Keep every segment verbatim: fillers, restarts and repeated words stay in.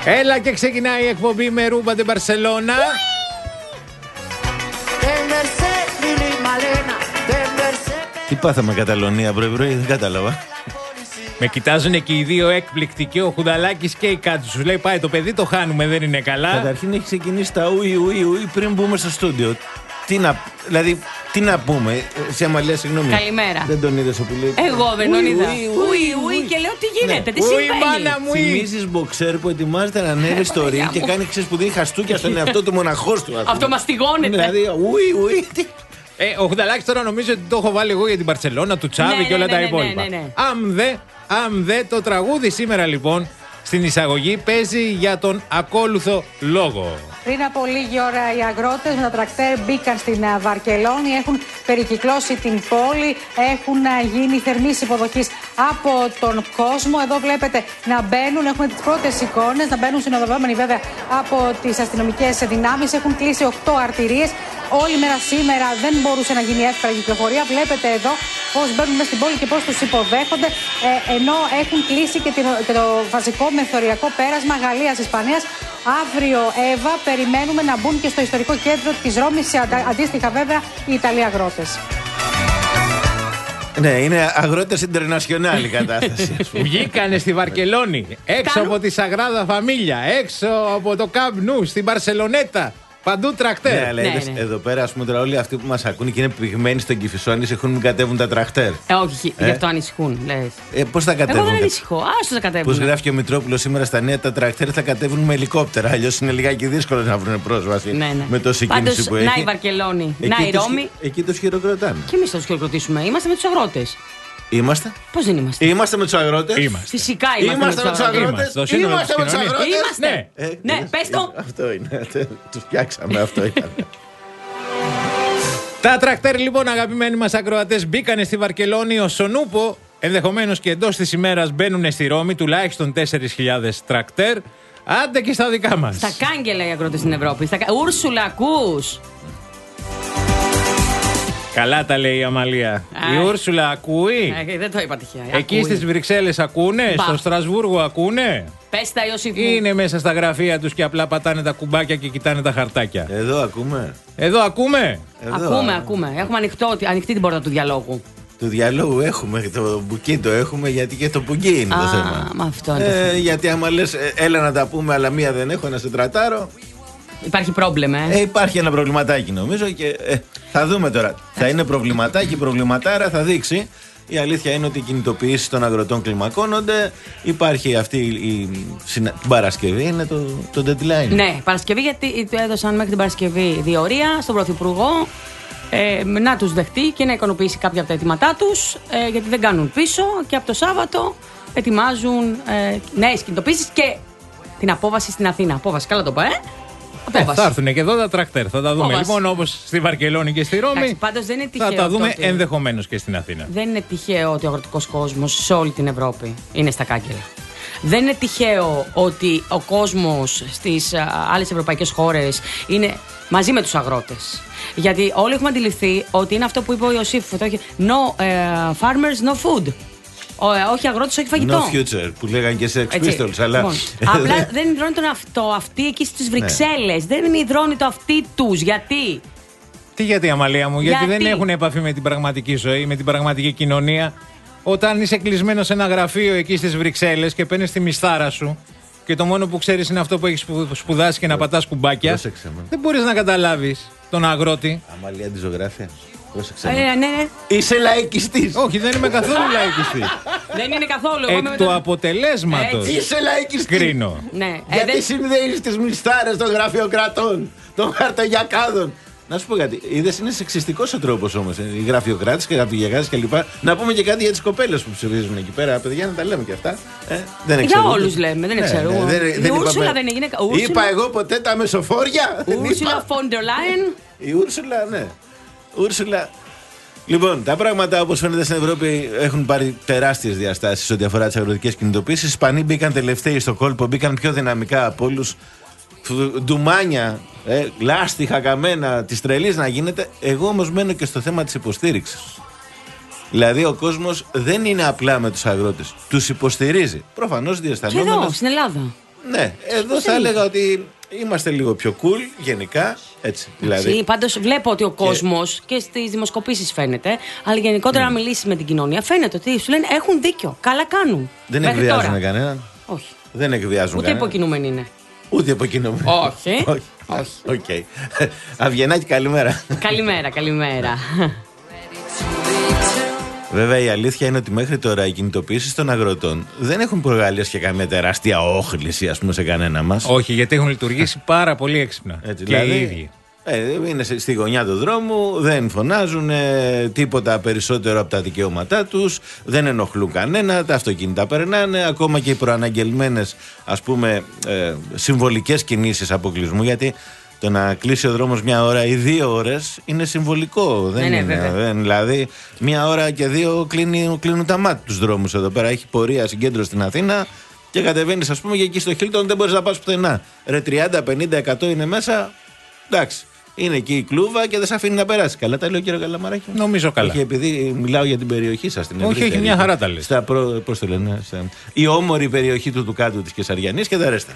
Έλα και ξεκινάει η εκπομπή με Ρούμπα την Μπαρσελόνα. Τι πάθαμε Καταλωνία πρωί-πρωί, δεν κατάλαβα. Με κοιτάζουν και οι δύο έκπληκτικοί, ο Χουδαλάκης και η Κάτσου. Σου λέει πάει το παιδί, το χάνουμε, δεν είναι καλά. Καταρχήν έχει ξεκινήσει τα ουι ουι ουι πριν μπούμε στο στούντιο. Τι να, δηλαδή, τι να πούμε, σε Αμαλία, συγγνώμη. Καλημέρα. Δεν τον είδες που λέει. Εγώ δεν τον είδα. Ουι ουι και λέω τι γίνεται, τι συμβαίνει. Θυμίζεις μποξέρ που ετοιμάζεται να ανέβει στο ρινγκ και κάνει ξέρεις που δίνει χαστούκια στον εαυτό του μοναχός του. Αυτό μαστιγώνεται. Δηλαδή, ουι ουι. Ε, ο Χουδαλάκης τώρα νομίζω ότι το έχω βάλει εγώ για την Μπαρσελόνα, του Τσάβη ναι, και όλα ναι, τα ναι, υπόλοιπα. ναι, ναι, ναι. Αμ δε, αμ δε, το τραγούδι σήμερα λοιπόν στην εισαγωγή παίζει για τον ακόλουθο λόγο. Πριν από λίγη ώρα οι αγρότες με τα τρακτέρ μπήκαν στην Βαρκελόνη, έχουν περικυκλώσει την πόλη, έχουν γίνει θερμής υποδοχής από τον κόσμο. Εδώ βλέπετε να μπαίνουν, έχουμε τις πρώτες εικόνες, να μπαίνουν συνοδευόμενοι βέβαια από τις αστυνομικές δυνάμεις. Έχουν κλείσει οκτώ αρτηρίες. Όλη μέρα σήμερα δεν μπορούσε να γίνει εύκολα κυκλοφορία. Βλέπετε εδώ πώς μπαίνουν μέσα στην πόλη και πώς τους υποδέχονται. Ε, ενώ έχουν κλείσει και, την, και το βασικό μεθοριακό πέρασμα Γαλλίας-Ισπανίας. Αύριο, Εύα, περιμένουμε να μπουν και στο ιστορικό κέντρο της Ρώμης, αντίστοιχα βέβαια οι Ιταλοί αγρότες. Ναι, είναι αγρότες international η κατάσταση. Βγήκανε στη Βαρκελόνη, έξω από τη Σαγράδα Φαμίλια, έξω από το Καμπ Νου, στην Μπαρσελονέτα. Παντού τρακτέρ. Ναι, αλλά ναι, ναι. Εδώ πέρα, ας πούμε, τώρα όλοι αυτοί που μας ακούνε και είναι πυγμένοι στον Κηφισό, ανησυχούν μην κατέβουν τα τρακτέρ. Ε, όχι, ε? γι' αυτό ανησυχούν, λες. Ε, πώς θα κατέβουν. Εγώ δεν ανησυχώ, άσως θα κατέβουν. Πώς γράφει και ο Μητρόπουλος σήμερα στα νέα, τα τρακτέρ θα κατέβουν με ελικόπτερα. Αλλιώς είναι λιγάκι δύσκολο να βρουν πρόσβαση ναι, ναι. με τόση Πάντως, κίνηση που έχει. Να η Βαρκελόνη, εκεί να η Ρώμη. Εκεί τους χειροκροτάνε. Και εμείς θα τους χειροκροτήσουμε. Είμαστε με τους αγρότες. Είμαστε. Πώς δεν είμαστε. Είμαστε με τους αγρότες. Είμαστε. Φυσικά είμαστε, είμαστε με τους αγρότες. Είμαστε, είμαστε με τους αγρότες. Είμαστε. Ναι, ε, ναι πες το. Αυτό είναι. Τους φτιάξαμε, αυτό ήταν. Τα τρακτέρ λοιπόν, αγαπημένοι μας ακροατές, μπήκανε στη Βαρκελόνη. Ο Σονούπο, ενδεχομένως και εντός της ημέρας, μπαίνουν στη Ρώμη, τουλάχιστον τέσσερις χιλιάδες τρακτέρ. Άντε και στα δικά μας. Στα κάγκελα οι αγρότες στην Ευρώπη. Στα... Ούρσουλα, ακούς. Καλά τα λέει η Αμαλία. Α, η Ούρσουλα ακούει. Ε, δεν το είπα τυχαία. Εκεί στις Βρυξέλλες ακούνε, Μπα. στο Στρασβούργο ακούνε. Πες τα, Ιωσήφ μου. Είναι μέσα στα γραφεία τους και απλά πατάνε τα κουμπάκια και κοιτάνε τα χαρτάκια. Εδώ ακούμε. Εδώ ακούμε. Εδώ, ακούμε, α... ακούμε. Έχουμε ανοιχτό, ανοιχτή την πόρτα του διαλόγου. Του διαλόγου έχουμε, το μπουκί το έχουμε, γιατί και το μπουκί είναι α, το θέμα. Μα αυτό είναι ε, το θέμα. Γιατί άμα λες, ε, έλα να τα πούμε, αλλά μία δεν έχω, να σε τρατάρω. Υπάρχει πρόβλημα, ε. ε. Υπάρχει ένα προβληματάκι νομίζω και ε, θα δούμε τώρα. Θα είναι προβληματάκι, προβληματάρα, θα δείξει. Η αλήθεια είναι ότι οι κινητοποιήσεις των αγροτών κλιμακώνονται. Υπάρχει αυτή η, η, η Παρασκευή, είναι το, το deadline. Ναι, Παρασκευή, γιατί του έδωσαν μέχρι την Παρασκευή διορία στον Πρωθυπουργό ε, να τους δεχτεί και να ικανοποιήσει κάποια από τα αιτήματά τους, ε, γιατί δεν κάνουν πίσω και από το Σάββατο ετοιμάζουν ε, νέες κινητοποιήσεις και την απόβαση στην Αθήνα. Απόβαση, καλά το είπα, ε. Ε, θα έρθουν και εδώ τα τρακτέρ. Θα τα δούμε Πόβαση. λοιπόν όπως στη Βαρκελόνη και στη Ρώμη. Πάντως δεν είναι τυχαίο. Θα τα δούμε ότι... ενδεχομένως και στην Αθήνα. Δεν είναι τυχαίο ότι ο αγροτικός κόσμος σε όλη την Ευρώπη είναι στα κάγκελα. Δεν είναι τυχαίο ότι ο κόσμος στις άλλες ευρωπαϊκές χώρες είναι μαζί με τους αγρότες. Γιατί όλοι έχουμε αντιληφθεί ότι είναι αυτό που είπε ο Ιωσήφ. No uh, farmers, no food. Ο, ε, όχι αγρότης, όχι φαγητό. No future, που λέγανε και σε Sex Pistols, αλλά... Λοιπόν, απλά δεν υδρώνει τον αυτό αυτί εκεί στις Βρυξέλλες. Ναι. Δεν υδρώνει το αυτί τους. Γιατί? Τι γιατί, Αμαλία μου? Γιατί, γιατί δεν έχουν επαφή με την πραγματική ζωή, με την πραγματική κοινωνία. Όταν είσαι κλεισμένο σε ένα γραφείο εκεί στις Βρυξέλλες και παίρνεις τη μισθάρα σου και το μόνο που ξέρεις είναι αυτό που έχεις σπουδάσει και να πατάς κουμπάκια, δεν μπορείς να καταλάβεις τον αγρότη. Αμαλία, αντιζωγράφια. Ε, ναι, ναι. Είσαι λαϊκιστής. Όχι, δεν είμαι καθόλου λαϊκιστής. Δεν είναι καθόλου. Εκ του αποτελέσματος. Είσαι λαϊκιστής. Κρίνω. Ναι. Γιατί ε, δεν... συνδέεις τις μισθάρες των γραφειοκρατών, των χαρτογιακάδων. Να σου πω κάτι. Είδες, είναι σεξιστικός ο τρόπος όμως. Οι γραφειοκράτες και οι γραφειοκράτες κλπ. Να πούμε και κάτι για τις κοπέλες που ψηφίζουν εκεί πέρα. Παιδιά, να τα λέμε και αυτά. Ε, δεν για όλους λέμε, δεν ξέρω. Ναι, ναι, δεν, η Ούρσουλα δεν είναι. Είπα εγώ ποτέ τα μεσοφόρια. Ούρσουλα Φόντερ Λάιεν. Η Ούρσουλα, ναι. Ούρσουλα. Λοιπόν, τα πράγματα όπως φαίνεται στην Ευρώπη έχουν πάρει τεράστιες διαστάσεις ό,τι αφορά τις αγροτικές κινητοποίησεις. Οι Ισπανοί μπήκαν τελευταίοι στο κόλπο, μπήκαν πιο δυναμικά από όλους. Ντουμάνια, ε, λάστιχα καμένα, της τρελής να γίνεται. Εγώ όμως μένω και στο θέμα της υποστήριξης. Δηλαδή ο κόσμος δεν είναι απλά με τους αγρότες. Τους υποστηρίζει. Προφανώς διαισθανόμενος. Και εδώ, στην Ελλάδα. Ναι, εδώ θα έλεγα ότι είμαστε λίγο πιο cool γενικά. Έτσι, δηλαδή. Πάντως βλέπω ότι ο κόσμος και, και στις δημοσκοπήσεις φαίνεται, αλλά γενικότερα mm. να μιλήσει με την κοινωνία, φαίνεται ότι σου λένε έχουν δίκιο. Καλά κάνουν. Δεν εκβιάζουν κανέναν. Όχι. Δεν εκβιάζουν Ούτε κανέναν. υποκινούμενοι είναι. Ούτε υποκινούμενοι. Όχι. Όχι. Όχι. Okay. Αυγενάκη, καλημέρα. Καλημέρα, καλημέρα. Βέβαια η αλήθεια είναι ότι μέχρι τώρα οι κινητοποιήσεις των αγροτών δεν έχουν προκαλέσει και καμία τεράστια όχληση, ας πούμε, σε κανένα μας. Όχι, γιατί έχουν λειτουργήσει πάρα πολύ έξυπνα. Έτσι, και δηλαδή, οι ίδιοι. Ε, είναι στη γωνιά του δρόμου, δεν φωνάζουν ε, τίποτα περισσότερο από τα δικαιώματά τους, δεν ενοχλούν κανένα, τα αυτοκίνητα περνάνε, ακόμα και οι προαναγγελμένες, ας πούμε, ε, συμβολικές κινήσεις αποκλεισμού, γιατί το να κλείσει ο δρόμος μια ώρα ή δύο ώρες είναι συμβολικό. Δεν ναι, είναι. Ναι, δεν, δηλαδή, μια ώρα και δύο κλείνει, κλείνουν τα μάτια τους δρόμους εδώ πέρα. Έχει πορεία συγκέντρωση στην Αθήνα και κατεβαίνεις, ας πούμε, και εκεί στο Χίλτον δεν μπορείς να πας πουθενά. Ρε, τριάντα, πενήντα, εκατό είναι μέσα. Εντάξει. Είναι εκεί η κλούβα και δεν σε αφήνει να περάσει. Καλά τα λέω, κύριε Καλαμαράκη? Νομίζω καλά. Όχι, επειδή μιλάω για την περιοχή σας. Όχι, όχι, μια χαρά τα λες. Στα προ, πώς το λένε, στα, η όμορη περιοχή του Δουκάτου της Κεσαριανής και τα ρέστα.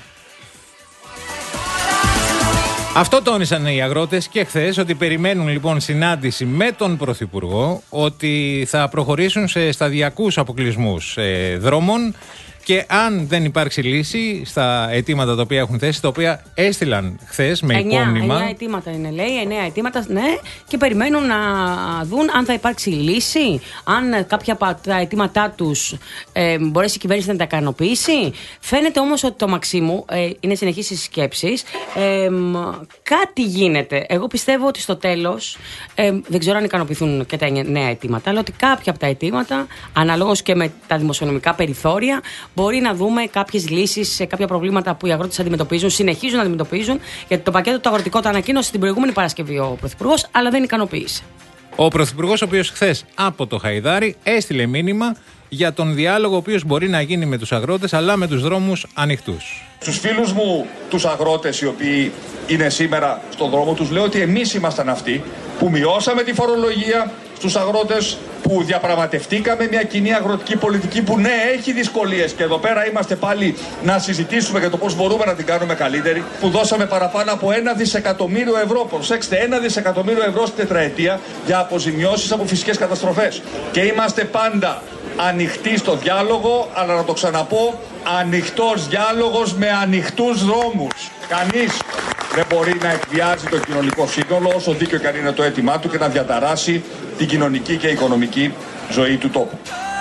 Αυτό τόνισαν οι αγρότες και χθες, ότι περιμένουν λοιπόν συνάντηση με τον Πρωθυπουργό, ότι θα προχωρήσουν σε σταδιακούς αποκλεισμούς ε, δρόμων και αν δεν υπάρξει λύση στα αιτήματα τα οποία έχουν θέσει, τα οποία έστειλαν χθες με υπόμνημα. Εννέα αιτήματα είναι, λέει, εννέα αιτήματα, ναι, και περιμένουν να δουν αν θα υπάρξει λύση, αν κάποια από τα αιτήματά τους ε, μπορέσει η κυβέρνηση να τα ικανοποιήσει. Φαίνεται όμως ότι το Μαξίμου, ε, είναι συνεχής στις σκέψεις, ε, κάτι γίνεται. Εγώ πιστεύω ότι στο τέλος, ε, δεν ξέρω αν ικανοποιηθούν και τα εννέα αιτήματα, αλλά ότι κάποια από τα αιτήματα, αναλόγως και με τα δημοσιονομικά περιθώρια, μπορεί να δούμε κάποιες λύσεις σε κάποια προβλήματα που οι αγρότες αντιμετωπίζουν, συνεχίζουν να αντιμετωπίζουν, γιατί το πακέτο το αγροτικό το ανακοίνωσε την προηγούμενη Παρασκευή ο Πρωθυπουργός, αλλά δεν ικανοποίησε. Ο Πρωθυπουργός, ο οποίος χθες από το Χαϊδάρι έστειλε μήνυμα για τον διάλογο ο οποίος μπορεί να γίνει με τους αγρότες, αλλά με τους δρόμους ανοιχτούς. Στους φίλους μου, τους αγρότες οι οποίοι είναι σήμερα στον δρόμο, τους λέω ότι εμείς ήμασταν αυτοί που μειώσαμε τη φορολογία στους αγρότες, που διαπραγματευτήκαμε μια κοινή αγροτική πολιτική που ναι, έχει δυσκολίες, και εδώ πέρα είμαστε πάλι να συζητήσουμε για το πώς μπορούμε να την κάνουμε καλύτερη, που δώσαμε παραπάνω από ένα δισεκατομμύριο ευρώ, προσέξτε, ένα δισεκατομμύριο ευρώ στην τετραετία για αποζημιώσεις από φυσικές καταστροφές. Και είμαστε πάντα ανοιχτοί στο διάλογο, αλλά να το ξαναπώ, ανοιχτός διάλογος με ανοιχτούς δρόμους. Κανείς δεν μπορεί να εκβιάζει το κοινωνικό σύνολο, όσο δίκαιο και αν είναι το αίτημά του, και να διαταράσει την κοινωνική και οικονομική ζωή του τόπου.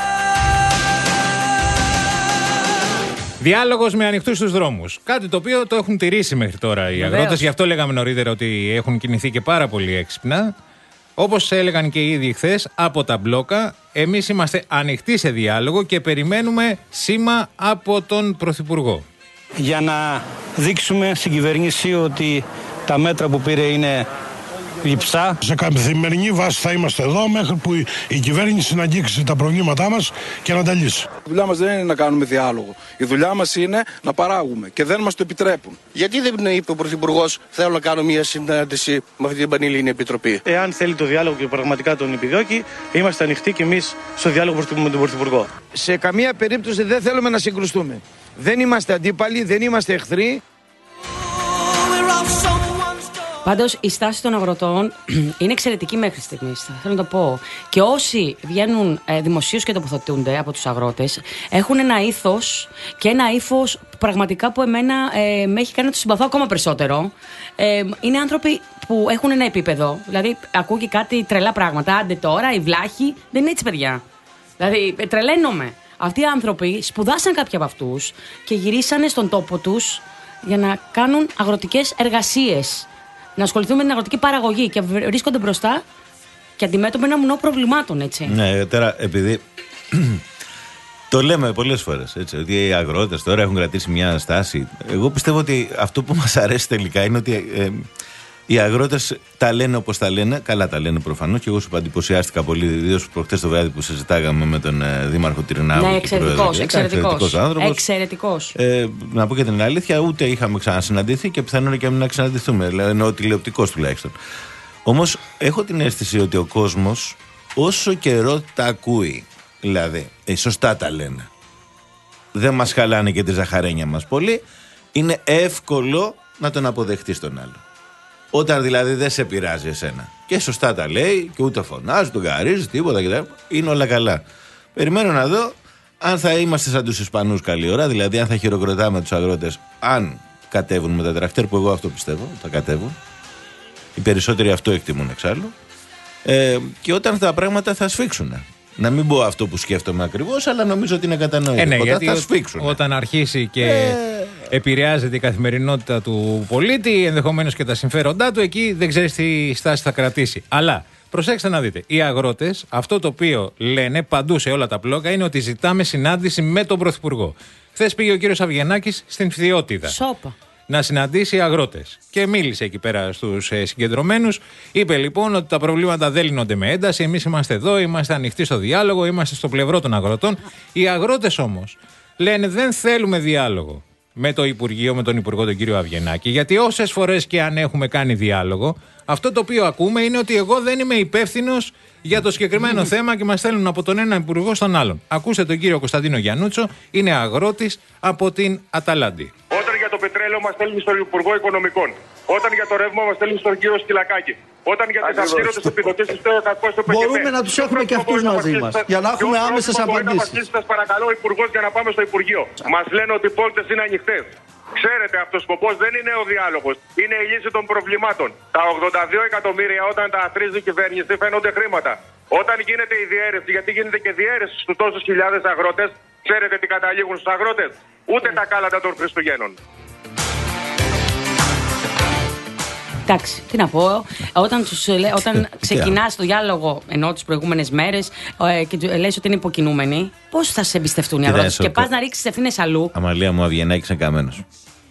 Διάλογος με ανοιχτούς τους δρόμους. Κάτι το οποίο το έχουν τηρήσει μέχρι τώρα οι αγρότες. Γι' αυτό λέγαμε νωρίτερα ότι έχουν κινηθεί και πάρα πολύ έξυπνα. Όπως έλεγαν και οι ίδιοι χθες από τα μπλόκα, εμείς είμαστε ανοιχτοί σε διάλογο και περιμένουμε σήμα από τον Πρωθυπουργό. Για να δείξουμε στην κυβέρνηση ότι τα μέτρα που πήρε είναι λειψά. Σε καθημερινή βάση θα είμαστε εδώ μέχρι που η κυβέρνηση να αγγίξει τα προβλήματά μας και να τα λύσει. Η δουλειά μας δεν είναι να κάνουμε διάλογο. Η δουλειά μας είναι να παράγουμε και δεν μας το επιτρέπουν. Γιατί δεν είπε ο Πρωθυπουργός, θέλω να κάνω μια συνάντηση με αυτή την Πανελλήνια Επιτροπή? Εάν θέλει το διάλογο και πραγματικά τον επιδιώκει, είμαστε ανοιχτοί και εμείς στο διάλογο με τον Πρωθυπουργό. Σε καμία περίπτωση δεν θέλουμε να συγκρουστούμε. Δεν είμαστε αντίπαλοι, δεν είμαστε εχθροί. Πάντως η στάση των αγροτών είναι εξαιρετική μέχρι στιγμής, θέλω να το πω. Και όσοι βγαίνουν ε, δημοσίως και τοποθετούνται από τους αγρότες, έχουν ένα ήθος και ένα ύφος πραγματικά που εμένα ε, με έχει κάνει να τους συμπαθώ ακόμα περισσότερο. Ε, είναι άνθρωποι που έχουν ένα επίπεδο, δηλαδή ακούω και κάτι τρελά πράγματα. Άντε τώρα, οι βλάχοι, δεν είναι έτσι, παιδιά. Δηλαδή, τρελαίνομαι. Αυτοί οι άνθρωποι σπουδάσαν κάποιοι από αυτούς και γυρίσανε στον τόπο τους για να κάνουν αγροτικές εργασίες. Να ασχοληθούν με την αγροτική παραγωγή και βρίσκονται μπροστά και αντιμέτωποι ένα μουνό προβλημάτων, έτσι. Ναι, τώρα επειδή το λέμε πολλές φορές, έτσι, ότι οι αγρότες τώρα έχουν κρατήσει μια στάση. Εγώ πιστεύω ότι αυτό που μας αρέσει τελικά είναι ότι ε, οι αγρότες τα λένε όπως τα λένε. Καλά τα λένε προφανώς, και εγώ σου εντυπωσιάστηκα πολύ, ιδίως προχτές το βράδυ που συζητάγαμε με τον ε, Δήμαρχο Τυρινάου. Ναι, εξαιρετικός, εξαιρετικός άνθρωπος. Εξαιρετικός. Ε, να πω και την αλήθεια, ούτε είχαμε ξανασυναντηθεί και πιθανόν και να ξαναντηθούμε. Εννοώ τηλεοπτικός τουλάχιστον. Όμως έχω την αίσθηση ότι ο κόσμος όσο καιρό τα ακούει, δηλαδή, ε, σωστά τα λένε. Δεν μας χαλάνε και τη ζαχαρένια μας πολύ. είναι εύκολο να τον αποδεχτείς τον άλλο. Όταν δηλαδή δεν σε πειράζει εσένα. Και σωστά τα λέει και ούτε φωνάζει, τον καρίζει, τίποτα κτλ. Είναι όλα καλά. Περιμένω να δω αν θα είμαστε σαν τους Ισπανούς καλή ώρα, δηλαδή αν θα χειροκροτάμε τους αγρότες, αν κατέβουν με τα τρακτέρ, που εγώ αυτό πιστεύω, θα κατέβουν. Οι περισσότεροι αυτό εκτιμούν εξάλλου. Ε, και όταν τα πράγματα θα σφίξουν. Να μην πω αυτό που σκέφτομαι ακριβώς, αλλά νομίζω ότι είναι κατανοητό. Ε, ναι, γιατί θα σφίξουν. Όταν αρχίσει και ε... επηρεάζεται η καθημερινότητα του πολίτη, ενδεχομένως και τα συμφέροντά του, εκεί δεν ξέρεις τι στάση θα κρατήσει. Αλλά προσέξτε να δείτε, οι αγρότες, αυτό το οποίο λένε παντού σε όλα τα μπλόγκα είναι ότι ζητάμε συνάντηση με τον Πρωθυπουργό. Χθες πήγε ο κύριος Αβγενάκης στην Φθιώτιδα. Σόπα. Να συναντήσει αγρότες. Και μίλησε εκεί πέρα στους ε, συγκεντρωμένους. Είπε λοιπόν ότι τα προβλήματα δεν λύνονται με ένταση. Εμείς είμαστε εδώ, είμαστε ανοιχτοί στο διάλογο, είμαστε στο πλευρό των αγροτών. Οι αγρότες όμως λένε δεν θέλουμε διάλογο με το Υπουργείο, με τον Υπουργό τον κύριο Αβγενάκη. Γιατί όσες φορές και αν έχουμε κάνει διάλογο, αυτό το οποίο ακούμε είναι ότι εγώ δεν είμαι υπεύθυνος για το συγκεκριμένο θέμα και μας στέλνουν από τον ένα υπουργό στον άλλον. Ακούστε τον κύριο Κωνσταντίνο Γιαννούτσο, είναι αγρότης από την Αταλάντη. Όταν για το πετρέλαιο μας στέλνει στον Υπουργό Οικονομικών. Όταν για το ρεύμα μας στέλνει στον κύριο Σκυλακάκη. Όταν για τις αυξήνωτες επιδοτήσεις στο εκατό στο πι τζι πι. Μπορούμε να τους έχουμε και αυτούς μαζί μας. Για να έχουμε άμεσες απαντήσεις. Σας παρακαλώ ο Υπουργός για να πάμε στο Υπουργείο. Μας λένε ότι οι πόρτες είναι ανοιχτές. Ξέρετε, αυτός ο σκοπός δεν είναι ο διάλογος. Είναι η λύση των προβλημάτων. Τα ογδόντα δύο εκατομμύρια όταν τα αθροίζει η κυβέρνηση φαίνονται χρήματα. Όταν γίνεται η διαίρεση, γιατί γίνεται και διαίρεση στους τόσους χιλιάδες αγρότες, ξέρετε τι καταλήγουν στους αγρότες? Ούτε τα κάλαντα των Χριστουγέννων. Εντάξει, τι να πω. Όταν, τους, όταν ξεκινάς το διάλογο, ενώ τις προηγούμενες μέρες, ε, και λες ότι είναι υποκινούμενοι, πώς θα σε εμπιστευτούν οι αγρότες? Και πας να ρίξεις ευθύνες αλλού. Αμαλία μου, Αβγενάκης είναι καμένος.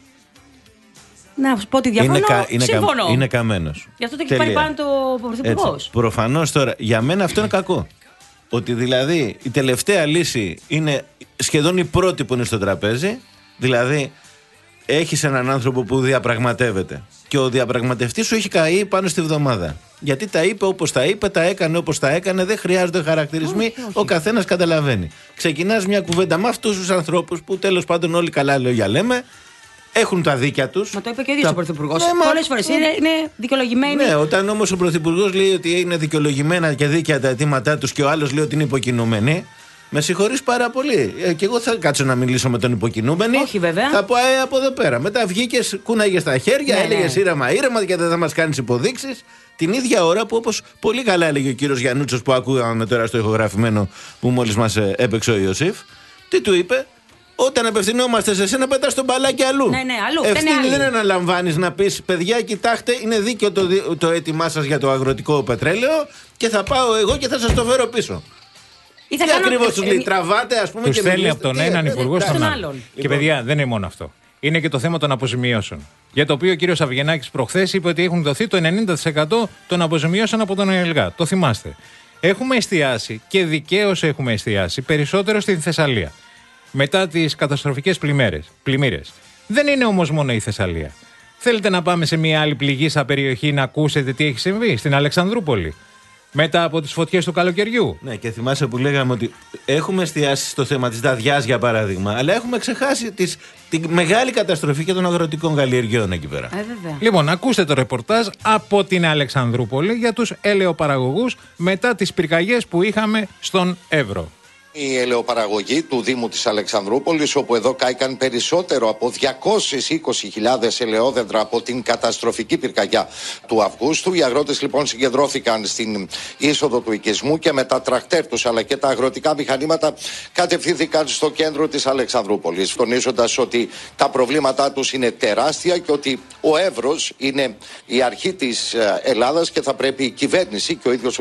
Να σου πω ότι διαφωνώ. Είναι, κα, είναι, συμφωνώ. Κα, είναι καμένος. Γι' αυτό το έχει πάρει πάνω το Πρωθυπουργός. Προφανώς τώρα, για μένα αυτό είναι κακό. Ότι δηλαδή η τελευταία λύση είναι σχεδόν η πρώτη που είναι στο τραπέζι. Δηλαδή, έχεις έναν άνθρωπο που διαπραγματεύεται. Και ο διαπραγματευτής σου έχει καεί πάνω στη βδομάδα. Γιατί τα είπε όπως τα είπε, τα έκανε όπως τα έκανε, δεν χρειάζονται χαρακτηρισμοί, όχι, όχι. Ο καθένας καταλαβαίνει. Ξεκινάς μια κουβέντα με αυτούς τους ανθρώπους που τέλος πάντων όλοι καλά λόγια λέμε, έχουν τα δίκια τους. Μα το είπε και ο ίδιος τα... ο Πρωθυπουργός. Ναι, πολλές φορές είναι, είναι δικαιολογημένοι. Ναι, όταν όμως ο Πρωθυπουργός λέει ότι είναι δικαιολογημένα και δίκαια τα αιτήματά τους και ο άλλος λέει ότι είναι υποκινούμενοι. Με συγχωρείς πάρα πολύ. Ε, και εγώ θα κάτσω να μιλήσω με τον υποκινούμενο. Όχι, βέβαια. Θα πω ε, από εδώ πέρα. Μετά βγήκες, κούναγες τα χέρια, ναι, έλεγες ναι. ήρεμα, ήρεμα και δεν θα μας κάνεις υποδείξεις. Την ίδια ώρα που, όπως πολύ καλά έλεγε ο κύριος Γιαννούτσος που ακούγαμε τώρα στο ηχογραφημένο που μόλις μας ε, έπαιξε ο Ιωσήφ, τι του είπε? Όταν απευθυνόμαστε σε εσένα, πετάς τον μπαλάκι αλλού. Ναι, ναι, αλλού. Ευθύνη δεν αναλαμβάνεις να πεις, παιδιά, κοιτάξτε, είναι δίκαιο το, το αίτημά σας για το αγροτικό πετρέλαιο και θα πάω εγώ και θα σας το φέρω πίσω. Τι κάνω... ακριβώς τους λέει, ε, τραβάτε, ας πούμε, τους και στέλνει από τον τι, έναν ε, υπουργό ε, στον ε, άλλον. Λοιπόν. Και παιδιά, δεν είναι μόνο αυτό. Είναι και το θέμα των αποζημιώσεων. Για το οποίο ο κύριος Αβγενάκης προχθές είπε ότι έχουν δοθεί το ενενήντα τοις εκατό των αποζημιώσεων από τον ΕΛΓΑ. Το θυμάστε. Έχουμε εστιάσει και δικαίως έχουμε εστιάσει περισσότερο στην Θεσσαλία. Μετά τις καταστροφικές πλημμύρες. Δεν είναι όμως μόνο η Θεσσαλία. Θέλετε να πάμε σε μια άλλη πληγήσα περιοχή να ακούσετε τι έχει συμβεί στην Αλεξανδρούπολη? Μετά από τις φωτιές του καλοκαιριού. Ναι, και θυμάσαι που λέγαμε ότι έχουμε εστιάσει στο θέμα της Δαδιάς για παράδειγμα, αλλά έχουμε ξεχάσει τις, τη μεγάλη καταστροφή και των αγροτικών καλλιεργειών εκεί πέρα. Ε, βέβαια. Λοιπόν, ακούστε το ρεπορτάζ από την Αλεξανδρούπολη για τους ελαιοπαραγωγούς μετά τις πυρκαγιές που είχαμε στον Εύρο. Η ελαιοπαραγωγή του Δήμου της Αλεξανδρούπολης, όπου εδώ κάηκαν περισσότερο από διακόσιες είκοσι χιλιάδες ελαιόδεντρα από την καταστροφική πυρκαγιά του Αυγούστου. Οι αγρότες λοιπόν συγκεντρώθηκαν στην είσοδο του οικισμού και με τα τρακτέρ τους αλλά και τα αγροτικά μηχανήματα κατευθύνθηκαν στο κέντρο της Αλεξανδρούπολης, τονίζοντας ότι τα προβλήματά τους είναι τεράστια και ότι ο Εύρος είναι η αρχή της Ελλάδας και θα πρέπει η κυβέρνηση και ο ίδιος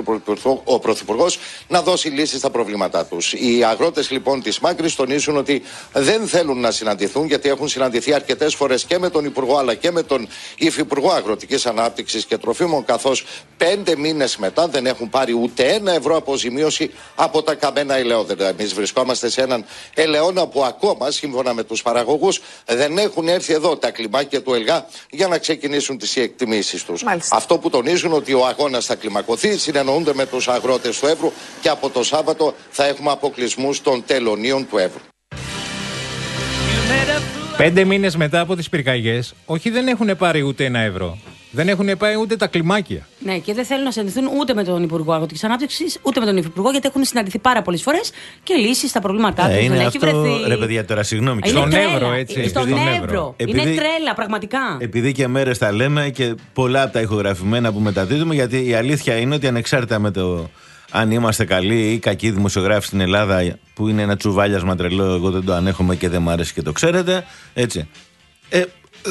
ο Πρωθυπουργός να δώσει λύσεις στα προβλήματά τους. Οι αγρότες λοιπόν της Μάκρης τονίζουν ότι δεν θέλουν να συναντηθούν, γιατί έχουν συναντηθεί αρκετές φορές και με τον Υπουργό αλλά και με τον Υφυπουργό Αγροτικής Ανάπτυξης και Τροφίμων, καθώς πέντε μήνες μετά δεν έχουν πάρει ούτε ένα ευρώ αποζημίωση από τα καμένα ελαιόδεντρα. Εμείς βρισκόμαστε σε έναν ελαιόνα που ακόμα, σύμφωνα με τους παραγωγούς, δεν έχουν έρθει εδώ τα κλιμάκια του ΕΛΓΑ για να ξεκινήσουν τις εκτιμήσεις τους. Μάλιστα. Αυτό που τονίζουν ότι ο αγώνας θα κλιμακωθεί, συνεννοούνται με τους αγρότες του Εύρου και από το Σάββατο θα έχουμε αποκλεισμούς των τελωνίων του Εύρου. Πέντε μήνες μετά από τις πυρκαγιές, όχι δεν έχουν πάρει ούτε ένα ευρώ. Δεν έχουν πάει ούτε τα κλιμάκια. Ναι, και δεν θέλουν να συναντηθούν ούτε με τον Υπουργό Αγροτικής Ανάπτυξης, ούτε με τον Υφυπουργό, γιατί έχουν συναντηθεί πάρα πολλές φορές και λύσεις στα προβλήματά τους. Ε, είναι δεν αυτό, έχει βρεθεί. Ρε παιδιά, τώρα συγγνώμη. Στον Εύρο, έτσι. Στον Εύρο. Είναι τρέλα, πραγματικά. Επειδή και μέρες τα λέμε και πολλά από τα ηχογραφημένα που μεταδίδουμε, γιατί η αλήθεια είναι ότι ανεξάρτητα με το αν είμαστε καλοί ή κακοί δημοσιογράφοι στην Ελλάδα, που είναι ένα τσουβάλιασμα τρελό, εγώ δεν το ανέχομαι και δεν μου αρέσει και το ξέρετε. Έτσι. Ε,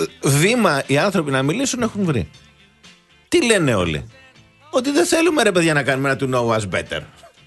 βήμα οι άνθρωποι να μιλήσουν έχουν βρει. Τι λένε όλοι? Ότι δεν θέλουμε, ρε παιδιά, να κάνουμε ένα to know us better.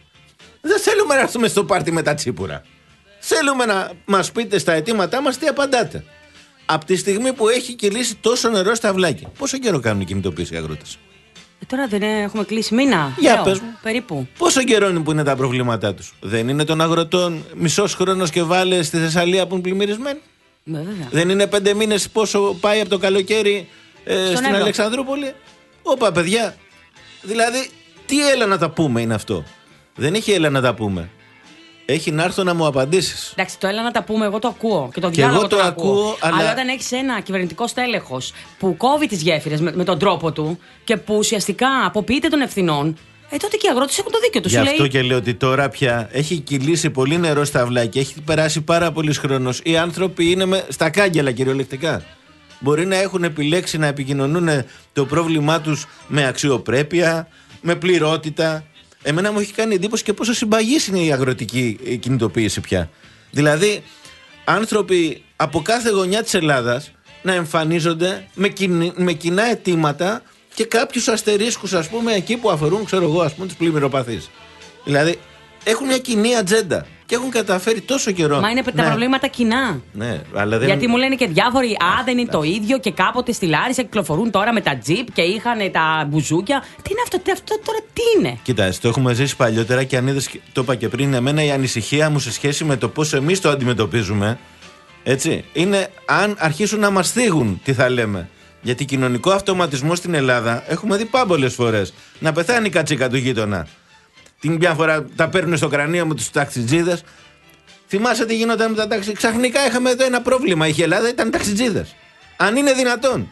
Δεν θέλουμε να έρθουμε στο πάρτι με τα τσίπουρα. Θέλουμε να μας πείτε στα αιτήματά μας τι απαντάτε. Από τη στιγμή που έχει κυλήσει τόσο νερό στα αυλάκια, πόσο καιρό κάνουν κινητοποίηση οι αγρότες? Ε, τώρα δεν έχουμε κλείσει μήνα. Για λέω, πες μου. Περίπου. Πόσο καιρό είναι που είναι τα προβλήματά τους? Δεν είναι των αγροτών μισός χρόνος και βάλε στη Θεσσαλία που είναι πλημμυρισμένοι? Ναι, βέβαια. Δεν είναι πέντε μήνες πόσο πάει από το καλοκαίρι ε, στην Εύρο. Αλεξανδρούπολη? Όπα, παιδιά. Δηλαδή, τι έλα να τα πούμε είναι αυτό? Δεν έχει έλα να τα πούμε. Έχει να έρθω να μου απαντήσεις. Εντάξει, το έλα να τα πούμε, εγώ το ακούω και το Και διάλογο εγώ το τον ακούω, αλλά- αλλά όταν έχεις ένα κυβερνητικό στέλεχος που κόβει τις γέφυρες με, με τον τρόπο του και που ουσιαστικά αποποιείται των ευθυνών, ε, τότε και οι αγρότες έχουν το δίκιο τους. Γι' Σου αυτό λέει, και λέω ότι τώρα πια έχει κυλήσει πολύ νερό στα αυλάκια, έχει περάσει πάρα πολύς χρόνος. Οι άνθρωποι είναι με, στα κάγκελα κυριολεκτικά. Μπορεί να έχουν επιλέξει να επικοινωνούν το πρόβλημά τους με αξιοπρέπεια, με πληρότητα. Εμένα μου έχει κάνει εντύπωση και πόσο συμπαγής είναι η αγροτική κινητοποίηση πια. Δηλαδή, άνθρωποι από κάθε γωνιά της Ελλάδας να εμφανίζονται με, κοινή, με κοινά αιτήματα και κάποιους αστερίσκους, ας πούμε, εκεί που αφορούν, ξέρω εγώ, ας πούμε, τους πλημμυροπαθείς. Δηλαδή, έχουν μια κοινή ατζέντα και έχουν καταφέρει τόσο καιρό. μα είναι τα να- προβλήματα κοινά. Ναι, αλλά δεν... Γιατί μου λένε και διάφοροι, α, δεν είναι το ίδιο και κάποτε στη Λάρισα κυκλοφορούν τώρα με τα τζιπ και είχαν τα μπουζούκια. Τι είναι αυτό, τι, αυτό τώρα τι είναι? Κοίτα, το έχουμε ζήσει παλιότερα και αν είδες, το είπα και πριν, εμένα η ανησυχία μου σε σχέση με το πώς εμείς το αντιμετωπίζουμε, έτσι, είναι αν αρχίσουν να μας θίγουν, τι θα λέμε. Γιατί κοινωνικό αυτοματισμό στην Ελλάδα έχουμε δει πάμπολες φορές να πεθάνει η κατσίκα του γείτονα. Την μια φορά τα παίρνουν στο κρανίο με τους ταξιτζίδες. Θυμάσαι τι γινόταν με τα ταξι. Ξαφνικά είχαμε εδώ ένα πρόβλημα. Η Ελλάδα ήταν οι ταξιτζίδες. Αν είναι δυνατόν.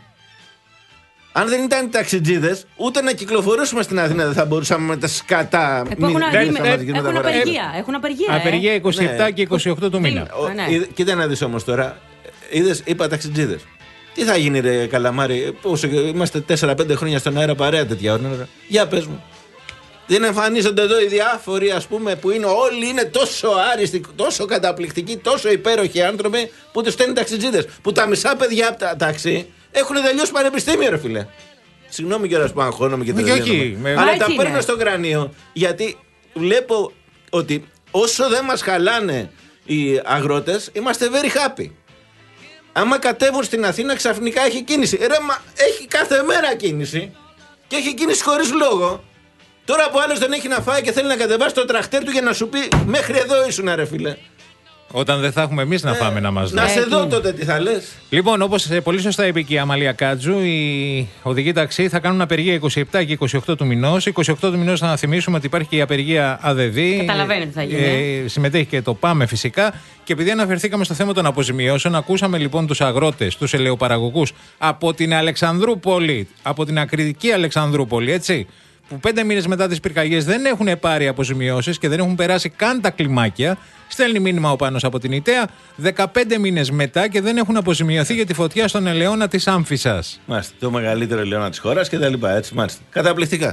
Αν δεν ήταν οι ταξιτζίδες, ούτε να κυκλοφορούσουμε στην Αθήνα δεν θα μπορούσαμε με τα σκατά. Ε, που έχουν, μη- αγγί- δεν θα μας γίνουν έχουν τα φορά. απεργία. Έχουν απεργία. Απεργία ε. είκοσι επτά Ναι. και είκοσι οκτώ του μήνα. Ο- Α, ναι. είδε- Κοίτα να δεις όμως τώρα. Είδες, είπα ταξιτζίδες. Τι θα γίνει, ρε Καλαμάρη, πόσο, είμαστε τέσσερα πέντε χρόνια στον αέρα παρέα τέτοια ώρα. Για πες μου. Δεν εμφανίζονται εδώ οι διάφοροι, ας πούμε, που είναι όλοι είναι τόσο άριστοι, τόσο καταπληκτικοί, τόσο υπέροχοι άνθρωποι που τους στέλνουν ταξιτζίδες. Που τα μισά παιδιά από τα ταξί έχουν τελειώσει πανεπιστήμιο, ρε φίλε. Συγγνώμη κιόλας που αγχώνομαι και Όχι, τρελαίνομαι. όχι, με- Αλλά Μα τα έτσι παίρνω είναι. στο κρανίο γιατί βλέπω ότι όσο δεν μας χαλάνε οι αγρότες, είμαστε very happy. Άμα κατέβουν στην Αθήνα, ξαφνικά έχει κίνηση. Ρε, μα έχει κάθε μέρα κίνηση. Και έχει κίνηση χωρίς λόγο. Τώρα που άλλος δεν έχει να φάει και θέλει να κατεβάσει το τραχτέρ του για να σου πει μέχρι εδώ ήσουν, ρε φίλε. Όταν δεν θα έχουμε εμείς να φάμε να μας Να δώσει. σε δω τότε τι θα λες. Λοιπόν, όπως πολύ σωστά είπε και η Αμαλία Κάτζου, οι οδηγοί ταξί θα κάνουν απεργία είκοσι επτά και είκοσι οκτώ του μηνός. είκοσι οκτώ του μηνός θα θυμίσουμε ότι υπάρχει και η απεργία ΑΔΔ. Καταλαβαίνετε τι θα γίνει. Ε, συμμετέχει και το ΠΑΜΕ φυσικά. Και επειδή αναφερθήκαμε στο θέμα των αποζημιώσεων, ακούσαμε λοιπόν τους αγρότες, τους ελαιοπαραγωγούς από την Αλεξανδρούπολη, από την ακριτική Αλεξανδρούπολη, έτσι, που πέντε μήνες μετά τις πυρκαγιές δεν έχουν πάρει αποζημιώσεις και δεν έχουν περάσει καν τα κλιμάκια. Στέλνει μήνυμα ο Πάνος από την ΙΤΕΑ δεκαπέντε μήνες μετά και δεν έχουν αποζημιωθεί για τη φωτιά στον ελαιώνα της Άμφισσας. Μάλιστα, το μεγαλύτερο ελαιώνα της χώρας και τα λοιπά, έτσι, μάλιστα. Καταπληκτικά.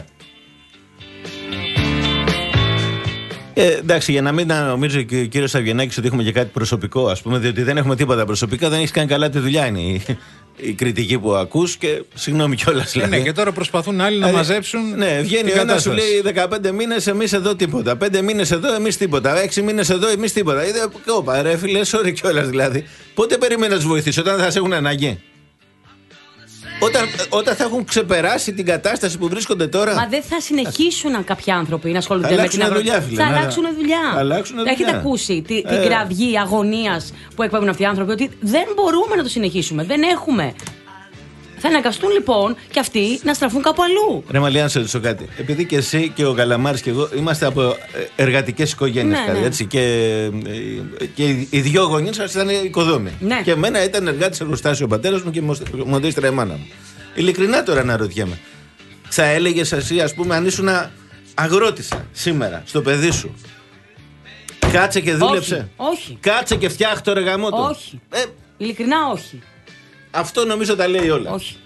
Ε, εντάξει, για να μην νομίζω και ο κύριος Αυγενάκης ότι έχουμε και κάτι προσωπικό, ας πούμε, διότι δεν έχουμε τίποτα προσωπικά, δεν έχεις κάνει καλά τη δουλειά, είναι η, η κριτική που ακούς και συγγνώμη κιόλας. Ε, ναι, και τώρα προσπαθούν άλλοι να μαζέψουν. Ναι, βγαίνει την ο ένας σου κατάσταση. λέει δεκαπέντε μήνες εμείς εδώ τίποτα. πέντε μήνες εδώ εμείς τίποτα. έξι μήνες εδώ εμείς τίποτα. Είδε, όπα, ρε φίλε, sorry κιόλας δηλαδή. Πότε περιμένει να τους βοηθήσει, όταν θα σε έχουν ανάγκη? Όταν, όταν θα έχουν ξεπεράσει την κατάσταση που βρίσκονται τώρα. Μα δεν θα συνεχίσουν κάποιοι άνθρωποι να ασχολούνται Θα με την αλλάξουνε αγροτική. δουλειά, φίλε, Θα ναι, αλλάξουν δουλειά. θα αλλάξουνε δουλειά. Έχετε ακούσει τη- την Ε. κραυγή αγωνίας που εκπέμπουν αυτοί οι άνθρωποι ότι δεν μπορούμε να το συνεχίσουμε. Δεν έχουμε. Θα αναγκαστούν λοιπόν και αυτοί να στραφούν κάπου αλλού. Ρε Μαλία, να σε ρωτήσω κάτι. Επειδή και εσύ και ο Καλαμάρης και εγώ είμαστε από εργατικές οικογένειες, ναι, ναι. έτσι, και, και οι δύο γονείς σας ήταν οικοδόμοι. Ναι. Και εμένα ήταν εργάτης εργοστάσιο ο πατέρας μου και μοντίστρα η μάνα μου. Ειλικρινά τώρα να ρωτιέμαι. Θα έλεγες εσύ, ας πούμε, αν ήσουν αγρότησα σήμερα στο παιδί σου, κάτσε και δούλεψε? Όχι. όχι. Κάτσε και φτιάχτω ρε γαμότο? Όχι. Ε, Ειλικρινά όχι. Αυτό νομίζω τα λέει όλα. Όχι.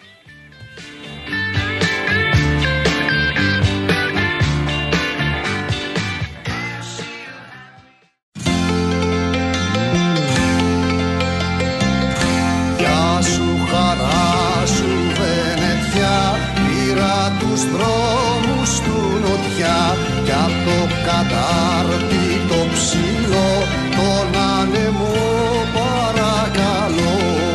Γεια σου χαρά σου Βενετιά, πήρα τους δρόμους του νοτιά κι απ' το κατάρτι το ψηλό τον άνεμο παρακαλώ.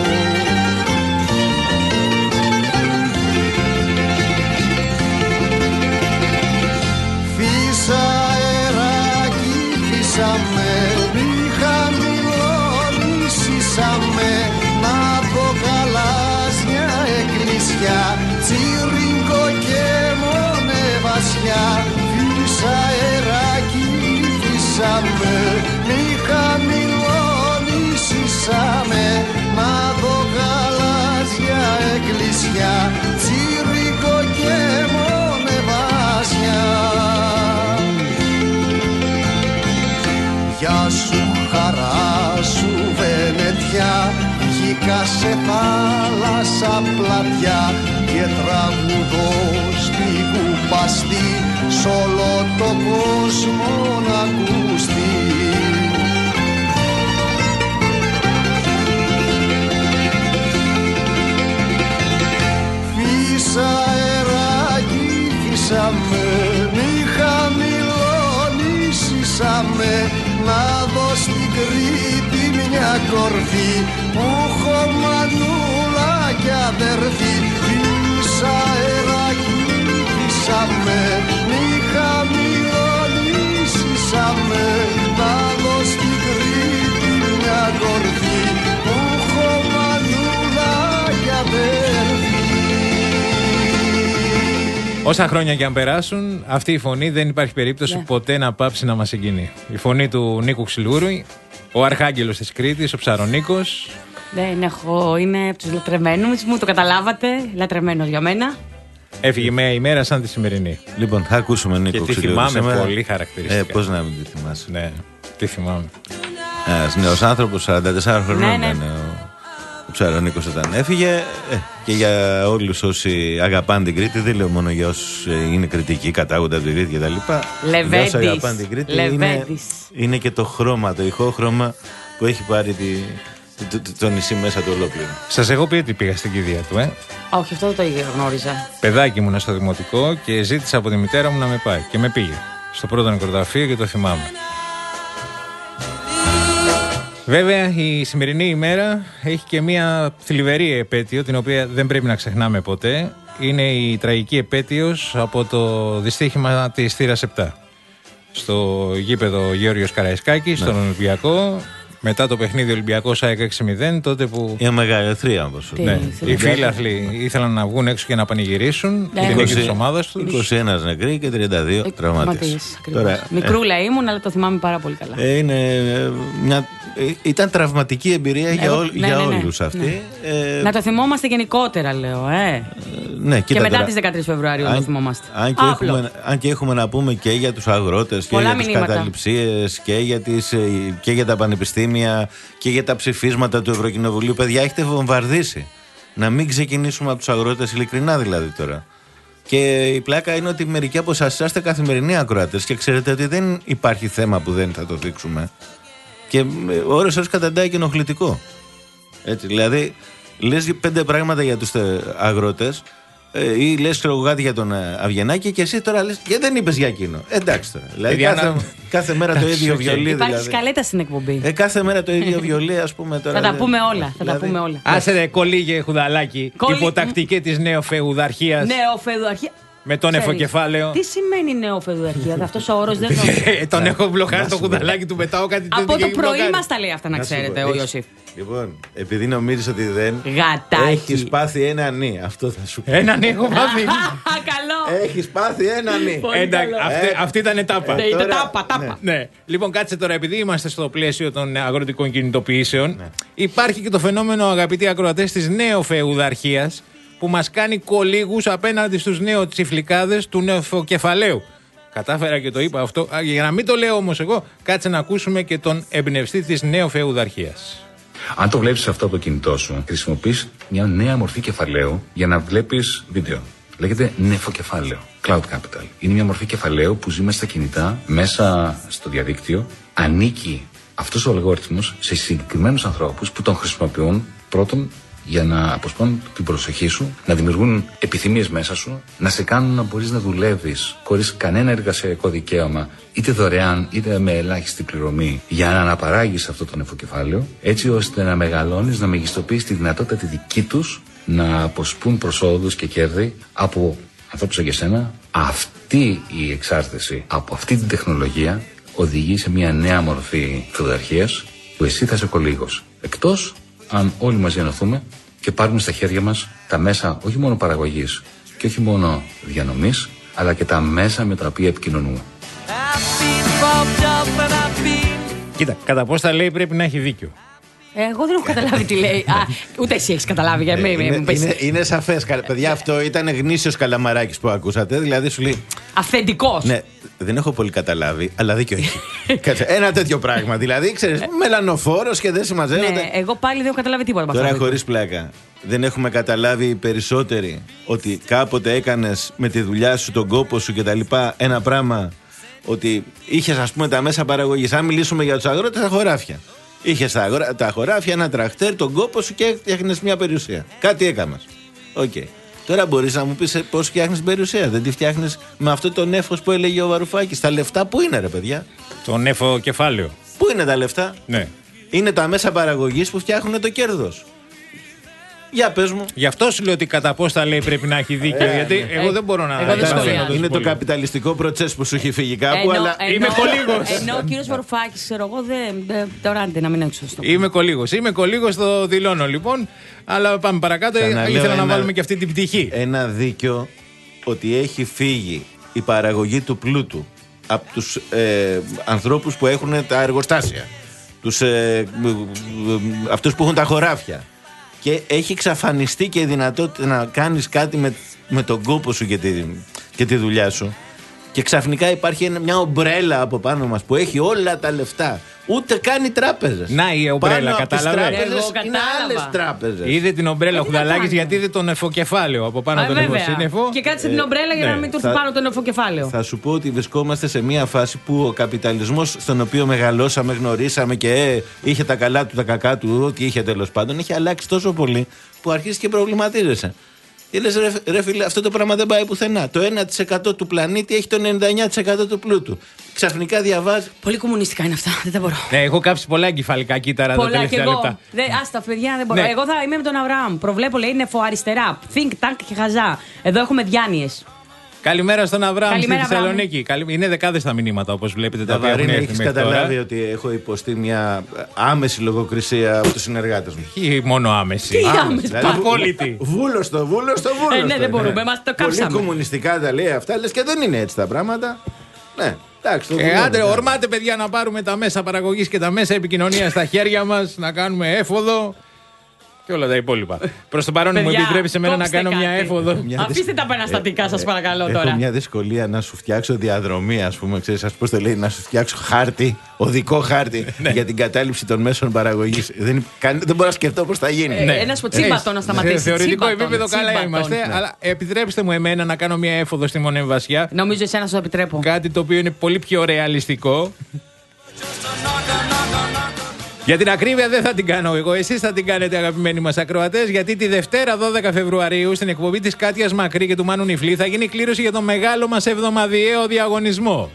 Φύσα αεράκι, φύσαμε, μη χαμηλώνεις, ήσαμε, να δω γαλάζια εκκλησιά, τσιρίνκο και μονεβασιά. Φύσα αεράκι, φύσαμε, μη χαμηλώνεις, ήσαμε, να δω γαλάζια εκκλησιά, τσιρίνκο και μονεβασιά. Γεια σου χαρά σου Βενετιά, βγήκα σε θάλασσα πλατιά και τραγουδώ στη κουπαστή σ' όλο το κόσμο να ακουστεί. Φύσα αεράκι, φύσαμε, μη χαμηλώνεις, ήσαμε, να δω στην Κρήτη μια κορφή που έχω μανούλα κι αδερφή. Φύσα αεράκι, φύσαμε, μη χαμηλώνεις, ήσαμε, να δω στην Κρήτη μια κορφή που έχω μανούλα κι αδερφή. Όσα χρόνια και αν περάσουν, αυτή η φωνή δεν υπάρχει περίπτωση yeah. ποτέ να πάψει να μας συγκινεί. Η φωνή του Νίκου Ξυλούρου, ο αρχάγγελος της Κρήτης, ο Ψαρονίκος. Δεν έχω, είναι από τους λατρεμένους μου, το καταλάβατε, λατρεμένος για μένα. Έφυγε μια ημέρα σαν τη σημερινή. Λοιπόν, θα ακούσουμε Νίκο Ξυλούρου. Και τη θυμάμαι σήμερα. Πολύ χαρακτηριστικά. Ε, πώς να μην τη θυμάσαι? Ναι, τη θυμάμαι. Ένας νέος άνθρωπος, σαράντα τέσσερα χρονών ναι, ναι. ήταν ο, ο Ψαρονίκος όταν έφυγε. Ε, και για όλους όσοι αγαπάνε την Κρήτη, δεν λέω μόνο για όσους είναι κριτικοί, κατάγονται από την Κρήτη κτλ. Για όσοι αγαπάνε την Κρήτη, είναι, είναι και το χρώμα, το ηχόχρωμα που έχει πάρει τη, το, το, το νησί μέσα του ολόκληρο. Σας έχω πει ότι πήγα στην κηδεία του, ε. Όχι, αυτό δεν το γνώριζα. Παιδάκι ήμουνα στο δημοτικό και ζήτησα από τη μητέρα μου να με πάει. Και με πήγε στο πρώτο νεκροταφείο και το θυμάμαι. Βέβαια, η σημερινή ημέρα έχει και μια θλιβερή επέτειο, την οποία δεν πρέπει να ξεχνάμε ποτέ. Είναι η τραγική επέτειος από το δυστύχημα της θύρας επτά. Στο γήπεδο Γεώργιος Καραϊσκάκης, ναι. στον Ολυμπιακό. Μετά το παιχνίδι Ολυμπιακός ΑΕΚ έξι μηδέν, τότε που. Η μεγάλη θρίαμβος. Ναι, οι φίλαθλοι ήθελαν να βγουν έξω και να πανηγυρίσουν ναι. την νίκη της ομάδας τους. είκοσι ένα νεκροί και τριάντα δύο ε, τραυματίες. Μικρούλα ε, ήμουν, αλλά το θυμάμαι πάρα πολύ καλά. Ε, είναι μια. Ήταν τραυματική εμπειρία ε, για, ό, ναι, για ναι, ναι, όλους αυτή. Ναι. Ε, να το θυμόμαστε γενικότερα, λέω. Ε. Ναι, και μετά τις δεκατρείς Φεβρουαρίου αν, το θυμόμαστε. Αν και, έχουμε, αν και έχουμε να πούμε και για τους αγρότες και για τις καταληψίες και για, τις, και για τα πανεπιστήμια και για τα ψηφίσματα του Ευρωκοινοβουλίου. Παιδιά, έχετε βομβαρδίσει. Να μην ξεκινήσουμε από τους αγρότες, ειλικρινά δηλαδή τώρα. Και η πλάκα είναι ότι μερικοί από εσάς είσαστε καθημερινοί ακροατές και ξέρετε ότι δεν υπάρχει θέμα που δεν θα το δείξουμε. Και ώρες ώρες καταντάει και ενοχλητικό. Έτσι, δηλαδή, λες πέντε πράγματα για τους αγρότες ε, ή λες κάτι για τον Αυγενάκη και εσύ τώρα λες και δεν είπες για εκείνο. Εντάξει τώρα. Δηλαδή, κάθε, να... κάθε μέρα το ίδιο βιολί. Υπάρχει δηλαδή. σκαλέτα στην εκπομπή. Ε, κάθε μέρα το ίδιο βιολί, ας πούμε τώρα. Θα τα πούμε όλα. Θα δηλαδή... τα πούμε όλα. Άσε ρε, κολλήγε χουδαλάκι. Κολλή... Υποτακτική της νεοφεουδαρχίας. Νεοφεουδαρχία. Με τον νεφοκεφάλαιο. Τι σημαίνει νεοφεουδαρχία, αυτός ο όρος δεν το. Τον έχω μπλοκάρει το κουταλάκι του, πετάω κάτι τέτοιο. Από το πρωί μας τα λέει αυτά, να ξέρετε, ο Ιωσήφ. Λοιπόν, επειδή νομίζεις ότι δεν. Γατάκι. Έχεις πάθει ένα νι. Αυτό θα σου πω. Ένα νι έχω πάθει. Καλό. Έχεις πάθει ένα νι. Εντάξει, αυτή ήταν ετάπα. Ναι, ήταν τάπα, τάπα. Ναι. Λοιπόν, κάτσε τώρα, επειδή είμαστε στο πλαίσιο των αγροτικών κινητοποιήσεων, υπάρχει και το φαινόμενο, αγαπητοί ακροατές, της νεοφεουδαρχίας, που μας κάνει κολύγους απέναντι στους νεοτσιφλικάδες του νεφοκεφαλαίου. Κατάφερα και το είπα αυτό. Για να μην το λέω όμως εγώ, κάτσε να ακούσουμε και τον εμπνευστή της νεοφεουδαρχίας. Αν το βλέπεις αυτό από το κινητό σου, χρησιμοποιείς μια νέα μορφή κεφαλαίου για να βλέπεις βίντεο. Λέγεται νεφοκεφάλαιο. Cloud Capital. Είναι μια μορφή κεφαλαίου που ζει μέσα στα κινητά, μέσα στο διαδίκτυο. Ανήκει αυτός ο αλγόριθμος σε συγκεκριμένους ανθρώπους που τον χρησιμοποιούν πρώτον για να αποσπώνουν την προσοχή σου, να δημιουργούν επιθυμίες μέσα σου, να σε κάνουν να μπορείς να δουλεύεις χωρίς κανένα εργασιακό δικαίωμα, είτε δωρεάν είτε με ελάχιστη πληρωμή, για να αναπαράγεις αυτό το νεφοκεφάλαιο, έτσι ώστε να μεγαλώνεις, να μεγιστοποιείς τη δυνατότητα τη δική τους να αποσπούν προσόδους και κέρδη από ανθρώπους σαν και εσένα. Αυτή η εξάρτηση από αυτή την τεχνολογία οδηγεί σε μια νέα μορφή φεουδαρχίας που εσύ θα είσαι κολύγος. Εκτός αν όλοι μαζί ενωθούμε και πάρουμε στα χέρια μας τα μέσα όχι μόνο παραγωγής και όχι μόνο διανομής, αλλά και τα μέσα με τα οποία επικοινωνούμε. Κοίτα, κατά πώς τα λέει πρέπει να έχει δίκιο. Εγώ δεν έχω καταλάβει τι λέει. Α, ούτε εσύ έχεις καταλάβει. Για μένα, είναι, είναι, είναι, είναι σαφές. Παιδιά, αυτό ήταν γνήσιος καλαμαράκης που ακούσατε. Δηλαδή σου λέει. Αυθεντικός. Ναι, δεν έχω πολύ καταλάβει, αλλά δίκιο έχει. Κάτσε, ένα τέτοιο πράγμα. Δηλαδή, ξέρεις, μελανοφόρος και δεν συμμαζεύεται. Ναι, εγώ πάλι δεν έχω καταλάβει τίποτα. Τώρα, χωρίς πλάκα, δεν έχουμε καταλάβει οι περισσότεροι ότι κάποτε έκανες με τη δουλειά σου, τον κόπο σου κτλ. Ένα πράγμα ότι είχες, ας πούμε, τα μέσα παραγωγής. Αν μιλήσουμε για τους αγρότες, τα χωράφια. Είχες τα, αγορά, τα χωράφια, ένα τραχτέρ, τον κόπο σου και έφτιαχνες μια περιουσία. Κάτι έκανες. Οκ. Okay. Τώρα μπορείς να μου πεις πώς φτιάχνεις περιουσία. Δεν τη φτιάχνεις με αυτό το νέφος που έλεγε ο Βαρουφάκης. Τα λεφτά πού είναι, ρε παιδιά? Το νεφοκεφάλαιο. Πού είναι τα λεφτά? Ναι. Είναι τα μέσα παραγωγής που φτιάχνουν το κέρδος. Για πες μου. Γι' αυτό σου λέω ότι κατά πώς τα λέει πρέπει να έχει δίκιο. Ε, γιατί ε, εγώ δεν μπορώ να. Εγώ δεν είναι το καπιταλιστικό προτσές που σου έχει φύγει κάπου, ενώ, αλλά. Ενώ, είμαι κολύγος. Ενώ ο κύριος Βαρουφάκης, ξέρω εγώ, δεν. Τώρα άντε να μην έξω στο. Είμαι κολύγος. Είμαι κολύγος, το δηλώνω λοιπόν. Αλλά πάμε παρακάτω. Ήθελα να βάλουμε και αυτή την πτυχή. Ένα δίκιο ότι έχει φύγει η παραγωγή του πλούτου από τους ε, ανθρώπους που έχουν τα εργοστάσια. Τους, ε, αυτούς που έχουν τα χωράφια. Και έχει εξαφανιστεί και η δυνατότητα να κάνεις κάτι με, με τον κόπο σου και τη, και τη δουλειά σου. Και ξαφνικά υπάρχει μια ομπρέλα από πάνω μας που έχει όλα τα λεφτά. Ούτε καν οι τράπεζες. Να η ομπρέλα, κατάλαβε. Είναι άλλες τράπεζες. Είδε την ομπρέλα ο Χουδαλάκης, γιατί είδε το νεφοκεφάλαιο από πάνω τον νεφοσύννεφο. Και κάτσε την ομπρέλα για να μην του έρθει πάνω το νεφοκεφάλαιο. Θα σου πω ότι βρισκόμαστε σε μια φάση που ο καπιταλισμός, στον οποίο μεγαλώσαμε, γνωρίσαμε και ε, είχε τα καλά του, τα κακά του, ό,τι είχε τέλος πάντων, έχει αλλάξει τόσο πολύ που αρχίζει και προβληματίζεσαι. Και λες, ρε, ρε φίλε, αυτό το πράγμα δεν πάει πουθενά. Το ένα τοις εκατό του πλανήτη έχει το ενενήντα εννιά τοις εκατό του πλούτου. Ξαφνικά διαβάζει. Πολύ κομμουνιστικά είναι αυτά. Δεν τα μπορώ. Ναι, έχω κάψει πολλά εγκεφαλικά κύτταρα τα τελευταία λεπτά. Δε, άστα, παιδιά, δεν μπορώ. Ναι. Εγώ θα είμαι με τον Αβραάμ. Προβλέπω, λέει, νεφοαριστερά. Think tank και χαζά. Εδώ έχουμε διάνοιες. Καλημέρα στον Αβραάμ στη Θεσσαλονίκη. Είναι δεκάδες τα μηνύματα, όπως βλέπετε. Τα οποία έχουν έρθει. Έχεις καταλάβει ότι έχω υποστεί μια άμεση λογοκρισία από τους συνεργάτες μου. Ή μόνο άμεση. Τι άμεση, δηλαδή, απόλυτη. Βούλωστο, βούλωστο, βούλωστο. Ε, ναι, δεν μπορούμε, μας το κάψαμε. Πολύ κομμουνιστικά τα λέει αυτά, λες και δεν είναι έτσι τα πράγματα. Ναι. Εντάξει, ε, άντε, ορμάτε παιδιά να πάρουμε τα μέσα παραγωγής και τα μέσα επικοινωνίας στα χέρια μας, να κάνουμε έφοδο. Και όλα τα υπόλοιπα. Προς το παρόν, μου επιτρέπει εμένα να κάνω μια έφοδο. Αφήστε τα επαναστατικά, σας παρακαλώ τώρα. Έχω μια δυσκολία να σου φτιάξω διαδρομή, ας πούμε. Ξέρεις, ας πώς το λέει, να σου φτιάξω χάρτη, οδικό χάρτη για την κατάληψη των μέσων παραγωγής. Δεν, δεν μπορώ να σκεφτώ πώς θα γίνει. Ένα τσίμπατο να σταματήσει. Σε θεωρητικό επίπεδο καλά είμαστε. Αλλά επιτρέψτε μου εμένα να κάνω μια έφοδο στη Μονεμβασιά. Νομίζω εσένα σου επιτρέπω. Κάτι το οποίο είναι πολύ πιο ρεαλιστικό. Για την ακρίβεια δεν θα την κάνω εγώ, εσείς θα την κάνετε αγαπημένοι μας ακροατές, γιατί τη Δευτέρα δώδεκα Φεβρουαρίου στην εκπομπή της Κάτιας Μακρύ και του Μάνου Νιφλή θα γίνει κλήρωση για το μεγάλο μας εβδομαδιαίο διαγωνισμό.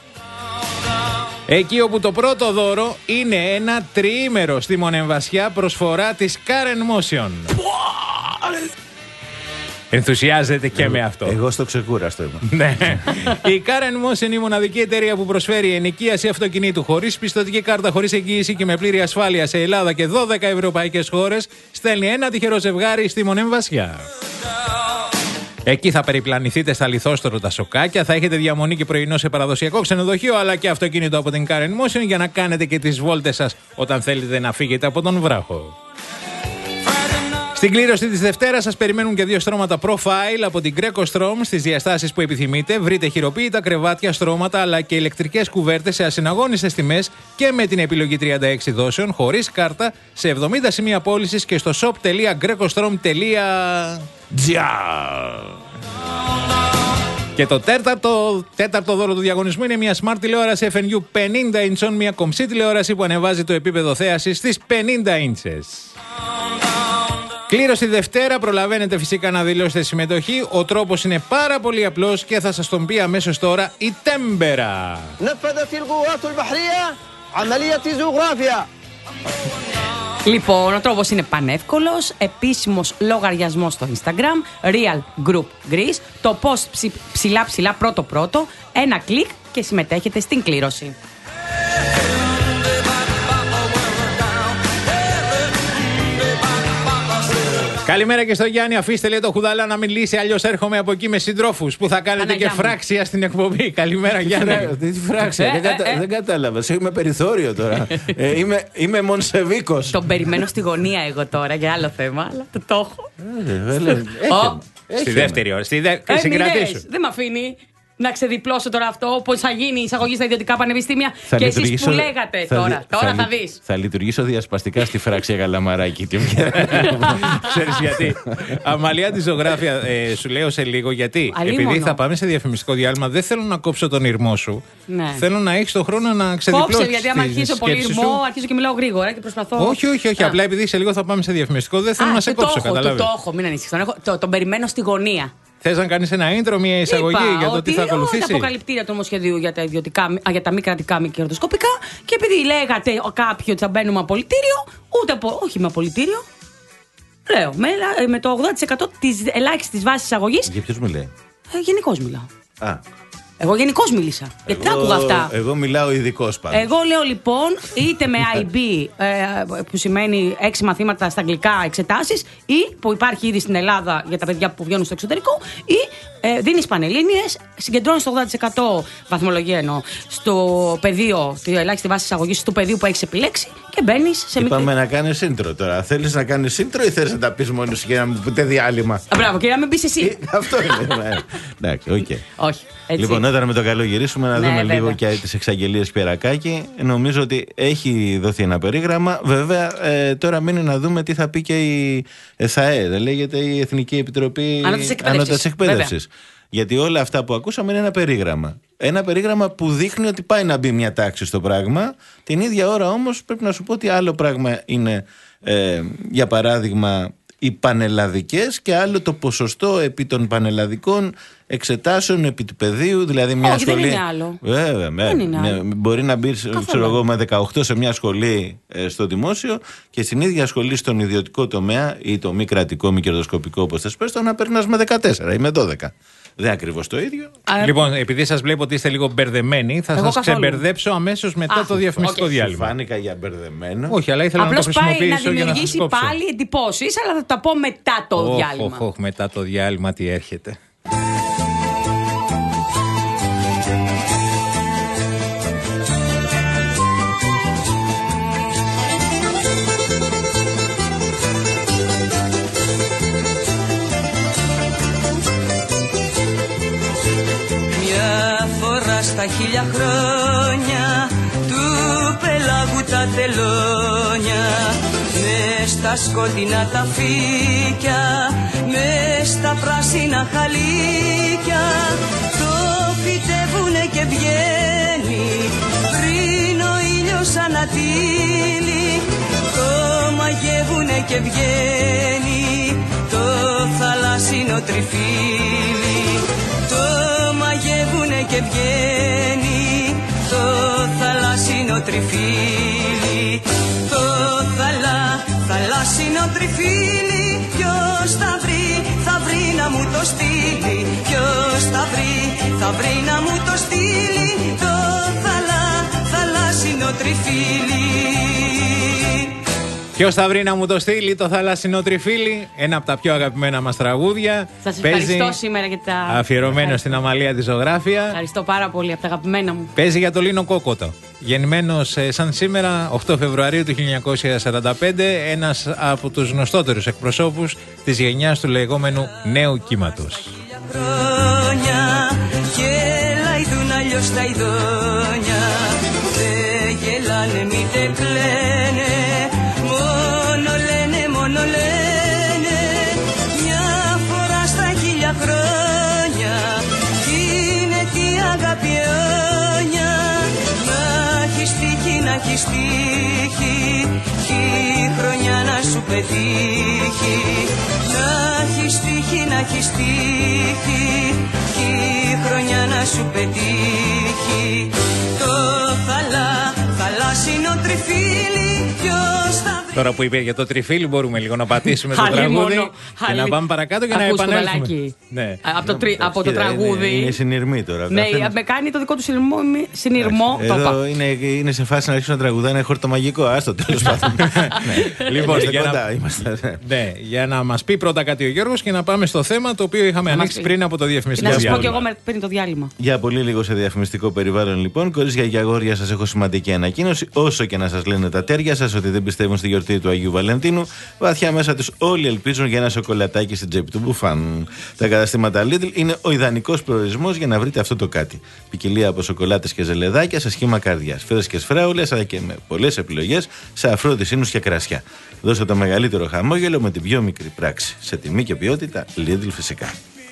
Εκεί όπου το πρώτο δώρο είναι ένα τριήμερο στη Μονεμβασιά, προσφορά της Karen Motion. Ενθουσιάζεται και με αυτό. Εγώ στο ξεκούραστο είμαι. Ναι. Η Car and Motion είναι η μοναδική εταιρεία που προσφέρει ενοικίαση αυτοκινήτου χωρίς πιστωτική κάρτα, χωρίς εγγύηση και με πλήρη ασφάλεια σε Ελλάδα και δώδεκα ευρωπαϊκές χώρες. Στέλνει ένα τυχερό ζευγάρι στη Μονέμβασιά. Εκεί θα περιπλανηθείτε στα λιθόστρωτα τα σοκάκια, θα έχετε διαμονή και πρωινό σε παραδοσιακό ξενοδοχείο, αλλά και αυτοκίνητο από την Car and Motion για να κάνετε και τις βόλτες σας όταν θέλετε να φύγετε από τον βράχο. Στην κλήρωση της Δευτέρας σας περιμένουν και δύο στρώματα Profile από την Greco Strom στις διαστάσεις που επιθυμείτε. Βρείτε χειροποίητα κρεβάτια, στρώματα αλλά και ηλεκτρικές κουβέρτες σε ασυναγώνιστες τιμές και με την επιλογή τριάντα έξι δόσεων χωρίς κάρτα σε εβδομήντα σημεία πώλησης και στο shop τελεία grecostrom τελεία gr. Και το τέταρτο, τέταρτο δώρο του διαγωνισμού είναι μια Smart τηλεόραση εφ εν γιου πενήντα ίντσων, μια κομψή τηλεόραση που ανεβάζει το επίπεδο θέασης στις πενήντα ίντσες. Κλήρωση Δευτέρα, προλαβαίνετε φυσικά να δηλώσετε συμμετοχή. Ο τρόπος είναι πάρα πολύ απλός και θα σας τον πει αμέσως τώρα η Τέμπερα. Λοιπόν, ο τρόπος είναι πανεύκολος. Επίσημος λογαριασμός στο Instagram, Real Group Greece. Το post ψηλά ψηλά πρώτο πρώτο. Ένα κλικ και συμμετέχετε στην κλήρωση. Καλημέρα και στο Γιάννη. Αφήστε λέει το χουδαλά να μιλήσει. Αλλιώς έρχομαι από εκεί με συντρόφους που θα κάνετε και φράξια στην εκπομπή. Καλημέρα Γιάννη. Τι φράξια, δεν, κατα... δεν κατάλαβα. Έχουμε περιθώριο τώρα. ε, είμαι είμαι Μονσεβίκος. Τον περιμένω στη γωνία εγώ τώρα για άλλο θέμα, αλλά το, το έχω. Στη δεύτερη ώρα. Στη δε... συγκρατήσου. Δεν με αφήνει να ξεδιπλώσω τώρα αυτό, πώς θα γίνει η εισαγωγή στα ιδιωτικά πανεπιστήμια. Θα και εσείς που λέγατε θα τώρα, θα, τώρα θα, θα δεις. Θα λειτουργήσω διασπαστικά στη φράξια Καλαμαράκη. Ξέρεις γιατί. Αμαλία τη ζωγράφια, ε, σου λέω σε λίγο γιατί. Αλίμονο. Επειδή θα πάμε σε διαφημιστικό διάλειμμα, δεν θέλω να κόψω τον ηρμό σου. Ναι. Θέλω να έχεις τον χρόνο να ξεδιπλώσεις. Κόψε, γιατί άμα αρχίσω πολύ ηρμό, αρχίζω και μιλάω γρήγορα και προσπαθώ. Όχι, όχι, όχι. Α. Απλά επειδή σε λίγο θα πάμε σε διαφημιστικό, δεν θέλω Α, να σε κόψω. Καταλάβεις. Το έχω, μην ανησυχείς. Τον, το, τον περιμένω στη γωνία. Θες να κάνεις ένα intro, μια εισαγωγή Είπα για το τι θα ακολουθήσει. Τα αποκαλυπτήρια του νομοσχεδίου για τα, ιδιωτικά, για τα μη κρατικά, μη κερδοσκοπικά. Και επειδή λέγατε κάποιοι ότι θα μπαίνουμε απολυτήριο, ούτε από, όχι με απολυτήριο. Λέω, με, με το ογδόντα τοις εκατό της ελάχιστης βάσης εισαγωγής. Για ποιους μιλάει? Ε, γενικώς μιλάω. Α. Εγώ γενικώς μίλησα. Γιατί τα άκουγα αυτά. Εγώ μιλάω ειδικός πάντως. Εγώ λέω λοιπόν, είτε με άι μπι, ε, που σημαίνει έξι μαθήματα στα αγγλικά εξετάσεις, ή που υπάρχει ήδη στην Ελλάδα για τα παιδιά που βγαίνουν στο εξωτερικό, ή ε, δίνεις πανελλήνιες, συγκεντρώνεις το ογδόντα τοις εκατό βαθμολογία εννοώ στο πεδίο, τη ελάχιστη βάση εισαγωγής του πεδίου που έχεις επιλέξει και μπαίνεις σε μικρή. Είπαμε να κάνεις intro τώρα. Θέλεις να κάνεις intro ή θέλεις να τα πεις μόνος και να μου πείτε διάλειμμα? Α, μπράβο, και να μην πεις εσύ. Αυτό είναι. Εντάξει, οκ. Όχι. Έτσι. Λοιπόν, όταν με το καλό γυρίσουμε να ναι, δούμε βέβαια. λίγο και τις εξαγγελίες Πιερακάκη. Νομίζω ότι έχει δοθεί ένα περίγραμμα. Βέβαια, ε, τώρα μείνει να δούμε τι θα πει και η ΕΘΑΕ. Δεν λέγεται η Εθνική Επιτροπή Ανώτατης Εκπαίδευσης. Γιατί όλα αυτά που ακούσαμε είναι ένα περίγραμμα. Ένα περίγραμμα που δείχνει ότι πάει να μπει μια τάξη στο πράγμα. Την ίδια ώρα όμως πρέπει να σου πω ότι άλλο πράγμα είναι, ε, για παράδειγμα, οι πανελλαδικές και άλλο το ποσοστό επί των πανελλαδικών εξετάσεων επί του πεδίου. Δηλαδή μια Όχι, σχολή. Δεν είναι άλλο. Βέβαια, δεν είναι ναι, άλλο. Μπορεί να μπει ξέρω εγώ, με δεκαοκτώ σε μια σχολή ε, στο δημόσιο και στην ίδια σχολή στον ιδιωτικό τομέα ή το μη κρατικό, μη κερδοσκοπικό, όπως θες πες το, να περνάς με δεκατέσσερα ή με δώδεκα. Δεν ακριβώς το ίδιο. Α, λοιπόν, επειδή σας βλέπω ότι είστε λίγο μπερδεμένοι, θα σας ξεμπερδέψω αμέσως μετά Α, το διαφημιστικό okay. διάλειμμα. Φάνηκα για μπερδεμένο. Όχι, αλλά ήθελα Απλώς να το χρησιμοποιήσω πάει να για να σας δημιουργήσει κόψω. πάλι εντυπώσεις, αλλά θα τα πω μετά το oh, διάλειμμα. Όχι, oh, oh, μετά το διάλειμμα τι έρχεται. Στα χίλια χρόνια του πελάγου τα τελώνια, μες στα σκοτεινά τα φύκια, μες στα πράσινα χαλίκια, το φυτεύουνε και βγαίνει πριν ο ήλιος ανατείλει, το μαγεύουνε και βγαίνει το θαλάσσινο τριφύλι, το μαγεύουνε και βγαίνει το θαλάσσινο τριφύλι, το θαλά, θαλάσσινο τριφύλι ποιος θα βρει, θα βρει να μου το στείλει, ποιος θα βρει, θα βρει να μου το στείλει, το θαλά, θαλάσσινο τριφύλι. Ποιος θα βρει να μου το στείλει, το θαλάσσινο τριφύλι, ένα από τα πιο αγαπημένα μας τραγούδια. Σας ευχαριστώ σήμερα για τα... Αφιερωμένο στην Αμαλία τη ζωγράφια. Ευχαριστώ πάρα πολύ, από τα αγαπημένα μου. Παίζει για το Λίνο Κόκοτο. Γεννημένος ε, σαν σήμερα, οκτώ Φεβρουαρίου του χίλια εννιακόσια σαράντα πέντε, ένας από τους γνωστότερους εκπροσώπους της γενιάς του λεγόμενου νέου κύματος. Χρόνια γελάιδουν αλλιώς τα ειδόνια, δεν γελάνε μήτε κλαίνε, μόνο λένε, μόνο λένε, μια φορά στα χίλια χρόνια είναι τι αγάπη αιώνια, να έχεις τύχει, να έχεις τύχει κι η χρονιά να σου πετύχει, να έχεις τύχει, να έχεις τύχει κι η χρονιά να σου πετύχει, το θαλά, θαλάσσινο τριφύλι, ποιος θα βρει. Τώρα που είπε για το τριφύλι, μπορούμε λίγο να πατήσουμε το τραγούδι και να πάμε παρακάτω για να επανέλθουμε. Ναι. Από το, τρι, από το τραγούδι. Είναι, είναι συνειρμή τώρα. Ναι, με κάνει το δικό του συνειρμό. συνειρμό εδώ το είναι, είναι σε φάση να αρχίσουν να τραγουδάνε ένα χορτομαγικό. Άστο, τέλος πάντων. Ναι. Λοιπόν, είμαστε για, κοντά, να... είμαστε. Ναι, για να μας πει πρώτα κάτι ο Γιώργος και να πάμε στο θέμα το οποίο είχαμε να ανοίξει πριν από το διαφημιστικό διάλειμμα. Να διάλειμμα. σας πω και εγώ πριν το διάλειμμα. Για πολύ λίγο σε διαφημιστικό περιβάλλον, λοιπόν. Κορίτσια και αγόρια, σας έχω σημαντική ανακοίνωση. Όσο και να σας λένε τα τέρια σας ότι δεν πιστεύουν στη γιορτή του Αγίου Βαλεντίνου, βαθιά μέσα τους όλοι ελπίζουν για ένα σοκολατάκι στην τσέπη του μπουφάν. Τα καταστήματα Lidl είναι ο ιδανικός προορισμός για να βρείτε αυτό το κάτι. Ποικιλία από σοκολάτες και ζελεδάκια σε σχήμα καρδιάς. Φρέσκες φράουλες, αλλά και με πολλές επιλογές σε αφρόδις ίνους και κρασιά. Δώστε το μεγαλύτερο χαμόγελο με την πιο μικρή πράξη. Σε τιμή και ποιότητα, Lidl φυσικά.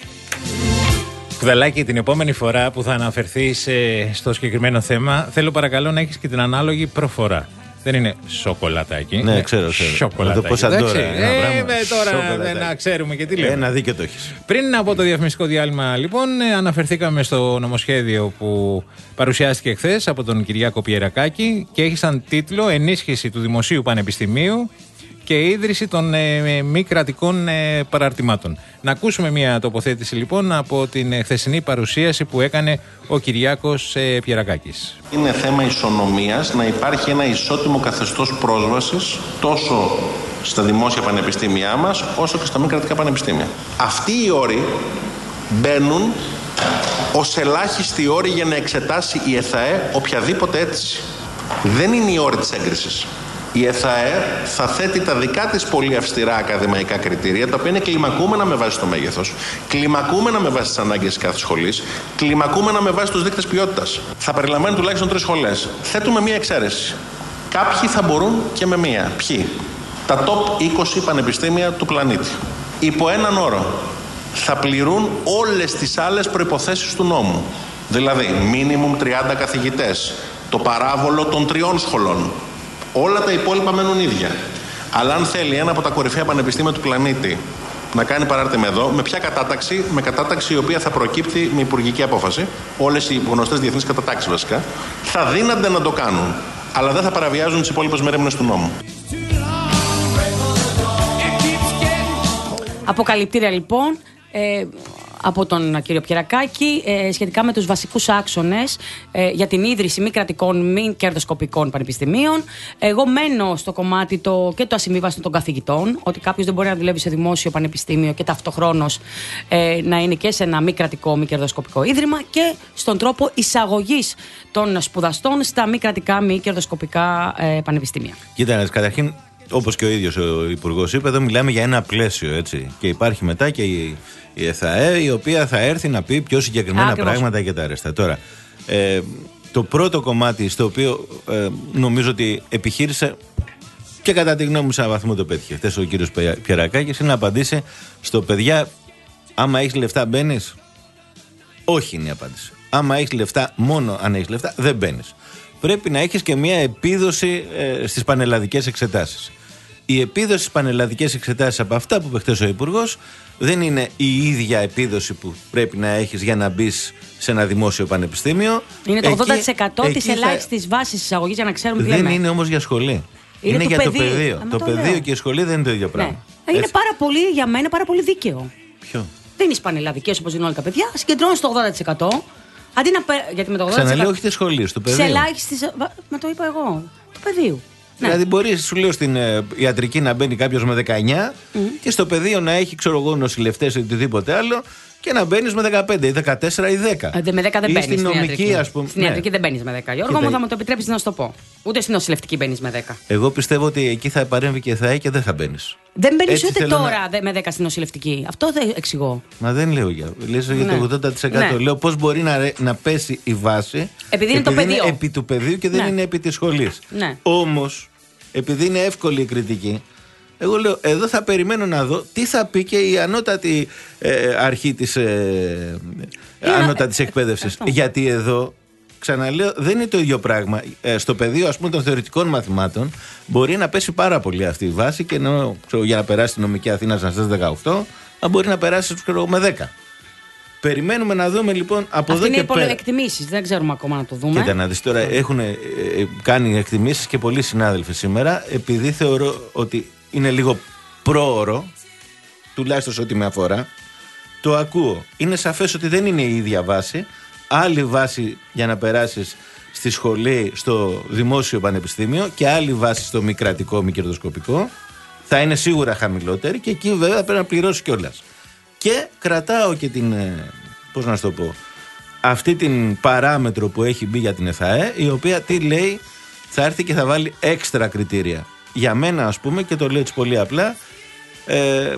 Κουδαλάκι, την επόμενη φορά που θα αναφερθείς στο συγκεκριμένο θέμα, θέλω παρακαλώ να έχεις και την ανάλογη προφορά. Δεν είναι σοκολατάκι. Ναι, ξέρω, ξέρω. Σοκολατάκι. Πώς αντόρα. Ε, τώρα δεν να ξέρουμε και τι λέμε. Ένα δίκιο το έχεις. Πριν από το διαφημιστικό διάλειμμα, λοιπόν, αναφερθήκαμε στο νομοσχέδιο που παρουσιάστηκε χθες από τον Κυριάκο Πιερακάκη και έχει σαν τίτλο «Ενίσχυση του Δημοσίου Πανεπιστημίου και ίδρυση των ε, μη κρατικών ε, παραρτημάτων». Να ακούσουμε μια τοποθέτηση λοιπόν από την χθεσινή παρουσίαση που έκανε ο Κυριάκος ε, Πιερακάκης. Είναι θέμα ισονομίας να υπάρχει ένα ισότιμο καθεστώς πρόσβασης τόσο στα δημόσια πανεπιστήμια μας όσο και στα μη κρατικά πανεπιστήμια. Αυτοί οι όροι μπαίνουν ως ελάχιστοι όροι για να εξετάσει η ΕΘΑΕ οποιαδήποτε αίτηση. Δεν είναι οι όροι της έγκρισης. Η ΕΘΑΕ θα θέτει τα δικά της πολύ αυστηρά ακαδημαϊκά κριτήρια, τα οποία είναι κλιμακούμενα με βάση το μέγεθος, κλιμακούμενα με βάση τις ανάγκες της κάθε σχολής, κλιμακούμενα με βάση τους δείκτες ποιότητας. Θα περιλαμβάνει τουλάχιστον τρεις σχολές. Θέτουμε μία εξαίρεση. Κάποιοι θα μπορούν και με μία. Ποιοι? Τα top είκοσι πανεπιστήμια του πλανήτη. Υπό έναν όρο. Θα πληρούν όλες τις άλλες προϋποθέσεις του νόμου. Δηλαδή, μίνιμουμ τριάντα καθηγητές, το παράβολο των τριών σχολών. Όλα τα υπόλοιπα μένουν ίδια. Αλλά αν θέλει ένα από τα κορυφαία πανεπιστήμια του πλανήτη να κάνει παράρτημα εδώ, με ποια κατάταξη? Με κατάταξη η οποία θα προκύπτει με υπουργική απόφαση, όλες οι γνωστές διεθνείς κατατάξεις βασικά, θα δύνανται να το κάνουν. Αλλά δεν θα παραβιάζουν τις υπόλοιπες μέρημνες του νόμου. Αποκαλυπτήρια λοιπόν. Ε... από τον κύριο Πιερακάκη ε, σχετικά με τους βασικούς άξονες ε, για την ίδρυση μη κρατικών, μη κερδοσκοπικών πανεπιστημίων. Εγώ μένω στο κομμάτι το, και το ασυμβίβαστο των καθηγητών, ότι κάποιος δεν μπορεί να δουλεύει σε δημόσιο πανεπιστήμιο και ταυτοχρόνως ε, να είναι και σε ένα μη κρατικό, μη κερδοσκοπικό ίδρυμα, και στον τρόπο εισαγωγής των σπουδαστών στα μη κρατικά, μη κερδοσκοπικά ε, πανεπιστήμια. Κοίτα, καταρχήν, όπως και ο ίδιος ο Υπουργός είπε, εδώ μιλάμε για ένα πλαίσιο, έτσι. Και υπάρχει μετά και η, η ΕΘΑΕ, η οποία θα έρθει να πει πιο συγκεκριμένα Άκριβος. πράγματα και τα αρέστα. Τώρα, ε, το πρώτο κομμάτι στο οποίο ε, νομίζω ότι επιχείρησε και κατά τη γνώμη μου σε έναν βαθμό το πέτυχε χθες ο κύριος Πιερακάκης, είναι να απαντήσει στο παιδιά, άμα έχεις λεφτά μπαίνεις? Όχι είναι η απάντηση. Άμα έχεις λεφτά, μόνο αν έχεις λεφτά, δεν μπαίνεις. Πρέπει να έχεις και μια επίδοση ε, στις πανελλαδικές εξετάσεις. Η επίδοση στις πανελλαδικές εξετάσεις από αυτά που είπε χθες ο Υπουργός δεν είναι η ίδια επίδοση που πρέπει να έχεις για να μπεις σε ένα δημόσιο πανεπιστήμιο. Είναι το ογδόντα τοις εκατό της ελάχιστης θα... βάσης εισαγωγής, για να ξέρουμε τι λέμε. Δεν είναι όμως για σχολή. Είναι, είναι για παιδί. το πεδίο. Το, το πεδίο και η σχολή δεν είναι το ίδιο πράγμα. Ναι. Είναι πάρα πολύ, για μένα πάρα πολύ δίκαιο. Ποιο? Δίνεις πανελλαδικές όπως δίνουν όλα τα παιδιά, συγκεντρώνεις το ογδόντα τοις εκατό. Αντί να πε... Γιατί με το ογδόντα τοις εκατό. Ξαναλέω, όχι τη σχολή, του παιδίου. Σε ελάχιστες. Μα το είπα εγώ. Του παιδίου. Δηλαδή, ναι. μπορεί, σου λέω, στην ε, ιατρική να μπαίνει κάποιο με δεκαεννιά mm. και στο πεδίο να έχει, ξέρω εγώ, νοσηλευτές ή οτιδήποτε άλλο και να μπαίνει με δεκαπέντε ή δεκατέσσερα ή δέκα. Ε, με δέκα δεν μπαίνει. Στην νομική, ας πούμε. Στην ναι. ιατρική δεν μπαίνει με δέκα. Γιώργο μου, θα μου το επιτρέψει να σου το πω. Ούτε στην νοσηλευτική μπαίνει με δέκα. Εγώ πιστεύω ότι εκεί θα παρέμβει και θα και δεν θα μπαίνει. Δεν μπαίνει ούτε τώρα να... με δέκα στην νοσηλευτική. Αυτό δεν εξηγώ. Μα δεν λέω για, λέω για ναι. το ογδόντα τοις εκατό. Ναι. Λέω πώς μπορεί να, να πέσει η βάση. Επειδή είναι επειδή το πεδίο. Είναι επί του πεδίου και δεν ναι. είναι επί τη σχολή. Ναι. Όμως, επειδή είναι εύκολη η κριτική, εγώ λέω, εδώ θα περιμένω να δω τι θα πει και η ανώτατη ε, αρχή της ε, ε, ανώτατης εκπαίδευσης. Ε, Γιατί εδώ, ξαναλέω, δεν είναι το ίδιο πράγμα. Ε, στο πεδίο, ας πούμε, των θεωρητικών μαθημάτων μπορεί να πέσει πάρα πολύ αυτή η βάση και ενώ, ξέρω, για να περάσει τη νομική Αθήνας να στάσει δεκαοκτώ, να μπορεί να περάσει ξέρω, με δέκα. Περιμένουμε να δούμε λοιπόν από Αυτή εδώ και πέρα. Είναι εκτιμήσεις, δεν ξέρουμε ακόμα να το δούμε. Κοίτα να δεις τώρα, έχουν ε, κάνει εκτιμήσεις και πολλοί συνάδελφοι σήμερα, επειδή θεωρώ ότι είναι λίγο πρόωρο, τουλάχιστον σε ό,τι με αφορά. Το ακούω. Είναι σαφές ότι δεν είναι η ίδια βάση. Άλλη βάση για να περάσεις στη σχολή, στο δημόσιο πανεπιστήμιο και άλλη βάση στο μη κρατικό, μη κερδοσκοπικό. Θα είναι σίγουρα χαμηλότερη και εκεί βέβαια πρέπει να πληρώσει κιόλας. Και κρατάω και την, πώς να σου το πω, αυτή την παράμετρο που έχει μπει για την ΕΘΑΕ, η οποία τι λέει, θα έρθει και θα βάλει έξτρα κριτήρια. Για μένα, ας πούμε, και το λέω έτσι πολύ απλά, ε,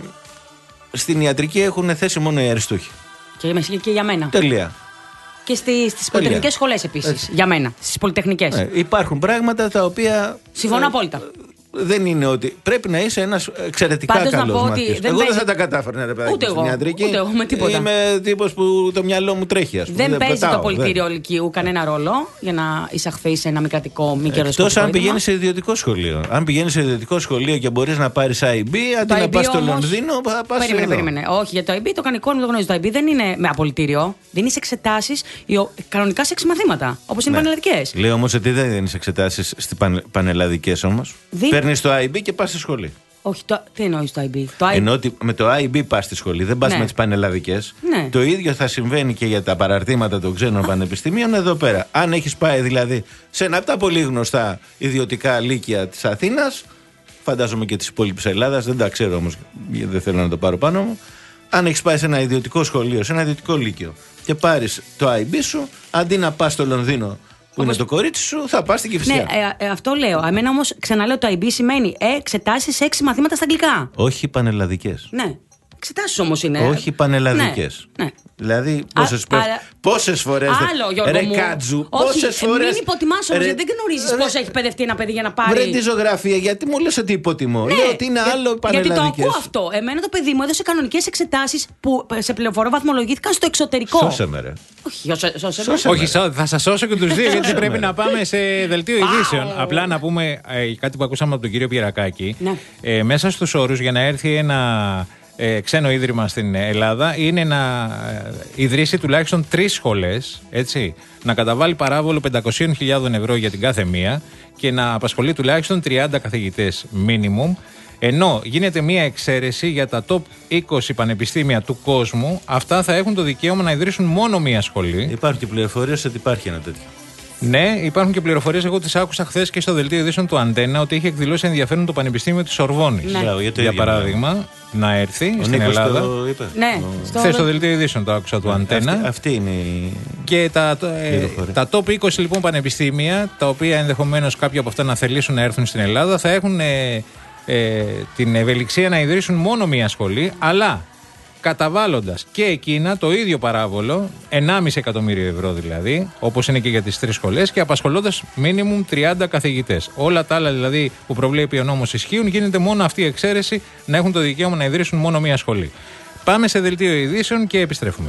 στην ιατρική έχουν θέση μόνο οι αριστούχοι. Και, και για μένα. Τελεία. Και στις, στις πολυτεχνικές σχολές επίσης. Για μένα. Στις πολυτεχνικές. Ε, υπάρχουν πράγματα τα οποία. Συμφωνώ ε, απόλυτα. Δεν είναι ότι. Πρέπει να είσαι ένας εξαιρετικά καλός μαθητής. Εγώ δεν θα τα κατάφερνα, ρε παιδάκι, ούτε στην εγώ, ιατρική. Ούτε εγώ με τίποτα. Είμαι τύπος που το μυαλό μου τρέχει, ας πούμε. Δεν, δεν παίζει πετάω, το πολιτήριο Λυκείου κανένα ρόλο για να εισαχθεί σε ένα μη κρατικό, μη κερδοσκοπικό. Εκτός αν πηγαίνεις σε ιδιωτικό σχολείο. Αν πηγαίνεις σε ιδιωτικό σχολείο και μπορείς να πάρεις άι μπι, αντί να πας στο Λονδίνο, θα πας. Περίμενε, περίμενε. Όχι, για το άι μπι το κανονικό μου το γνωρίζω. Το άι μπι δεν είναι με απολυτήριο. Δίνει εξετάσεις κανονικά σε έξι μαθήματα. Όπως είναι πανελλαδικές. Λέω όμως ότι δεν δίνεις εξετάσεις στις πανελλαδικές όμως. Παίρνεις το άι μπι και πας στη σχολή. Όχι, το, τι εννοείς το άι μπι. Το Ενώ ότι με το άι μπι πας στη σχολή, δεν πας ναι. με τις πανελλαδικές. Ναι. Το ίδιο θα συμβαίνει και για τα παραρτήματα των ξένων πανεπιστημίων εδώ πέρα. Αν έχεις πάει δηλαδή σε ένα από τα πολύ γνωστά ιδιωτικά λύκεια της Αθήνας, φαντάζομαι και της υπόλοιπης Ελλάδας, δεν τα ξέρω όμως, δεν θέλω να το πάρω πάνω μου. Αν έχεις πάει σε ένα ιδιωτικό σχολείο, σε ένα ιδιωτικό λύκειο και πάρεις το άι μπι σου, αντί να πας στο Λονδίνο, που όπως... είναι το κορίτσι σου, θα πας στην Κηφισιά. Ναι, ε, ε, αυτό λέω. Εμένα όμως, ξαναλέω, το άι μπι σημαίνει ε, εξετάσεις σε έξι μαθήματα στα αγγλικά. Όχι πανελλαδικές. Ναι. Εξετάσεις όμως είναι. Όχι πανελλαδικές. Ναι. ναι. Δηλαδή, πόσες, α, α, πόσες φορές. Άλλο, Γιώργο ρε μου. Κάτζου, όχι, πόσες φορές. Μην υποτιμάς όμως, ρε, δεν γνωρίζεις ρε, πώς έχει παιδευτεί ένα παιδί για να πάρει. Βρε τη ζωγραφία, γιατί μου λες ότι υποτιμώ. Ναι, λέω ότι είναι για, άλλο πανελλαδικές. Γιατί το ακούω αυτό. Εμένα το παιδί μου έδωσε κανονικές εξετάσεις που σε πληροφορώ βαθμολογήθηκαν στο εξωτερικό. Σώσε με, ρε. Όχι, σώσε με. Όχι, θα σας σώσω και τους δύο, γιατί πρέπει να πάμε σε δελτίο ειδήσεων. Απλά να πούμε κάτι που ακούσαμε από τον κύριο Πιερακάκη. Μέσα στους όρους για να έρθει ένα. Ε, ξένο ίδρυμα στην Ελλάδα είναι να ε, ιδρύσει τουλάχιστον τρεις σχολές, έτσι, να καταβάλει παράβολο πεντακόσιες χιλιάδες ευρώ για την κάθε μία και να απασχολεί τουλάχιστον τριάντα καθηγητές minimum, ενώ γίνεται μία εξαίρεση για τα top είκοσι πανεπιστήμια του κόσμου. Αυτά θα έχουν το δικαίωμα να ιδρύσουν μόνο μία σχολή. Υπάρχουν και πληροφορίες ότι υπάρχει ένα τέτοιο. Ναι, υπάρχουν και πληροφορίες. Εγώ τις άκουσα χθες και στο δελτίο ειδήσεων του Αντένα ότι είχε εκδηλώσει ενδιαφέρον το Πανεπιστήμιο της Σορβόνης. Ναι. Για, για παράδειγμα, ναι. να έρθει ο στην Ελλάδα. Το είπε. Ναι, στο... Χθες στο δελτίο ειδήσεων το άκουσα του Αντένα. Αυτή, αυτή είναι η. Και τα, ε, τα top είκοσι λοιπόν πανεπιστήμια, τα οποία ενδεχομένως κάποια από αυτά να θελήσουν να έρθουν στην Ελλάδα, θα έχουν ε, ε, την ευελιξία να ιδρύσουν μόνο μία σχολή, αλλά καταβάλλοντας και εκείνα το ίδιο παράβολο, ενάμιση εκατομμύριο ευρώ δηλαδή, όπως είναι και για τις τρεις σχολές, και απασχολώντας μίνιμουμ τριάντα καθηγητές. Όλα τα άλλα δηλαδή που προβλέπει ο νόμος ισχύουν, γίνεται μόνο αυτή η εξαίρεση να έχουν το δικαίωμα να ιδρύσουν μόνο μία σχολή. Πάμε σε δελτίο ειδήσεων και επιστρέφουμε.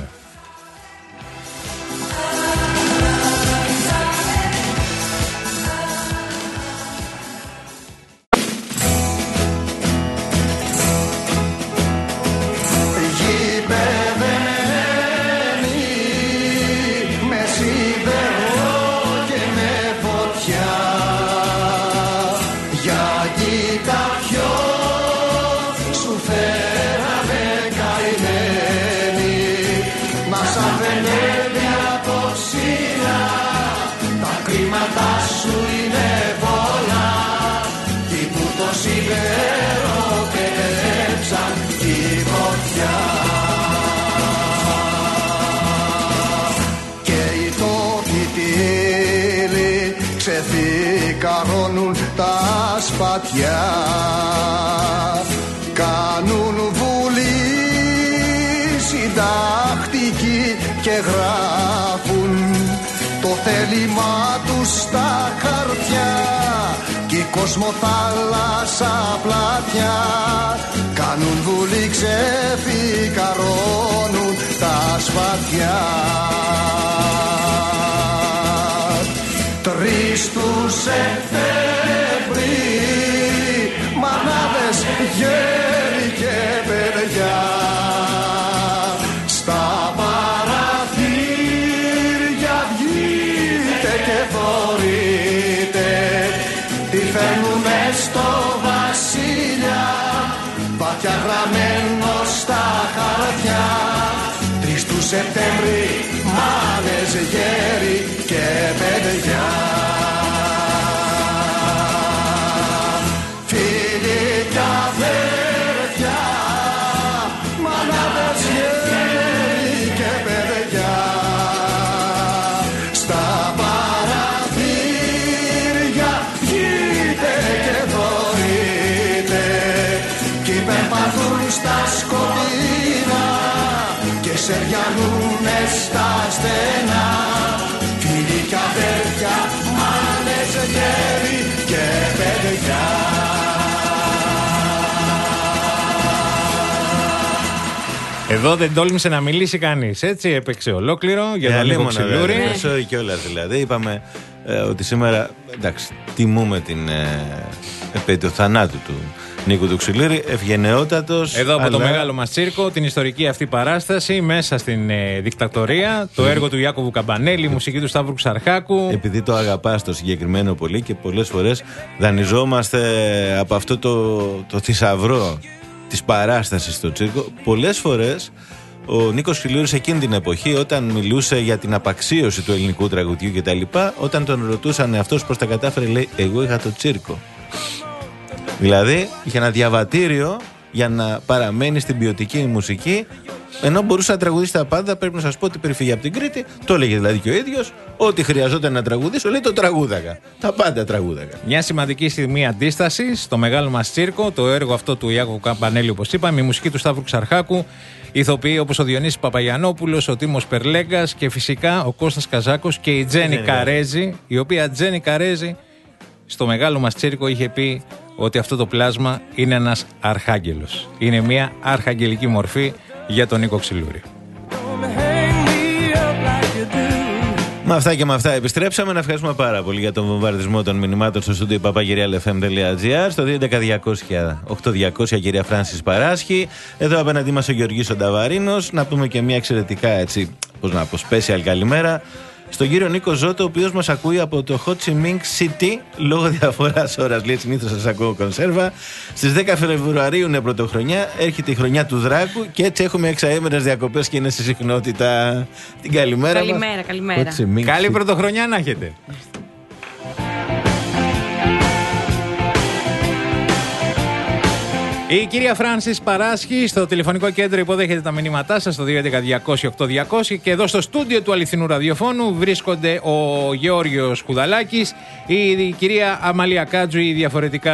Σου φέραμε καημένοι. ψέματα σου είναι πολλά, τι που το σίδερο παιδέψαν τη φωτιά. Και οι τόποι τύλοι ξεφυκαρώνουν τα σπατιά, κάνουν βουλή συντακτική και γράφουν το θέλημά τους στα χαρτιά, κι η κοσμοθάλασσα πλατιά κάνουν βουλή, ξεφυκαρώνουν τα σπατιά. Τρεις του Σεπτέμβρη μανάδες, γέροι και παιδιά στα παραθύρια βγείτε και φορείτε, τι φέρνουνε στο βασιλιά, βαθιά γραμμένο στα χαρτιά. Τρεις του Σεπτέμβρη μάνες, γέροι και παιδιά. Φίλοι κι αδέρφια, μανάδες, γέροι και παιδιά, στα παραθύρια βγείτε και δωρείτε, κι περπατούν στα σκοτεινά και σεριανούνε στα στενά. Φίλοι κι αδέρφια, μάνες, γέροι και παιδιά. Εδώ δεν τόλμησε να μιλήσει κανείς. Έτσι έπαιξε ολόκληρο για τον Νίκο Ξυλούρη. Ναι, κιόλας δηλαδή. Είπαμε ε, ότι σήμερα, εντάξει, τιμούμε την ε, επέτειο θανάτου του Νίκου του Ξυλούρη. Ευγενεότατος. Εδώ από αλλά... το μεγάλο μας τσίρκο, την ιστορική αυτή παράσταση μέσα στην ε, δικτατορία. Το έργο του Ιάκωβου Καμπανέλη, η μουσική του Σταύρου Ξαρχάκου. Επειδή το αγαπάς το συγκεκριμένο πολύ και πολλές φορές δανειζόμαστε από αυτό το, το θησαυρό της παράστασης στο τσίρκο. Πολλές φορές ο Νίκος Ξυλούρης εκείνη την εποχή, όταν μιλούσε για την απαξίωση του ελληνικού τραγουδιού κτλ., όταν τον ρωτούσαν αυτός πώς τα κατάφερε, λέει: εγώ είχα το τσίρκο. Δηλαδή είχε ένα διαβατήριο για να παραμένει στην ποιοτική μουσική, ενώ μπορούσε να τραγουδήσει τα πάντα. Πρέπει να σας πω ότι περιφύγει από την Κρήτη, το έλεγε δηλαδή και ο ίδιος. Ό,τι χρειαζόταν να τραγουδήσω, λέει, το τραγούδαγα. Τα πάντα τραγούδαγα. Μια σημαντική στιγμή αντίσταση στο μεγάλο μας τσίρκο, το έργο αυτό του Ιάκωβου Καμπανέλη, όπως είπαμε, η μουσική του Σταύρου Ξαρχάκου, ηθοποιοί όπως ο Διονύσης Παπαγιαννόπουλος, ο Τίμος Περλέγκας και φυσικά ο Κώστας Καζάκος και η Τζέννη Καρέζη, η οποία Τζέννη Καρέζη στο μεγάλο μας τσίρκο είχε πει ότι αυτό το πλάσμα είναι ένας αρχάγγελος. Είναι μια αρχαγγελική μορφή για τον Νίκο Ξυλούρη. Με αυτά και με αυτά επιστρέψαμε. Να ευχαριστούμε πάρα πολύ για τον βομβαρδισμό των μηνυμάτων στο στούντιο παπαγυριάλ εφ εμ τελεία τζι άρ. Στο δύο έντεκα διακόσια οκτώ διακόσια κυρία Φράνσις Παράσχη. Εδώ απέναντί μας ο Γεωργής ο Νταβαρίνος. Να πούμε και μια εξαιρετικά, έτσι, πώς να πω, special καλημέρα στον κύριο Νίκο Ζώτο, ο οποίος μας ακούει από το Ho Chi Minh City λόγω διαφοράς ώρας. Λέει, συνήθως σας ακούω κονσέρβα. Στις δέκα Φεβρουαρίου είναι πρωτοχρονιά, έρχεται η χρονιά του Δράκου και έτσι έχουμε εξαήμερες διακοπές και είναι στη συχνότητα. Την καλημέρα μας. Καλημέρα, καλημέρα. Καλή πρωτοχρονιά να έχετε. Η κυρία Φράνσις Παράσχη στο τηλεφωνικό κέντρο υποδέχεται τα μηνύματά σας στο δύο έντεκα διακόσια οκτώ διακόσια και εδώ στο στούντιο του αληθινού ραδιοφώνου βρίσκονται ο Γεώργιος Κουδαλάκης, η κυρία Αμαλία Κάτζου, η διαφορετικά...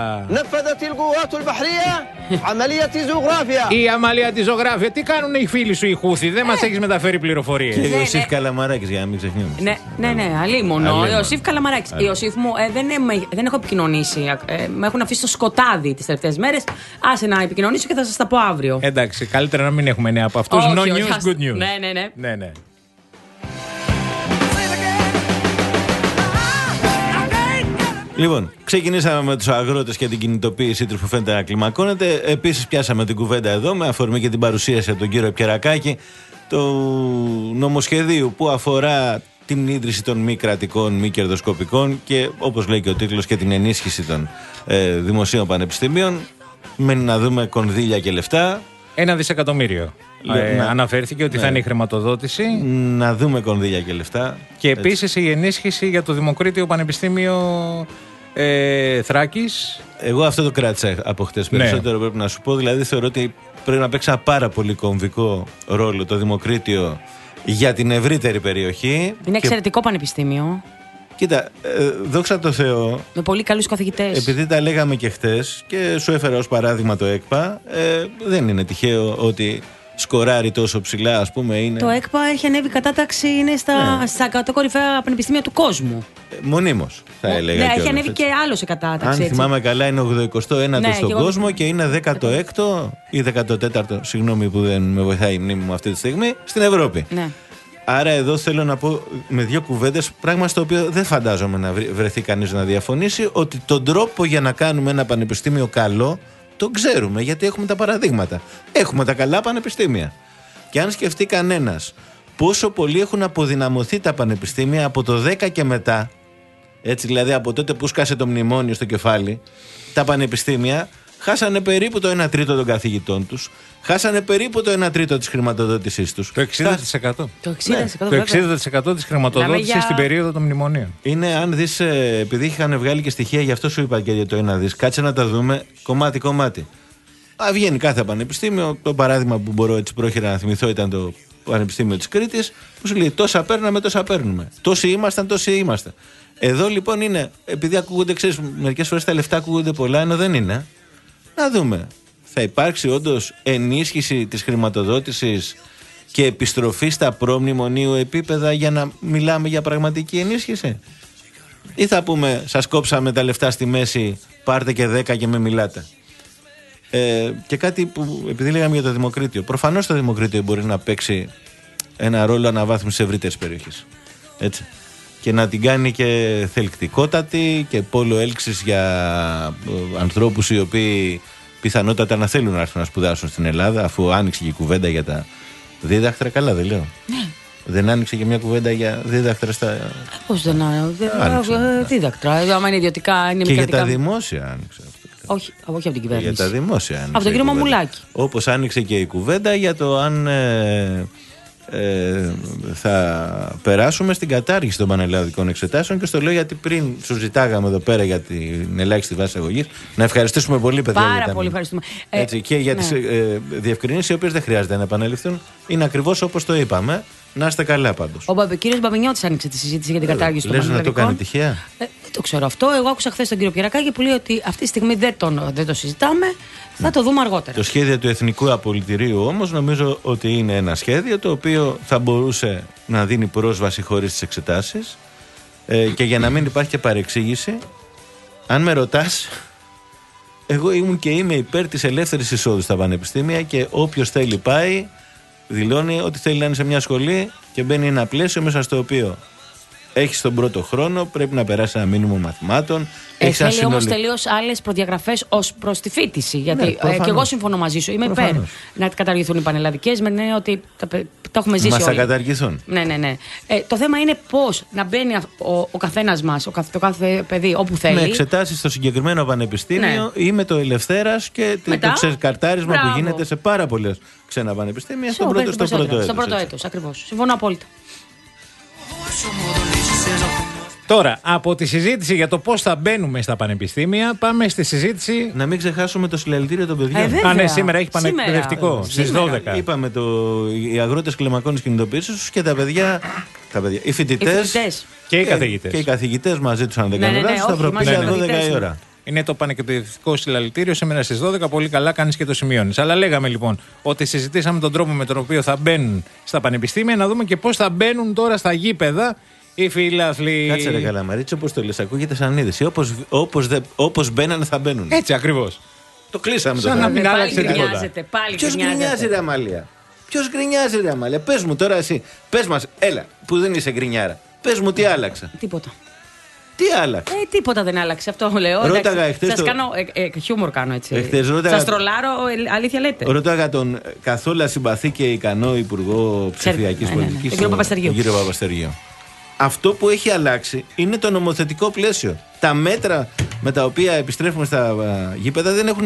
Η Αμαλία τη ζωγράφια. Τι κάνουν οι φίλοι σου οι Χούθοι, δεν μας έχεις μεταφέρει πληροφορίες. Και ο Ιωσήφ Καλαμαράκης, για να μην ξεχνιόμαστε. Ναι, ναι, ναι, αλίμονο. Ο Ιωσήφ Καλαμαράκης. Ιωσήφ μου, ε, δεν, ε, δεν έχω επικοινωνήσει. Ε, με έχουν αφήσει στο σκοτάδι τις τελευταίες μέρες. Άσε να επικοινωνήσω και θα σας τα πω αύριο. Εντάξει, καλύτερα να μην έχουμε νέα από αυτούς. No όχι, news, όχι, good news. Ναι, ναι, ναι. ναι, ναι. Λοιπόν, ξεκινήσαμε με τους αγρότες και την κινητοποίησή τους που φαίνεται να κλιμακώνεται. Επίσης, πιάσαμε την κουβέντα εδώ με αφορμή και την παρουσίαση από τον κύριο Πιερακάκη του νομοσχεδίου που αφορά την ίδρυση των μη κρατικών, μη κερδοσκοπικών και, όπως λέει και ο τίτλος, και την ενίσχυση των ε, δημοσίων πανεπιστημίων. Μένει να δούμε κονδύλια και λεφτά. Ένα δισεκατομμύριο. Ε, να, αναφέρθηκε ότι ναι. θα είναι η χρηματοδότηση. Να δούμε κονδύλια και λεφτά. Και επίσης η ενίσχυση για το Δημοκρίτιο Πανεπιστήμιο ε, Θράκης. Εγώ αυτό το κράτησα από χτες περισσότερο, ναι. πρέπει να σου πω. Δηλαδή θεωρώ ότι πρέπει να παίξει ένα πάρα πολύ κομβικό ρόλο το Δημοκρίτιο για την ευρύτερη περιοχή. Είναι εξαιρετικό και... πανεπιστήμιο. Κοίτα, ε, δόξα τω Θεώ. Με πολύ καλούς καθηγητές. Επειδή τα λέγαμε και χτες και σου έφερα ως παράδειγμα το ΕΚΠΑ, ε, δεν είναι τυχαίο ότι σκοράρει τόσο ψηλά, ας πούμε. Είναι... Το ΕΚΠΑ έχει ανέβει κατάταξη, είναι στα, ναι. στα εκατό κορυφαία πανεπιστήμια του κόσμου. Ε, μονίμως, θα Μο... έλεγα. Ναι, έχει ανέβει έτσι. και άλλο σε κατάταξη. Αν έτσι. θυμάμαι καλά, είναι ογδοηκοστό ένατο ναι, στον και κόσμο εγώ... και είναι δέκατο έκτο ή δέκατο τέταρτο, συγγνώμη που δεν με βοηθάει η μνήμη μου αυτή τη στιγμή, στην Ευρώπη. Ναι. Άρα εδώ θέλω να πω με δύο κουβέντες, πράγμα στο οποίο δεν φαντάζομαι να βρεθεί κανείς να διαφωνήσει, ότι τον τρόπο για να κάνουμε ένα πανεπιστήμιο καλό τον ξέρουμε, γιατί έχουμε τα παραδείγματα. Έχουμε τα καλά πανεπιστήμια. Και αν σκεφτεί κανένας πόσο πολύ έχουν αποδυναμωθεί τα πανεπιστήμια από το δέκα και μετά, έτσι δηλαδή από τότε που σκάσε το μνημόνιο στο κεφάλι, τα πανεπιστήμια χάσανε περίπου το ένα τρίτο των καθηγητών τους, χάσανε περίπου το ένα τρίτο της χρηματοδότησής τους. Το εξήντα τοις εκατό. Το εξήντα τοις εκατό, ναι. Το εξήντα τοις εκατό της χρηματοδότησης για... στην περίοδο των μνημονίων. Είναι, αν δεις, επειδή είχαν βγάλει και στοιχεία, γι' αυτό σου είπα και για το ένα δις, κάτσε να τα δούμε κομμάτι-κομμάτι. Α, βγαίνει κάθε πανεπιστήμιο. Το παράδειγμα που μπορώ έτσι πρόχειρα να θυμηθώ ήταν το Πανεπιστήμιο της Κρήτης, που σου λέει τόσα παίρναμε, τόσα παίρνουμε. Τόσοι ήμασταν, τόσοι είμαστε. Εδώ λοιπόν είναι, επειδή ακούγονται, ξέρεις, μερικές φορές τα λεφτά ακούγονται πολλά, ενώ δεν είναι. Να δούμε. Θα υπάρξει όντως ενίσχυση της χρηματοδότησης και επιστροφή στα προμνημονίου επίπεδα για να μιλάμε για πραγματική ενίσχυση? Ή θα πούμε, σας κόψαμε τα λεφτά στη μέση, πάρτε και δέκα και με μιλάτε? Ε, και κάτι που, επειδή λέγαμε για το Δημοκρίτιο, προφανώς το Δημοκρίτιο μπορεί να παίξει ένα ρόλο αναβάθμισης ευρύτερης περιοχής. Έτσι. Και να την κάνει και θελκτικότατη και πόλο έλξης για ε, ανθρώπους οι οποίοι πιθανότατα να θέλουν να έρθουν να σπουδάσουν στην Ελλάδα, αφού άνοιξε και η κουβέντα για τα δίδακτρα. Καλά, δεν λέω. Ναι. Δεν άνοιξε και μια κουβέντα για δίδακτρα στα. Πώς δεν άνοιξε? Δίδακτρα. Άμα είναι ιδιωτικά, είναι και για τα δημόσια άνοιξε αυτό. Όχι, όχι από την κυβέρνηση. Για τα δημόσια άνοιξε. Από τον κύριο Μαμουλάκη. Όπως άνοιξε και η κουβέντα για το αν ε, ε, θα περάσουμε στην κατάργηση των πανελλαδικών εξετάσεων. Και στο λέω γιατί πριν σου ζητάγαμε εδώ πέρα για την ελάχιστη βάση αγωγής, να ευχαριστήσουμε πολύ, παιδιά. Πάρα πολύ ευχαριστούμε. Έτσι, και για ναι. τις ε, διευκρινήσεις, οι οποίες δεν χρειάζεται να επαναληφθούν. Είναι ακριβώς όπως το είπαμε. Να είστε καλά πάντως. Ο κύριος Μπαμπινιώτης άνοιξε τη συζήτηση για την κατάργηση των πανελλαδικών. Λες να το κάνει τυχαία? Ε, δεν το ξέρω αυτό. Εγώ άκουσα χθες τον κύριο Πιερακάκη που λέει ότι αυτή τη στιγμή δεν, τον, δεν το συζητάμε. Θα το δούμε αργότερα. Το σχέδιο του Εθνικού Απολυτηρίου όμως νομίζω ότι είναι ένα σχέδιο το οποίο θα μπορούσε να δίνει πρόσβαση χωρίς τις εξετάσεις. Ε, και για να μην υπάρχει και παρεξήγηση, αν με ρωτάς, εγώ ήμουν και είμαι υπέρ της ελεύθερης εισόδου στα πανεπιστήμια και όποιος θέλει πάει. Δηλώνει ότι θέλει να είναι σε μια σχολή και μπαίνει ένα πλαίσιο μέσα στο οποίο έχει τον πρώτο χρόνο, πρέπει να περάσει ένα μήνυμο μαθημάτων. Ε, θέλει συνολικ... όμως τελείως άλλες προδιαγραφές ως προς τη φοιτηση. Γιατί ναι, ε, και εγώ συμφωνώ μαζί σου. Είμαι υπέρ να καταργηθούν οι πανελλαδικές, με ναι, ότι τα, τα έχουμε ζήσει. Μας θα καταργηθούν. Ναι, ναι, ναι. Ε, το θέμα είναι πώς να μπαίνει ο, ο καθένας μας, ο καθ, το κάθε παιδί, όπου θέλει. Με εξετάσεις στο συγκεκριμένο πανεπιστήμιο ναι. ή με το ελευθέρας και μετά, το ξεκαρτάρισμα μπράβο. Που γίνεται σε πάρα πολλές ξένα πανεπιστήμια στο πρώτο, στο πρώτο έτος. Στο πρώτο έτος, ακριβώς. Συμφωνώ απόλυτα. Τώρα, από τη συζήτηση για το πώς θα μπαίνουμε στα πανεπιστήμια, πάμε στη συζήτηση. Να μην ξεχάσουμε το συλλαλητήριο των παιδιών. Ε, Α, ναι, σήμερα έχει πανεκπαιδευτικό στις δώδεκα. Είπαμε το, οι αγρότες κλιμακώνες κινητοποίησης και τα παιδιά, τα παιδιά οι φοιτητές και οι καθηγητές. Και οι καθηγητές μαζί τους, αν δεν ναι, κάνω ναι, ναι, λάθος, θα προπήσουν ναι, δώδεκα η ώρα. Είναι το πανεκπαιδευτικό συλλαλητήριο σήμερα στις δώδεκα. Πολύ καλά κάνεις και το σημειώνεις. Αλλά λέγαμε λοιπόν ότι συζητήσαμε τον τρόπο με τον οποίο θα μπαίνουν στα πανεπιστήμια, να δούμε και πώς θα μπαίνουν τώρα στα γήπεδα οι φίλαθλοι. Κάτσε ρε καλά, Μαρίτσο, όπως το λες, ακούγεται σαν είδηση. Όπως, όπως, δε, όπως μπαίνανε θα μπαίνουν. Έτσι ακριβώς. Το κλείσαμε σαν το να μην άλλαξε τίποτα. Ποιος γκρινιάζει ρε Αμάλια? Ποιος γκρινιάζει ρε Αμάλια? Πες μου τώρα εσύ, πες μας, έλα, που δεν είσαι γκρινιάρα. Πες μου τι άλλαξε. Τίποτα. Τι άλλαξε? Ε, τίποτα δεν άλλαξε, αυτό λέω. Ρώταγα εχθές. Σας το... κάνω, ε, ε, χιούμορ κάνω έτσι. Εχθές, ρώταγα... Σας τρολάρω, ε, αλήθεια λέτε. Ρώταγα τον καθόλου συμπαθή και ικανό Υπουργό Ψηφιακής ναι, ναι, ναι. Πολιτικής, τον κύριο Παπαστεργίου. Τον κύριο Παπαστεργίου. Αυτό που έχει αλλάξει είναι το νομοθετικό πλαίσιο. Τα μέτρα με τα οποία επιστρέφουμε στα γήπεδα δεν έχουν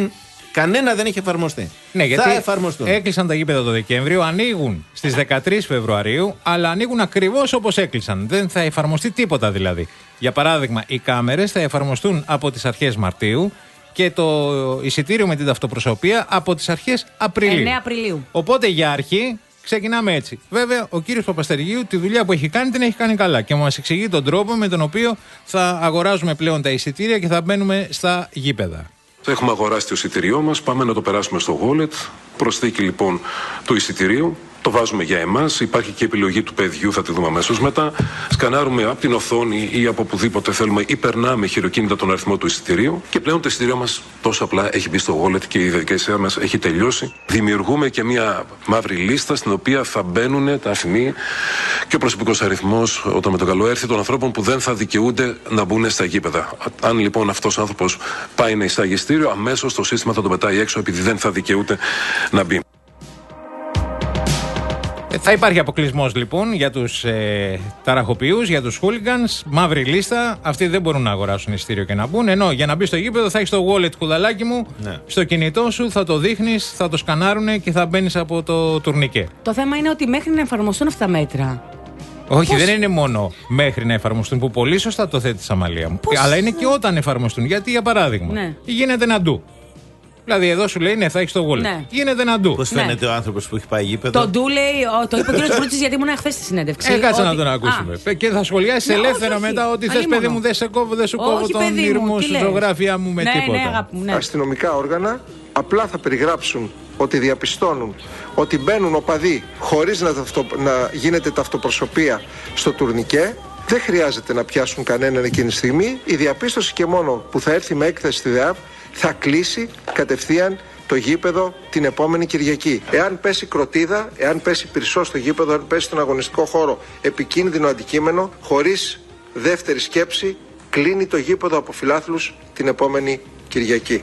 Κανένα δεν έχει εφαρμοστεί. Ναι, γιατί θα εφαρμοστούν. Έκλεισαν τα γήπεδα το Δεκέμβριο, ανοίγουν στις δεκατρείς Φεβρουαρίου, αλλά ανοίγουν ακριβώς όπως έκλεισαν. Δεν θα εφαρμοστεί τίποτα δηλαδή. Για παράδειγμα, οι κάμερες θα εφαρμοστούν από τις αρχές Μαρτίου και το εισιτήριο με την ταυτοπροσωπία από τις αρχές Απριλίου. εννέα Απριλίου. Οπότε για αρχή ξεκινάμε έτσι. Βέβαια, ο κύριος Παπαστεργίου τη δουλειά που έχει κάνει την έχει κάνει καλά και μας εξηγεί τον τρόπο με τον οποίο θα αγοράζουμε πλέον τα εισιτήρια και θα μπαίνουμε στα γήπεδα. Έχουμε αγοράσει το εισιτήριό μας, πάμε να το περάσουμε στο wallet. Προσθήκη λοιπόν του εισιτηρίου. Το βάζουμε για εμάς. Υπάρχει και η επιλογή του παιδιού, θα τη δούμε αμέσως μετά. Σκανάρουμε από την οθόνη ή από οπουδήποτε θέλουμε ή περνάμε χειροκίνητα τον αριθμό του εισιτηρίου. Και πλέον το εισιτήριό μας τόσο απλά έχει μπει στο wallet και η διαδικασία μας έχει τελειώσει. Δημιουργούμε και μια μαύρη λίστα στην οποία θα μπαίνουν τα αριθμοί και ο προσωπικός αριθμός, όταν με το καλό έρθει, των ανθρώπων που δεν θα δικαιούνται να μπουν στα γήπεδα. Αν λοιπόν αυτός ο άνθρωπος πάει να εισάγει εισιτήριο, αμέσως το σύστημα θα τον πετάει έξω επειδή δεν θα δικαιούται να μπει. Θα υπάρχει αποκλεισμός λοιπόν για τους ε, ταραχοποιούς, για τους χούλιγκανς, μαύρη λίστα. Αυτοί δεν μπορούν να αγοράσουν εισιτήριο και να μπουν. Ενώ για να μπει στο γήπεδο θα έχεις το wallet, κουδαλάκι μου, ναι. Στο κινητό σου, θα το δείχνεις, θα το σκανάρουνε και θα μπαίνεις από το τουρνικέ. Το θέμα είναι ότι μέχρι να εφαρμοστούν αυτά τα μέτρα. Όχι, Πώς? δεν είναι μόνο μέχρι να εφαρμοστούν, που πολύ σωστά το θέτεις, Αμαλία μου. Πώς? Αλλά είναι και όταν εφαρμοστούν. Γιατί, για παράδειγμα, ναι. γίνεται ένα ντου. Δηλαδή, εδώ σου λέει ναι, θα έχει το wallet. Ναι. Γίνεται ένα ντου. Πώς φαίνεται ναι. ο άνθρωπος που έχει πάει γήπεδο. Το ντου λέει, το είπε ο κ. Βρούτσης, γιατί ήμουν χθες στη συνέντευξη. Ε, κάτσε ότι... να τον ακούσουμε. Α. Και θα σχολιάσει ελεύθερα όχι, μετά ότι θες, παιδί μου, δεν σε κόβω, δεν σου κόβω τον ήρμο σου, ζωγραφία μου με ναι, τίποτα. Ναι, αγάπη μου, ναι. Αστυνομικά όργανα απλά θα περιγράψουν ότι διαπιστώνουν ότι μπαίνουν οπαδοί χωρίς να, ταυτο... να γίνεται ταυτοπροσωπία στο τουρνικέ. Δεν χρειάζεται να πιάσουν κανέναν εκείνη τη στιγμή. Η διαπίστωση και μόνο που θα έρθει με έκθεση στη ΔΕΑΒ θα κλείσει κατευθείαν το γήπεδο την επόμενη Κυριακή. Εάν πέσει κροτίδα, εάν πέσει πυρσό στο γήπεδο, αν πέσει στον αγωνιστικό χώρο επικίνδυνο αντικείμενο, χωρίς δεύτερη σκέψη, κλείνει το γήπεδο από φιλάθλους την επόμενη Κυριακή.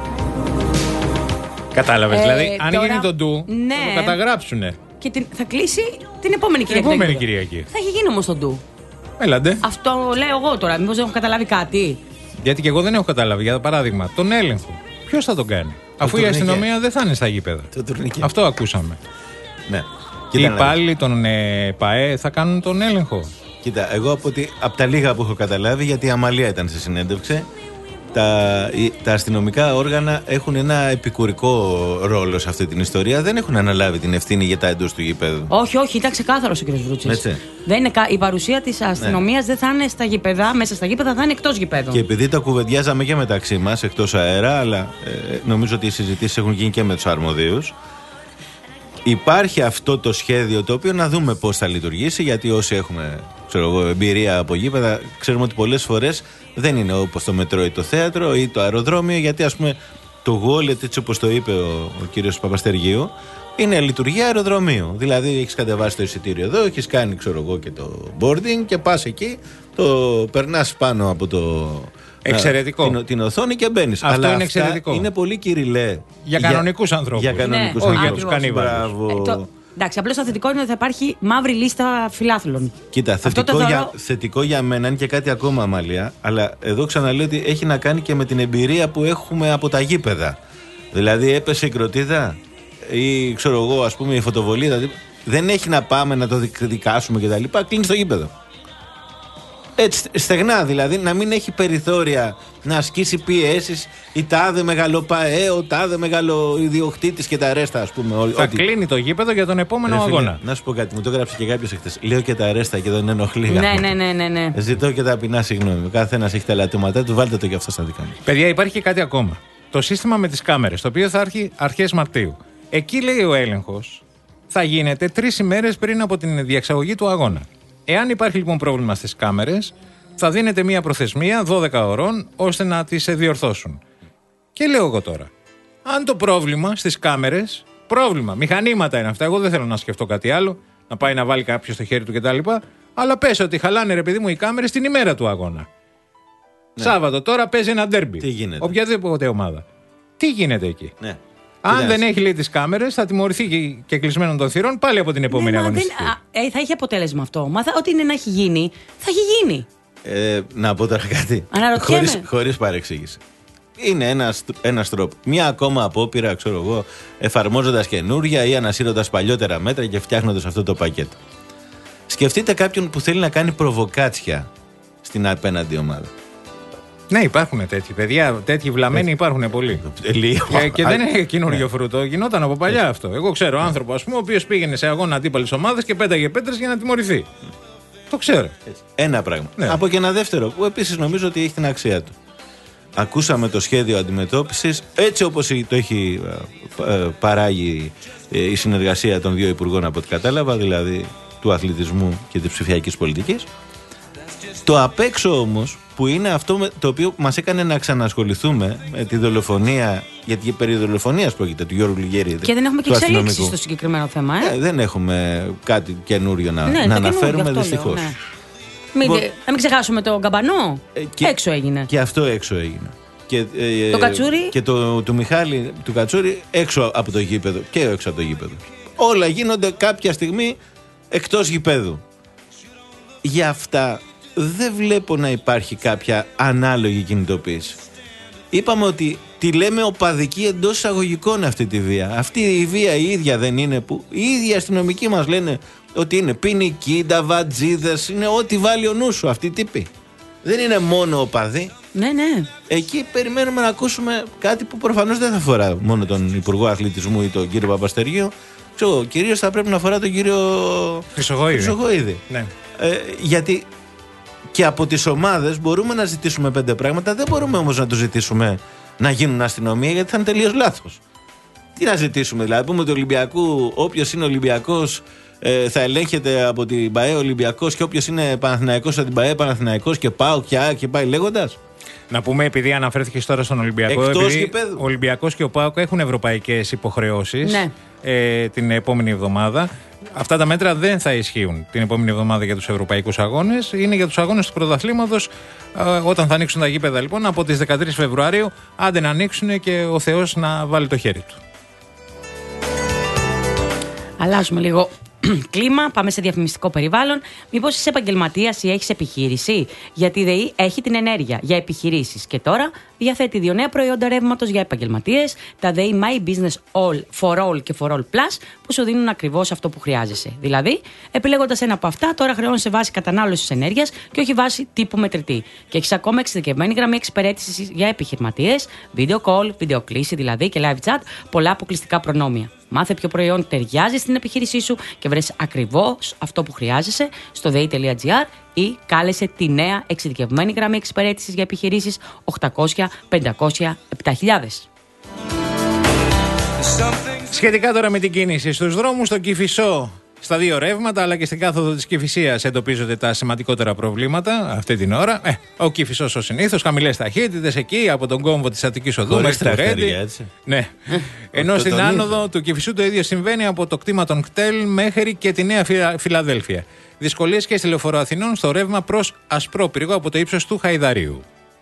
Κατάλαβες, ε, δηλαδή, αν τώρα... γίνει το ντου, ναι. θα το καταγράψουνε. Και την... θα κλείσει την επόμενη Κυριακή. Την επόμενη Κυριακή. Θα έχει γίνει όμως το ντου. Έλαντε. Αυτό λέω εγώ τώρα, μήπως δεν έχω καταλάβει κάτι. Γιατί και εγώ δεν έχω καταλάβει. Για παράδειγμα, τον έλεγχο. Ποιος θα τον κάνει, το αφού η αστυνομία δεν θα είναι στα γήπεδα. Αυτό ακούσαμε. Ναι. Οι υπάλληλοι των ε, ΠΑΕ θα κάνουν τον έλεγχο. Κοίτα, εγώ από, ότι, από τα λίγα που έχω καταλάβει, γιατί η Αμαλία ήταν σε συνέντευξη, τα, τα αστυνομικά όργανα έχουν ένα επικουρικό ρόλο σε αυτή την ιστορία. Δεν έχουν αναλάβει την ευθύνη για τα εντός του γήπεδου. Όχι, όχι, ήταν ξεκάθαρος ο κ. Βρούτσης. Δεν είναι, η παρουσία της αστυνομίας ναι. δεν θα είναι στα γήπεδα, μέσα στα γήπεδα θα είναι εκτός γηπέδων. Και επειδή τα κουβεντιάζαμε και μεταξύ μας, εκτός αέρα, αλλά ε, νομίζω ότι οι συζητήσεις έχουν γίνει και με τους αρμοδίους. Υπάρχει αυτό το σχέδιο το οποίο να δούμε πώς θα λειτουργήσει, γιατί όσοι έχουμε ξέρω εγώ, εμπειρία από γήπεδα ξέρουμε ότι πολλές φορές δεν είναι όπως το μετρό ή το θέατρο ή το αεροδρόμιο, γιατί ας πούμε το wallet, έτσι όπως το είπε ο, ο κύριος Παπαστεργίου, είναι λειτουργία αεροδρομίου. Δηλαδή έχεις κατεβάσει το εισιτήριο εδώ, έχεις κάνει ξέρω εγώ και το boarding και πας εκεί, το περνάς πάνω από το... Εξαιρετικό. Την, την οθόνη και μπαίνεις. Αυτό αλλά είναι εξαιρετικό. Είναι πολύ κυριλέ. Για κανονικούς ανθρώπους. Για κανονικούς ναι. ανθρώπους. Όχι για τους κανίβαλους. Ε, το... Εντάξει, απλώς το θετικό είναι ότι θα υπάρχει μαύρη λίστα φιλάθλων. Κοίτα, θετικό, θεωρώ... για, θετικό για μένα είναι και κάτι ακόμα, Αμαλία. Αλλά εδώ ξαναλέω ότι έχει να κάνει και με την εμπειρία που έχουμε από τα γήπεδα. Δηλαδή έπεσε η κροτίδα ή ξέρω εγώ, ας πούμε, η φωτοβολίδα. Δεν έχει να πάμε να το δικάσουμε κτλ. Κλείνει το γήπεδο. Έτσι, στεγνά δηλαδή, να μην έχει περιθώρια να ασκήσει πιέσεις η τάδε μεγαλοπαέ, ο τάδε μεγαλοειδιοκτήτης και τα ρέστα, ας πούμε. Θα ότι... κλείνει το γήπεδο για τον επόμενο Ρε, φίλε, αγώνα. Να σου πω κάτι, μου το έγραψε και κάποιος εχθές. Λέω και τα ρέστα και δεν ενοχλεί. Ναι, ναι, ναι, ναι, ναι. Ζητώ και ταπεινά συγγνώμη. Ο καθένας έχει τα λατώματά του, βάλτε το και αυτό στα δικά μου. Παιδιά, υπάρχει και κάτι ακόμα. Το σύστημα με τις κάμερες, το οποίο θα έρθει αρχές Μαρτίου. Εκεί λέει ο έλεγχος θα γίνεται τρεις ημέρες πριν από την διεξαγωγή του αγώνα. Εάν υπάρχει λοιπόν πρόβλημα στις κάμερες, θα δίνεται μία προθεσμία δώδεκα ωρών ώστε να τις διορθώσουν. Και λέω εγώ τώρα, αν το πρόβλημα στις κάμερες, πρόβλημα, μηχανήματα είναι αυτά, εγώ δεν θέλω να σκεφτώ κάτι άλλο, να πάει να βάλει κάποιο στο χέρι του κτλ. Αλλά πες ότι χαλάνε ρε παιδί μου οι κάμερες την ημέρα του αγώνα. Ναι. Σάββατο τώρα παίζει ένα ντέρμπι. Τι γίνεται. Οποιαδήποτε ομάδα. Τι γίνεται εκεί. Ναι. Αν δεν έχει λέει τις κάμερες, θα τιμωρηθεί και κλεισμένων των θυρών πάλι από την επόμενη ναι, αγωνιστική. Δεν, α, ε, θα έχει αποτέλεσμα αυτό. Μα θα, ό,τι είναι να έχει γίνει, θα έχει γίνει. Ε, να πω τώρα κάτι. Αναρωτιέμαι. Χωρίς, χωρίς παρεξήγηση. είναι ένας, ένας τρόπος. Μια ακόμα απόπειρα, ξέρω εγώ, εφαρμόζοντας καινούρια ή ανασύροντας παλιότερα μέτρα και φτιάχνοντας αυτό το πακέτο. Σκεφτείτε κάποιον που θέλει να κάνει προβοκάτσια στην απέναντι ομάδα. Ναι, υπάρχουν τέτοιοι παιδιά, τέτοιοι βλαμμένοι υπάρχουν πολλοί. Και, και δεν είναι καινούριο φρούτο, γινόταν από παλιά αυτό. Εγώ ξέρω άνθρωπο, ας πούμε, ο οποίος πήγαινε σε αγώνα αντίπαλης ομάδας και πέταγε πέτρες για να τιμωρηθεί. Το ξέρω. Ένα πράγμα. Ναι. Από και ένα δεύτερο, που επίσης νομίζω ότι έχει την αξία του. Ακούσαμε το σχέδιο αντιμετώπισης έτσι όπως το έχει παράγει η συνεργασία των δύο υπουργών, από ό,τι κατάλαβα, δηλαδή του αθλητισμού και της ψηφιακής πολιτικής. Το απ' έξω όμως, που είναι αυτό το οποίο μας έκανε να ξανασχοληθούμε με τη δολοφονία, γιατί περί δολοφονίας πρόκειται, του Γιώργου Λιγέρη. Και δεν έχουμε και εξελίξεις στο συγκεκριμένο θέμα. Ε? Ε, δεν έχουμε κάτι καινούριο να, ναι, να αναφέρουμε, δυστυχώς. Ναι. Μην, Μπο... Να μην ξεχάσουμε τον Καμπανό. Ε, και, έξω έγινε. Και αυτό έξω έγινε. Και, ε, το Κατσούρι. Και το του Μιχάλη του Κατσούρι έξω από το γήπεδο. Και έξω από το γήπεδο. Όλα γίνονται κάποια στιγμή εκτός γηπέδου. Για αυτά δεν βλέπω να υπάρχει κάποια ανάλογη κινητοποίηση. Είπαμε ότι τη λέμε οπαδική εντός εισαγωγικών αυτή τη βία. Αυτή η βία η ίδια δεν είναι, που οι ίδιοι αστυνομικοί μας λένε ότι είναι ποινικοί, νταβατζίδες, είναι ό,τι βάλει ο νους σου αυτή η τύπη. Δεν είναι μόνο οπαδοί. Ναι, ναι. Εκεί περιμένουμε να ακούσουμε κάτι που προφανώς δεν θα αφορά μόνο τον Υπουργό Αθλητισμού ή τον κύριο Παπαστεργίου. Ξέρω, κυρίως θα πρέπει να αφορά τον κύριο Χρυσοχοΐδη. Ναι. Ε, γιατί και από τις ομάδες μπορούμε να ζητήσουμε πέντε πράγματα, δεν μπορούμε όμως να τους ζητήσουμε να γίνουν αστυνομία, γιατί θα είναι τελείως λάθος. Τι να ζητήσουμε, δηλαδή, πούμε του Ολυμπιακού, όποιος είναι Ολυμπιακός ε, θα ελέγχεται από την ΠΑΕ Ολυμπιακός, και όποιος είναι Παναθηναϊκός από την ΠΑΕ Παναθηναϊκός, και πάω και α, και πάει λέγοντας. Να πούμε, επειδή αναφέρθηκες τώρα στον Ολυμπιακό, επειδή ο Ολυμπιακός και ο ΠΑΟΚ έχουν ευρωπαϊκές υποχρεώσεις, ναι, ε, την επόμενη εβδομάδα. Αυτά τα μέτρα δεν θα ισχύουν την επόμενη εβδομάδα για τους ευρωπαϊκούς αγώνες. Είναι για τους αγώνες του πρωταθλήματος, ε, όταν θα ανοίξουν τα γήπεδα, λοιπόν, από τις δεκατρείς Φεβρουαρίου. Άντε να ανοίξουν και ο Θεός να βάλει το χέρι του. Αλλάζουμε λίγο κλίμα, πάμε σε διαφημιστικό περιβάλλον. Μήπως είσαι επαγγελματίας ή έχεις επιχείρηση? Γιατί η ΔΕΗ έχει την ενέργεια για επιχειρήσεις και τώρα διαθέτει δύο νέα προϊόντα ρεύματος για επαγγελματίες, τα ΔΕΗ My Business All for All και for All Plus, που σου δίνουν ακριβώς αυτό που χρειάζεσαι. Δηλαδή, επιλέγοντας ένα από αυτά, τώρα χρεώνεσαι βάση κατανάλωσης ενέργειας και όχι βάση τύπου μετρητή. Και έχεις ακόμα εξειδικευμένη γραμμή εξυπηρέτησης για επιχειρηματίες, video call, βιντεοκλήση δηλαδή και live chat, πολλά αποκλειστικά προνόμια. Μάθε ποιο προϊόν ταιριάζει στην επιχείρησή σου και βρες ακριβώς αυτό που χρειάζεσαι στο δέι τελεία τζι άρ ή κάλεσε τη νέα εξειδικευμένη γραμμή εξυπηρέτησης για επιχειρήσεις οκτακόσια πεντακόσια επτά χιλιάδες. Σχετικά τώρα με την κίνηση στους δρόμους, στο Κηφισό, στα δύο ρεύματα αλλά και στην κάθοδο της Κηφισίας εντοπίζονται τα σημαντικότερα προβλήματα αυτή την ώρα. Ε, ο Κηφισός ως συνήθως, χαμηλές ταχύτητες εκεί από τον κόμβο της Αττικής Οδού μέχρι το Ρέντι. Ναι. Ενώ στην άνοδο του Κηφισού το ίδιο συμβαίνει από το κτήμα των κτέλ μέχρι και τη Νέα Φιλαδέλφια. Δυσκολίες και στη Λεωφόρο Αθηνών στο ρεύμα προς Ασπρόπυργο από το ύψος του Χαϊδαρίου.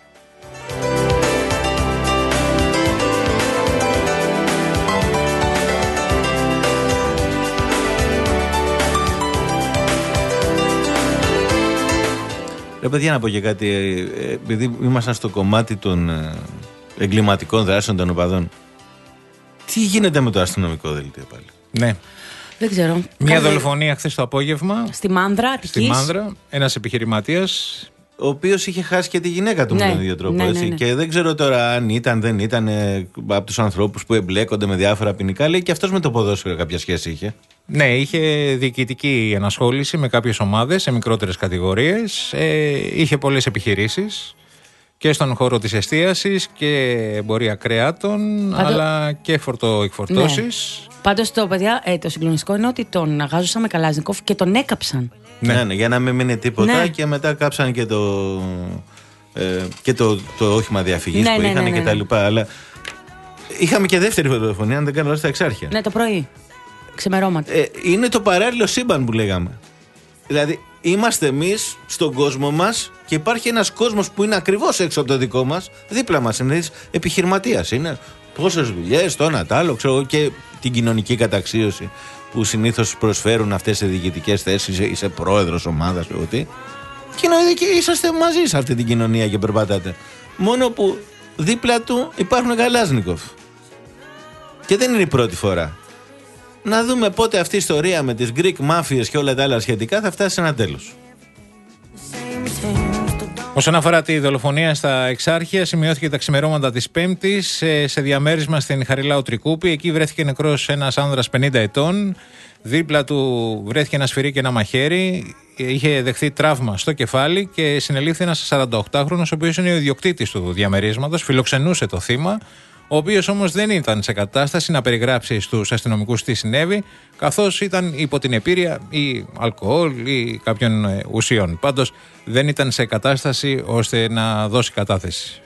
Ρε παιδιά, να πω και κάτι, επειδή ήμασταν στο κομμάτι των εγκληματικών δράσεων των οπαδών. Τι γίνεται με το αστυνομικό δελτίο πάλι? Ναι. Δεν ξέρω. Μια Κάνε... δολοφονία χθες το απόγευμα. Στη Μάνδρα, Αττικής. Στη Μάνδρα, ένας επιχειρηματίας, ο οποίος είχε χάσει και τη γυναίκα του, ναι, με τον ίδιο τρόπο. Ναι, ναι, ναι. Και δεν ξέρω τώρα αν ήταν, δεν ήταν ε, από τους ανθρώπους που εμπλέκονται με διάφορα ποινικά. Λέει και αυτός με το ποδόσφαιρο κάποια σχέση είχε. Ναι, είχε διοικητική ενασχόληση με κάποιες ομάδες σε μικρότερες κατηγορίες. Ε, είχε πολλές επιχειρήσεις και στον χώρο της εστίασης και εμπορία κρεάτων, Πάντω... αλλά και φορτοεκφορτώσεις. Ναι. Πάντως το, παιδιά, ε, το συγκλονιστικό είναι ότι τον αγάζωσαν με Καλάζνικοφ και τον έκαψαν. Ναι, ναι, ναι, για να μην μείνει τίποτα, ναι, και μετά κάψαν και το, ε, και το, το όχημα διαφυγής, ναι, που ναι, είχαν, ναι, ναι, και τα λοιπά. Αλλά είχαμε και δεύτερη δολοφονία, αν δεν κάνω λάθος, στα Εξάρχεια. Ναι, το πρωί. Ξημερώματα. Ε, είναι το παράλληλο σύμπαν που λέγαμε. Δηλαδή, είμαστε εμείς στον κόσμο μας και υπάρχει ένας κόσμος που είναι ακριβώς έξω από το δικό μας, δίπλα μας. Είναι επιχειρηματίας. Είναι πόσες δουλειές, το ένα, το άλλο, ξέρω, και την κοινωνική καταξίωση που συνήθως προσφέρουν αυτές οι διοικητικές θέσεις. Είσαι πρόεδρος ομάδας, τι. Και είσαστε μαζί σε αυτή την κοινωνία και περπατάτε. Μόνο που δίπλα του υπάρχουν Καλάζνικοφ. Και δεν είναι η πρώτη φορά. Να δούμε πότε αυτή η ιστορία με τις Greek Mafias και όλα τα άλλα σχετικά θα φτάσει σε ένα τέλος. Όσον αφορά τη δολοφονία στα Εξάρχεια, σημειώθηκε τα ξημερώματα της Πέμπτης σε, σε διαμέρισμα στην Χαριλάου Τρικούπη. Εκεί βρέθηκε νεκρός ένας άνδρας πενήντα ετών. Δίπλα του βρέθηκε ένα σφυρί και ένα μαχαίρι. Είχε δεχθεί τραύμα στο κεφάλι και συνελήφθη ένας σαρανταοκτάχρονος, ο οποίος είναι ο ιδιοκτήτης του διαμερίσματος. Φιλοξενούσε το θύμα, ο οποίος όμως δεν ήταν σε κατάσταση να περιγράψει στους αστυνομικούς τι συνέβη, καθώς ήταν υπό την επίρρεια ή αλκοόλ ή κάποιων ουσιών. Πάντως δεν ήταν σε κατάσταση ώστε να δώσει κατάθεση.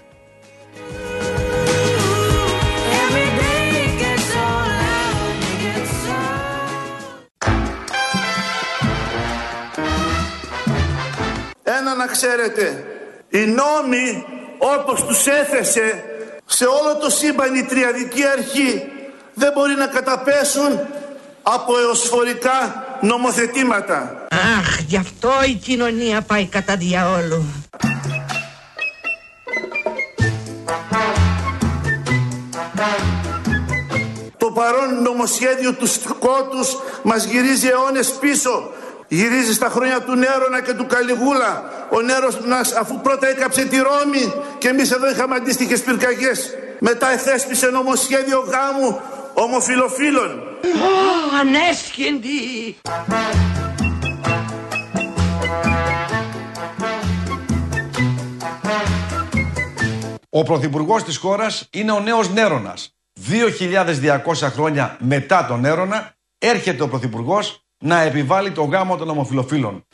Ένα να ξέρετε, οι νόμοι όπως τους έθεσε σε όλο το σύμπαν η Τριαδική Αρχή δεν μπορεί να καταπέσουν από εωσφορικά νομοθετήματα. Αχ, γι' αυτό η κοινωνία πάει κατά διαόλου. Το παρόν νομοσχέδιο του Σκότους μας γυρίζει αιώνες πίσω. Γυρίζει στα χρόνια του Νέρονα και του Καλιγούλα. Ο Νέρονας αφού πρώτα έκαψε τη Ρώμη και εμείς εδώ είχαμε αντίστοιχες πυρκαγιές. Μετά εθέσπισε νομοσχέδιο γάμου ομοφιλοφίλων. Ω, ανέσχυντη! Ο πρωθυπουργός της χώρας είναι ο νέος Νέρονας. δύο χιλιάδες διακόσια χρόνια μετά τον Νέρονα έρχεται ο πρωθυπουργός να επιβάλλει το γάμο των ομοφυλοφίλων.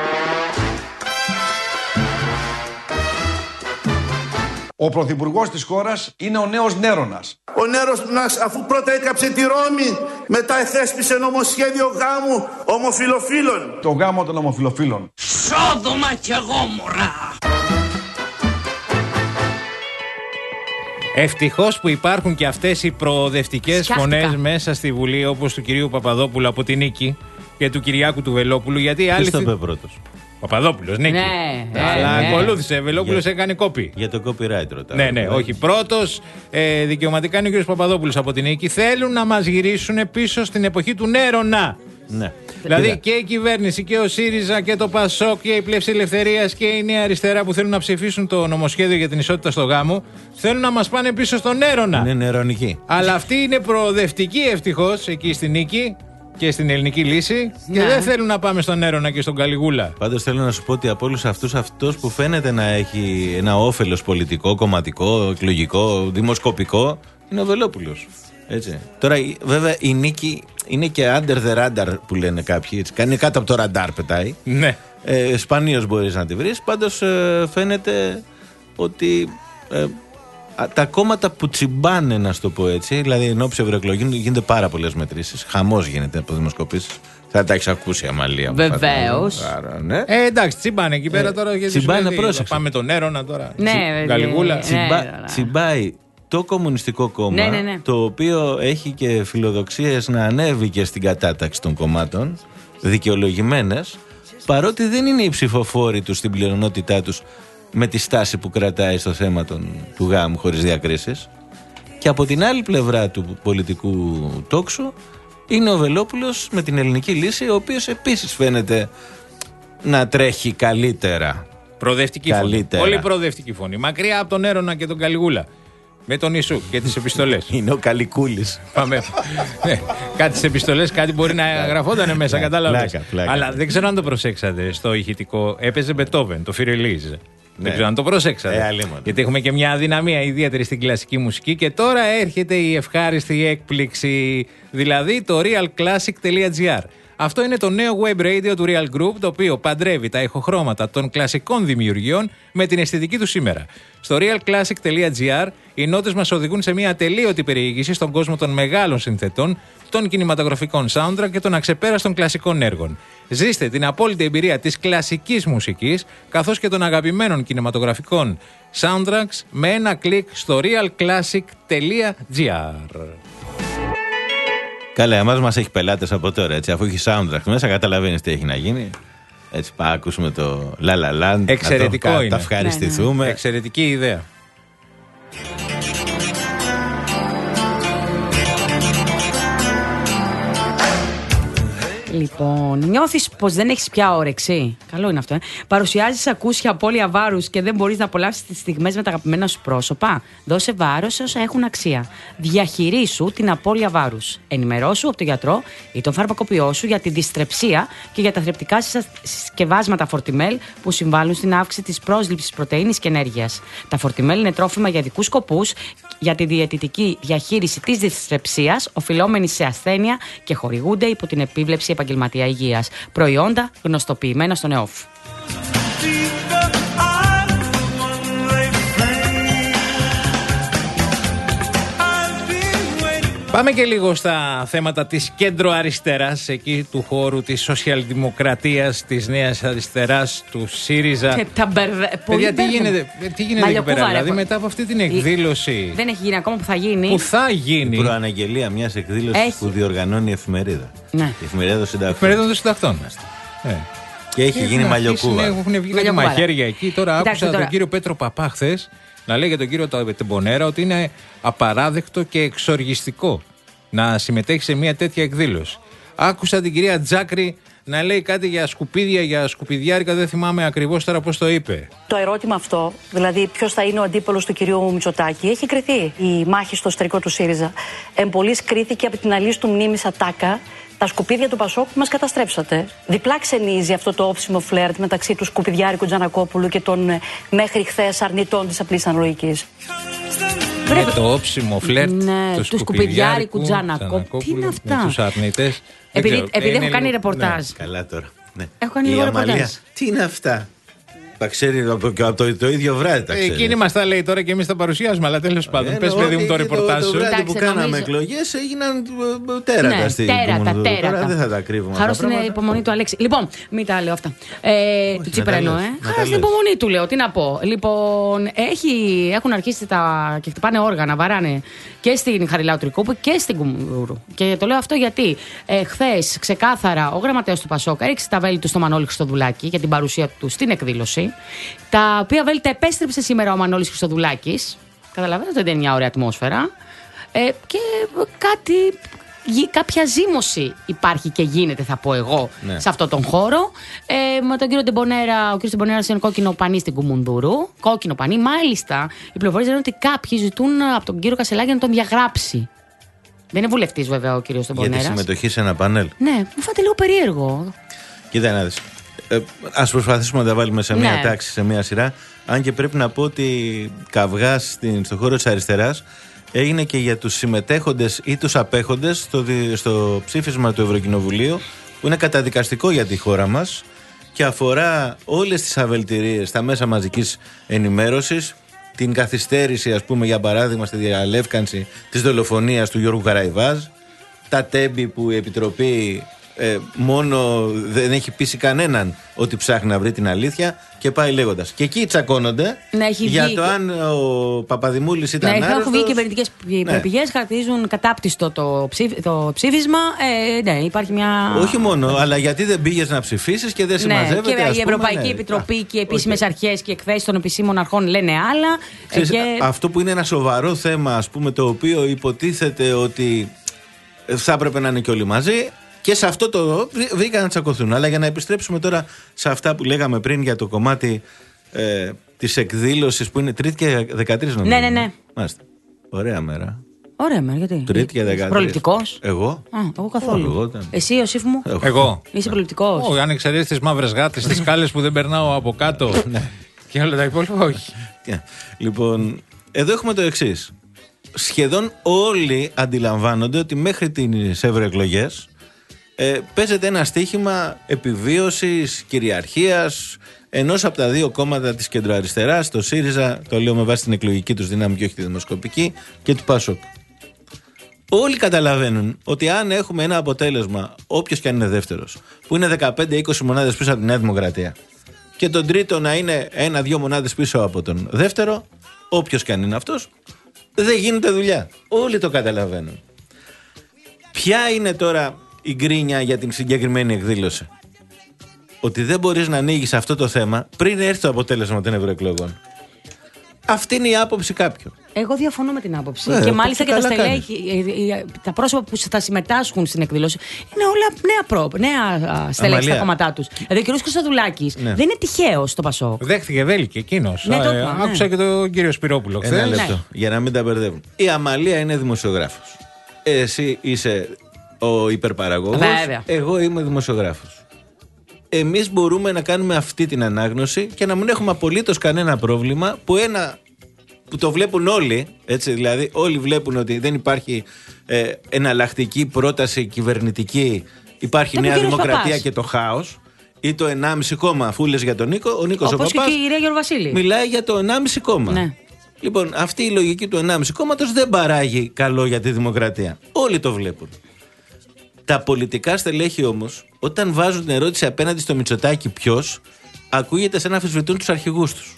Ο πρωθυπουργός της χώρας είναι ο νέος Νέρονας. Ο Νέρονας αφού πρώτα έκαψε τη Ρώμη, μετά εθέσπισε νομοσχέδιο γάμου ομοφυλοφίλων. Το γάμο των ομοφυλοφίλων. Σόδομα και Γόμορρα! Ευτυχώς που υπάρχουν και αυτές οι προοδευτικές φωνές μέσα στη Βουλή, όπως του κυρίου Παπαδόπουλου από την Νίκη και του Κυριάκου του Βελόπουλου. Γιατί οι άλλοι. Ποιος το είπε πρώτος? Παπαδόπουλος, Νίκη. Ναι, αλλά ναι. ακολούθησε. Βελόπουλος Για- έκανε κόπη. Για το copyright ρωτάω. Ναι, ναι, όχι. Πρώτος ε, δικαιωματικά είναι ο κ. Παπαδόπουλος από την Νίκη. Θέλουν να μας γυρίσουν πίσω στην εποχή του Νέρονα. Ναι. Δηλαδή Κοίτα. και η κυβέρνηση και ο ΣΥΡΙΖΑ και το ΠΑΣΟΚ και η Πλεύση Ελευθερίας και η Νέα Αριστερά που θέλουν να ψηφίσουν το νομοσχέδιο για την ισότητα στο γάμο, θέλουν να μας πάνε πίσω στον Νέρονα. Είναι νερονική. Αλλά αυτή είναι προοδευτική ευτυχώς εκεί στην Νίκη και στην ελληνική λύση και Ναι. δεν θέλουν να πάμε στον Νέρονα και στον Καλιγούλα. Πάντως θέλω να σου πω ότι από όλους αυτούς, αυτός που φαίνεται να έχει ένα όφελος πολιτικό, κομματικό, εκλογικό, δημοσκοπικό, είναι ο Βελόπουλος. Έτσι. Τώρα, βέβαια, η Νίκη είναι και under the radar που λένε κάποιοι. Έτσι. Κάνει κάτω από το ραντάρ, πετάει. Ναι. Ε, σπανίως μπορείς να τη βρεις. Πάντως ε, φαίνεται ότι ε, α, τα κόμματα που τσιμπάνε, να σου το πω έτσι, δηλαδή εν ώψη ευρωεκλογών γίνονται πάρα πολλές μετρήσεις. Χαμός γίνεται από δημοσκοπήσεις. Θα τα έχεις ακούσει, Αμαλία. Βεβαίως. Άρα, ναι. Ε, εντάξει, τσιμπάνε εκεί πέρα τώρα. γιατί σου τσιμπάνε, λέει, πρόσεξε. Πάμε τον Νέρονα τώρα. Ναι, Τσι- ναι, Καλιγούλα. ναι. Τσιμπά- ναι. τσιμπάει το Κομμουνιστικό Κόμμα, Ναι, ναι, ναι. το οποίο έχει και φιλοδοξίες να ανέβει και στην κατάταξη των κομμάτων, δικαιολογημένες, παρότι δεν είναι οι ψηφοφόροι τους στην πλειονότητά τους με τη στάση που κρατάει στο θέμα των, του γάμου χωρίς διακρίσεις. Και από την άλλη πλευρά του πολιτικού τόξου είναι ο Βελόπουλος με την ελληνική λύση, ο οποίος επίσης φαίνεται να τρέχει καλύτερα. Προοδευτική Καλύτερα. φωνή. Πολύ προοδευτική φωνή. Μακριά από τον Έρωνα και τον Καλιγούλα. Με τον Ιησού και τις επιστολές. Είναι ο Καλικούλης. Πάμε. Ναι, κάτι στις επιστολές, κάτι μπορεί να γραφόταν μέσα, κατάλαβες. πλάκα, πλάκα. Αλλά δεν ξέρω αν το προσέξατε στο ηχητικό. Έπαιζε Μπετόβεν, το Φιρελίζ. Δεν ξέρω αν το προσέξατε. Ε, αλίμονο. Γιατί έχουμε και μια αδυναμία ιδιαίτερη στην κλασική μουσική. Και τώρα έρχεται η ευχάριστη έκπληξη. Δηλαδή το realclassic.gr. Αυτό είναι το νέο web radio του Real Group, το οποίο παντρεύει τα ηχοχρώματα των κλασικών δημιουργιών με την αισθητική του σήμερα. Στο realclassic.gr οι νότες μας οδηγούν σε μια ατελείωτη περιήγηση στον κόσμο των μεγάλων συνθετών, των κινηματογραφικών soundtrack και των αξεπέραστων κλασικών έργων. Ζήστε την απόλυτη εμπειρία της κλασικής μουσικής, καθώς και των αγαπημένων κινηματογραφικών soundtracks με ένα κλικ στο realclassic.gr. Καλά, εμάς μας έχει πελάτες από τώρα, έτσι, αφού έχει soundtrack μέσα, καταλαβαίνεις τι έχει να γίνει. Έτσι, πάμε ακούσουμε το La La Land. Εξαιρετικό να το, είναι. τα ευχαριστηθούμε. Εξαιρετική ιδέα. Λοιπόν, νιώθεις πως δεν έχεις πια όρεξη. Καλό είναι αυτό, ε. Παρουσιάζεις ακούσια απώλεια βάρους και δεν μπορείς να απολαύσεις τις στιγμές με τα αγαπημένα σου πρόσωπα. Δώσε βάρος σε όσα έχουν αξία. Διαχειρίσου την απώλεια βάρους. Ενημερώσου από τον γιατρό ή τον φαρμακοποιό σου για τη δυστρεψία και για τα θρεπτικά συσκευάσματα Φορτιμέλ που συμβάλλουν στην αύξηση της πρόσληψης πρωτεΐνης και ενέργειας. Τα Φορτιμέλ είναι τρόφιμα για ειδικούς σκοπούς για τη διαιτητική διαχείριση της δυστρεψίας, οφειλόμενης σε ασθένεια και χορηγούνται υπό την επίβλεψη επαγγελματία υγείας. Προϊόντα γνωστοποιημένα στον ΕΟΦ. Πάμε και λίγο στα θέματα της κέντρο αριστεράς, εκεί του χώρου της σοσιαλδημοκρατίας, της νέας αριστεράς, του ΣΥΡΙΖΑ. Και τα μπερδε... Παιδιά, τι γίνεται, τι γίνεται εκεί πέρα, δηλαδή μετά από αυτή την εκδήλωση. Δεν έχει γίνει ακόμα, που θα γίνει. Που θα γίνει. Η προαναγγελία μιας εκδήλωσης έχει. Που διοργανώνει η εφημερίδα. Ναι. Η εφημερίδα των συντακτών. Η εφημερίδα των συντακτών. Ε. Και έχει και γίνει μαλλιοκούβα. Έχουν βγει κάτι μαχαίρια εκεί. Τώρα Κοιτάξτε, άκουσα τώρα. τον κύριο Πέτρο Παπά χθες να λέει για τον κύριο Τεμπονέρα ότι είναι απαράδεκτο και εξοργιστικό να συμμετέχει σε μια τέτοια εκδήλωση. Άκουσα την κυρία Τζάκρη να λέει κάτι για σκουπίδια, για σκουπιδιάρικα, δεν θυμάμαι ακριβώς τώρα πώς το είπε. Το ερώτημα αυτό, δηλαδή ποιος θα είναι ο αντίπαλος του κυρίου Μητσοτάκη, έχει κριθεί. Η μάχη στο εσωτερικό του ΣΥΡΙΖΑ εμπολής κρίθηκε από την αλήθεια του μνήμης ατάκα. Τα σκουπίδια του Πασόκ που μας καταστρέψατε. Διπλά ξενίζει αυτό το όψιμο φλερτ μεταξύ του σκουπιδιάρικου Τζανακόπουλου και των μέχρι χθες αρνητών της απλής αναλογικής. Με το όψιμο φλερτ ναι, του, του σκουπιδιάρικου Τζανακόπουλου. Τι είναι αυτά. Με τους αρνητές. Επειδή, επειδή έχω κάνει ρεπορτάζ. Ναι, καλά τώρα. Ναι. Έχω κάνει λίγο ρεπορτάζ. Τι είναι αυτά. Τα ξέρει από το, το, το ίδιο βράδυ. Τα ξέρει. Εκείνη μας τα λέει τώρα και εμείς τα παρουσιάζουμε. Αλλά τέλος πάντων, πες παιδί μου το ρεπορτάζ σου. Το βράδυ που κάναμε εκλογές έγιναν τέρατα ναι, στη τέρατα, τέρατα. Τώρα δεν θα τα κρύβουμε. Χαρώ στην υπομονή του Αλέξη. Λοιπόν, μην τα λέω αυτά. Ε, του Τσίπρα εννοώ, ε. Χαρώ στην υπομονή του λέω, τι να πω. Λοιπόν, έχει, έχουν αρχίσει τα, και χτυπάνε όργανα, βαράνε και στην Χαριλάου Τρικούπου και στην Κουμουνδούρου. Και το λέω αυτό γιατί ε, χθες ξεκάθαρα ο γραμματέας του Πασόκ έριξε τα βέλη του στο Μανώλη Χριστοδουλάκη για την παρουσία του στην εκδήλωση. Τα οποία βέλη τα επέστρεψε σήμερα ο Μανώλης Χριστοδουλάκης. Καταλαβαίνετε ότι είναι μια ωραία ατμόσφαιρα. Ε, και κάτι, κάποια ζήμωση υπάρχει και γίνεται, θα πω εγώ, ναι. σε αυτόν τον χώρο. Ε, με τον κύριο Τεμπονέρα, ο κύριος Τεμπονέρα είναι κόκκινο πανί στην Κουμουνδούρου. Κόκκινο πανί, μάλιστα. Οι πληροφορίες λένε ότι κάποιοι ζητούν από τον κύριο Κασελάκη να τον διαγράψει. Δεν είναι βουλευτής βέβαια ο κύριος Τεμπονέρα. Για τη συμμετοχή σε ένα πάνελ. Ναι, μου φαίνεται λίγο περίεργο. Κοίτα να δεις. Ε, ας προσπαθήσουμε να τα βάλουμε σε μια ναι. τάξη, σε μια σειρά. Αν και πρέπει να πω ότι καυγάς στην, στον χώρο της αριστεράς έγινε και για τους συμμετέχοντες ή τους απέχοντες στο, στο ψήφισμα του Ευρωκοινοβουλίου, που είναι καταδικαστικό για τη χώρα μας και αφορά όλες τις αβελτηρίες στα μέσα μαζικής ενημέρωσης, την καθυστέρηση, ας πούμε, για παράδειγμα, στη διαλεύκανση της δολοφονίας του Γιώργου Καραϊβάζ, τα τέμπη που η Επιτροπή Ε, μόνο δεν έχει πείσει κανέναν ότι ψάχνει να βρει την αλήθεια και πάει λέγοντας. Και εκεί τσακώνονται για βγει... το αν ο Παπαδημούλης ήταν άρρωστος. Ναι, έχουν βγει κυβερνητικές ναι. πηγές, χαρακτηρίζουν κατάπτυστο το, ψήφι, το ψήφισμα. Ε, ναι, υπάρχει μια. Όχι μόνο, αλλά γιατί δεν πήγες να ψηφίσεις και δεν συμμαζεύεται. Ναι, και ας η Ευρωπαϊκή πούμε, ναι. Επιτροπή και οι επίσημες okay. αρχές και εκθέσεις των επισήμων αρχών λένε άλλα. Ξέρεις, και... Αυτό που είναι ένα σοβαρό θέμα, ας πούμε, το οποίο υποτίθεται ότι θα έπρεπε να είναι και όλοι μαζί. Και σε αυτό το βρήκαν να τσακωθούν. Αλλά για να επιστρέψουμε τώρα σε αυτά που λέγαμε πριν για το κομμάτι ε, της εκδήλωσης που είναι Τρίτη και δεκατρείς νομίζω. Ναι, ναι, ναι. Μάλιστα. Ωραία μέρα. Ωραία μέρα, γιατί. Τρίτη και δεκατρείς. Προληπτικός. Εγώ. Α, εγώ καθόλου. Εγώ ήταν. Εσύ, Ιωσήφ μου. Εγώ. εγώ. Είσαι προληπτικός. Όχι, αν εξαιρέσεις τις μαύρες γάτες, τις σκάλες που δεν περνάω από κάτω. Και όλα τα υπόλοιπα, όχι. Λοιπόν, εδώ έχουμε το εξής. Σχεδόν όλοι αντιλαμβάνονται ότι μέχρι τις ευρωεκλογές Ε, παίζεται ένα στοίχημα επιβίωσης, κυριαρχίας ενός από τα δύο κόμματα της κεντροαριστεράς, το ΣΥΡΙΖΑ, το λέω με βάση την εκλογική τους δύναμη και όχι τη δημοσκοπική, και του ΠΑΣΟΚ. Όλοι καταλαβαίνουν ότι αν έχουμε ένα αποτέλεσμα, όποιος και αν είναι δεύτερος, που είναι δεκαπέντε είκοσι μονάδες πίσω από τη Νέα Δημοκρατία, και τον τρίτο να είναι ένα-δύο μονάδες πίσω από τον δεύτερο, όποιος και αν είναι αυτός, δεν γίνεται δουλειά. Όλοι το καταλαβαίνουν. Ποια είναι τώρα η γκρίνια για την συγκεκριμένη εκδήλωση? Ότι δεν μπορείς να ανοίγεις αυτό το θέμα πριν έρθει το αποτέλεσμα των ευρωεκλογών. Αυτή είναι η άποψη κάποιου. Εγώ διαφωνώ με την άποψη. Ε, και μάλιστα και τα καλά στελέχη, τα πρόσωπα που θα συμμετάσχουν στην εκδήλωση είναι όλα νέα, προ, νέα στελέχη στα κόμματά του. Δηλαδή ο κ. Κωνσταντουλάκης Ναι. δεν είναι τυχαίο στο Πασόκ. Δέχτηκε, δέληκε εκείνο. Ναι, το είπα, ναι. Άκουσα και τον κύριο Σπυρόπουλο Ένα χθες. λεπτό, για να μην τα μπερδεύουν. Η Αμαλία είναι δημοσιογράφος. Εσύ είσαι ο υπερπαραγωγός. Βέβαια. Εγώ είμαι δημοσιογράφος. Εμείς μπορούμε να κάνουμε αυτή την ανάγνωση και να μην έχουμε απολύτως κανένα πρόβλημα που ένα που το βλέπουν όλοι, έτσι, δηλαδή όλοι βλέπουν ότι δεν υπάρχει ε, εναλλακτική πρόταση κυβερνητική, υπάρχει Το Νέα είπε ο κύριος Δημοκρατία Παπάς. και το χάος ή το ενάμιση κόμμα, αφού λες για τον Νίκο, ο Νίκος ο Όπως και Παπάς η κυρία Γεωργοβασίλη. μιλάει για το ενάμιση κόμμα. Ναι. Λοιπόν, αυτή η λογική του ενάμιση κόμματος δεν παράγει καλό για τη δημοκρατία. Όλοι το βλέπουν. Τα πολιτικά στελέχη όμως, όταν βάζουν την ερώτηση απέναντι στο Μητσοτάκη ποιος, ακούγεται σαν να αμφισβητούν τους αρχηγούς τους.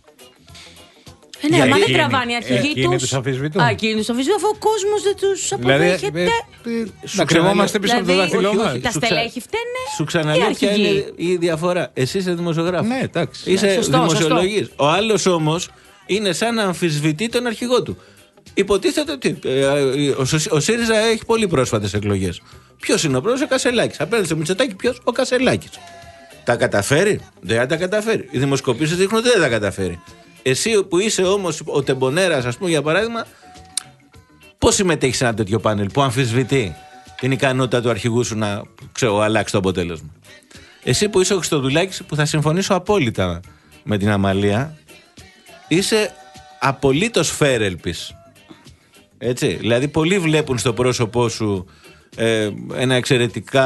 Ε, ναι, Για μα δεν εκείνοι- τραβάνε οι αρχηγοί εκείνοι τους. τους αμφισβητούν. Α, εκείνοι τους αμφισβητούν, αφού ο κόσμος δεν τους Δηλαδή, αποδέχεται. να κρυβόμαστε πίσω από το Δηλαδή, δάχτυλό όχι, μας. όχι, τα Σου ξα- στελέχη φταίνε. Σου οι ξαναλέω ποια αρχηγοί. είναι η διαφορά. Εσύ είσαι δημοσιογράφος. Ναι, εντάξει. Είσαι Ναι, σωστό, δημοσιολογής. Ο άλλος όμως είναι σαν να αμφισβητεί τον αρχηγό του. Υποτίθεται ότι ε, ο, ο ΣΥΡΙΖΑ έχει πολύ πρόσφατες εκλογές. Ποιος είναι ο πρόεδρος? Ο Κασελάκης. Απέναντι στο Μητσοτάκη ποιος? Ο Κασελάκης. Τα καταφέρει? Δεν τα καταφέρει. Οι δημοσκοπήσεις δείχνουν ότι δεν τα καταφέρει. Εσύ που είσαι όμως ο τεμπονέρας, ας πούμε, για παράδειγμα, πώς συμμετέχεις σε ένα τέτοιο πάνελ που αμφισβητεί την ικανότητα του αρχηγού σου να, ξέρω, αλλάξει το αποτέλεσμα? Εσύ που είσαι ο Χριστοδουλάκης, που θα συμφωνήσω απόλυτα με την Αμαλία, είσαι απολύτως φέρελπης. Έτσι, δηλαδή πολλοί βλέπουν στο πρόσωπό σου ε, ένα εξαιρετικά,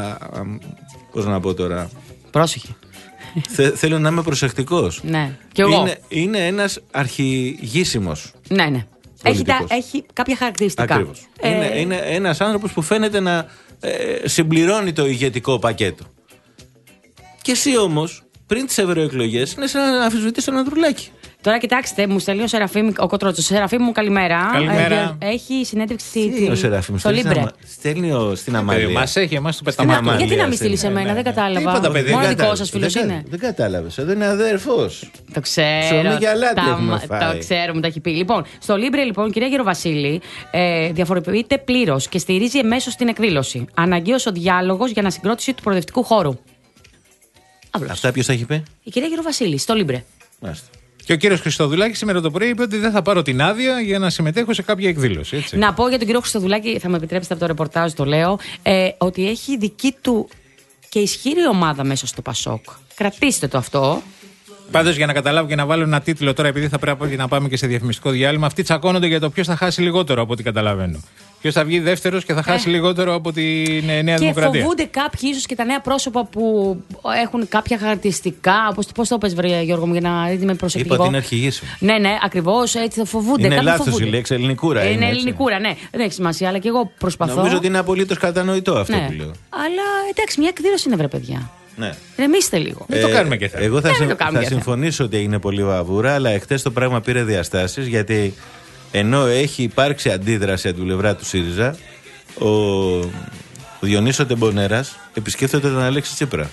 πώς να πω τώρα, Πρόσεχε. θε, θέλω να είμαι προσεκτικός. Ναι, κι εγώ. Είναι, είναι ένας αρχηγήσιμος. Ναι, ναι. Έχει, τα, πολιτικός. έχει κάποια χαρακτηριστικά. Ακριβώς. Ε, Είναι, είναι ένας άνθρωπος που φαίνεται να ε, συμπληρώνει το ηγετικό πακέτο. Και εσύ όμως, πριν τις ευρωεκλογές, είναι σαν να αμφισβητείς τον Ανδρουλάκη. Τώρα κοιτάξτε, μου στέλνει ο Σεραφείμ, ο Κοτρότσος. Σεραφείμ μου, καλημέρα. Καλημέρα. Ε, έχει συνέντευξη Τι ο Σεραφείμ, στο στέλνει Λίμπρε. να- στέλνει ο- στην Αμαλία. Μας έχει, εμάς του Στην πετάμε. Αμαλία. Γιατί να μην στείλει στέλνει. σε μένα, δεν κατάλαβα. Τίποτα, παιδί, Μόνο δεν δικό κατάλαβες. σας φίλος Δεν κα- είναι. Δεν κατάλαβες. Εδώ είναι αδέρφος. Το ξέρω. Ψωμί και αλάτι τα, έχουμε μα- φάει. το ξέρω, μου τα έχει πει. Λοιπόν, στο Λίμπρε, λοιπόν, κυρία Γεροβασίλη, ε, διαφοροποιείται πλήρως και στηρίζει εμέσως την εκδήλωση. Αναγκαίος ο διάλογος για ανασυγκρότηση του προοδευτικού χώρου. Απλώς. Αυτά ποιος τα έχει πει? Η κυρία Γεροβασίλη, στο Λίμπρε. Μάλιστα. Και ο κύριος Χριστοδουλάκης σήμερα το πρωί είπε ότι δεν θα πάρω την άδεια για να συμμετέχω σε κάποια εκδήλωση. Έτσι. Να πω για τον κύριο Χριστοδουλάκη, θα με επιτρέψετε από το ρεπορτάζ, το λέω, ε, ότι έχει δική του και ισχυρή ομάδα μέσα στο Πασόκ. Κρατήστε το αυτό. Πάντως για να καταλάβω και να βάλω ένα τίτλο τώρα, επειδή θα πρέπει να πάμε και σε διαφημιστικό διάλειμμα, αυτοί τσακώνονται για το ποιος θα χάσει λιγότερο από ό,τι καταλαβαίνω. Ποιος θα βγει δεύτερος και θα χάσει λιγότερο από την ε, Νέα Και Δημοκρατία. φοβούνται κάποιοι, ίσως και τα νέα πρόσωπα που έχουν κάποια χαρακτηριστικά. Πώς, πώς το πες, βρε, Γιώργο μου, για να είμαι προσεκτικό. Είπα ότι είναι αρχηγήσιμο. Ναι, ναι, ακριβώς έτσι θα φοβούνται. Είναι κάποιοι λάθος η φοβούνται. λέξη, ελληνικούρα Είναι, είναι, έτσι. ελληνικούρα, ναι. Δεν έχει σημασία, αλλά και εγώ προσπαθώ. Νομίζω ότι είναι απολύτως κατανοητό αυτό Ναι. που λέω. Αλλά εντάξει, μια εκδήλωση είναι, βρε παιδιά. Ναι. Ρεμίστε λίγο. Δεν το κάνουμε και θέμα. Εγώ θα, Ναι, συμ- δεν το κάνουμε θα και θέμα. συμφωνήσω ότι είναι πολύ βαβούρα, αλλά εχθές το πράγμα πήρε διαστάσεις, γιατί ενώ έχει υπάρξει αντίδραση από την πλευρά του ΣΥΡΙΖΑ, ο, ο Διονύσος Τεμπονέρας επισκέφτεται τον Αλέξη Τσίπρα.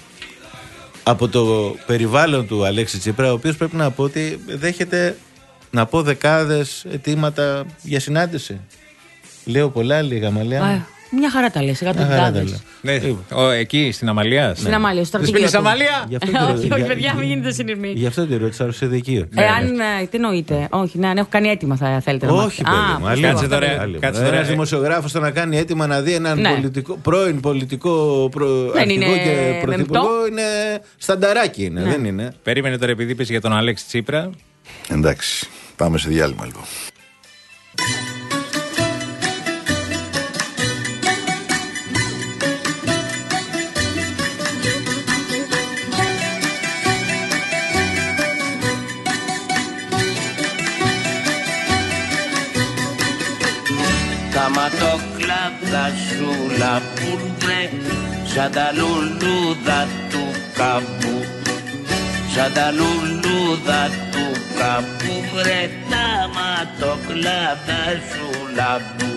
Από το περιβάλλον του Αλέξη Τσίπρα, ο οποίος πρέπει να πω ότι δέχεται, να πω, δεκάδες αιτήματα για συνάντηση. Λέω πολλά, λίγα, Μαλία. Α, μια χαρά τα λες, Μια χαρά τα εκατοντάδες. λέω. Ναι, ο, εκεί στην Αμαλία. Στην Αμάλια, στο Της στρατηγείο πίνεις του. Αμαλία? Γι' αυτό το- Όχι, όχι, για- παιδιά, μην γίνετε συνειρμοί. Γι' αυτό τη ρώτησα, άρρωσε δικείο. Εάν. ε, Τι εννοείτε, όχι, ναι, αν έχω κάνει έτοιμα θα θέλετε να Όχι, μάθετε. παιδί Α, μου. πώς Άλλη το κάτσε αυτό. τώρα. Άλλη. Κάτσε τώρα. Ένας δημοσιογράφος το να κάνει έτοιμα να δει έναν Ναι. πολιτικό, πρώην πολιτικό προ, Δεν αρχηγό είναι και πρωθυπουργό, μεμπτό. είναι στανταράκι είναι, Ναι. δεν είναι. Περίμενε τώρα επειδή είπες για τον Αλέξη Τσίπρα. Εντάξει, πάμε σε διάλειμμα λοιπόν. Τα ματοκλάδα σου λαπούρδε σαν τα λουλούδα του καπού, σαν τα λουλούδα του καπού, βρε τα ματοκλάδα σου λαπούρδε.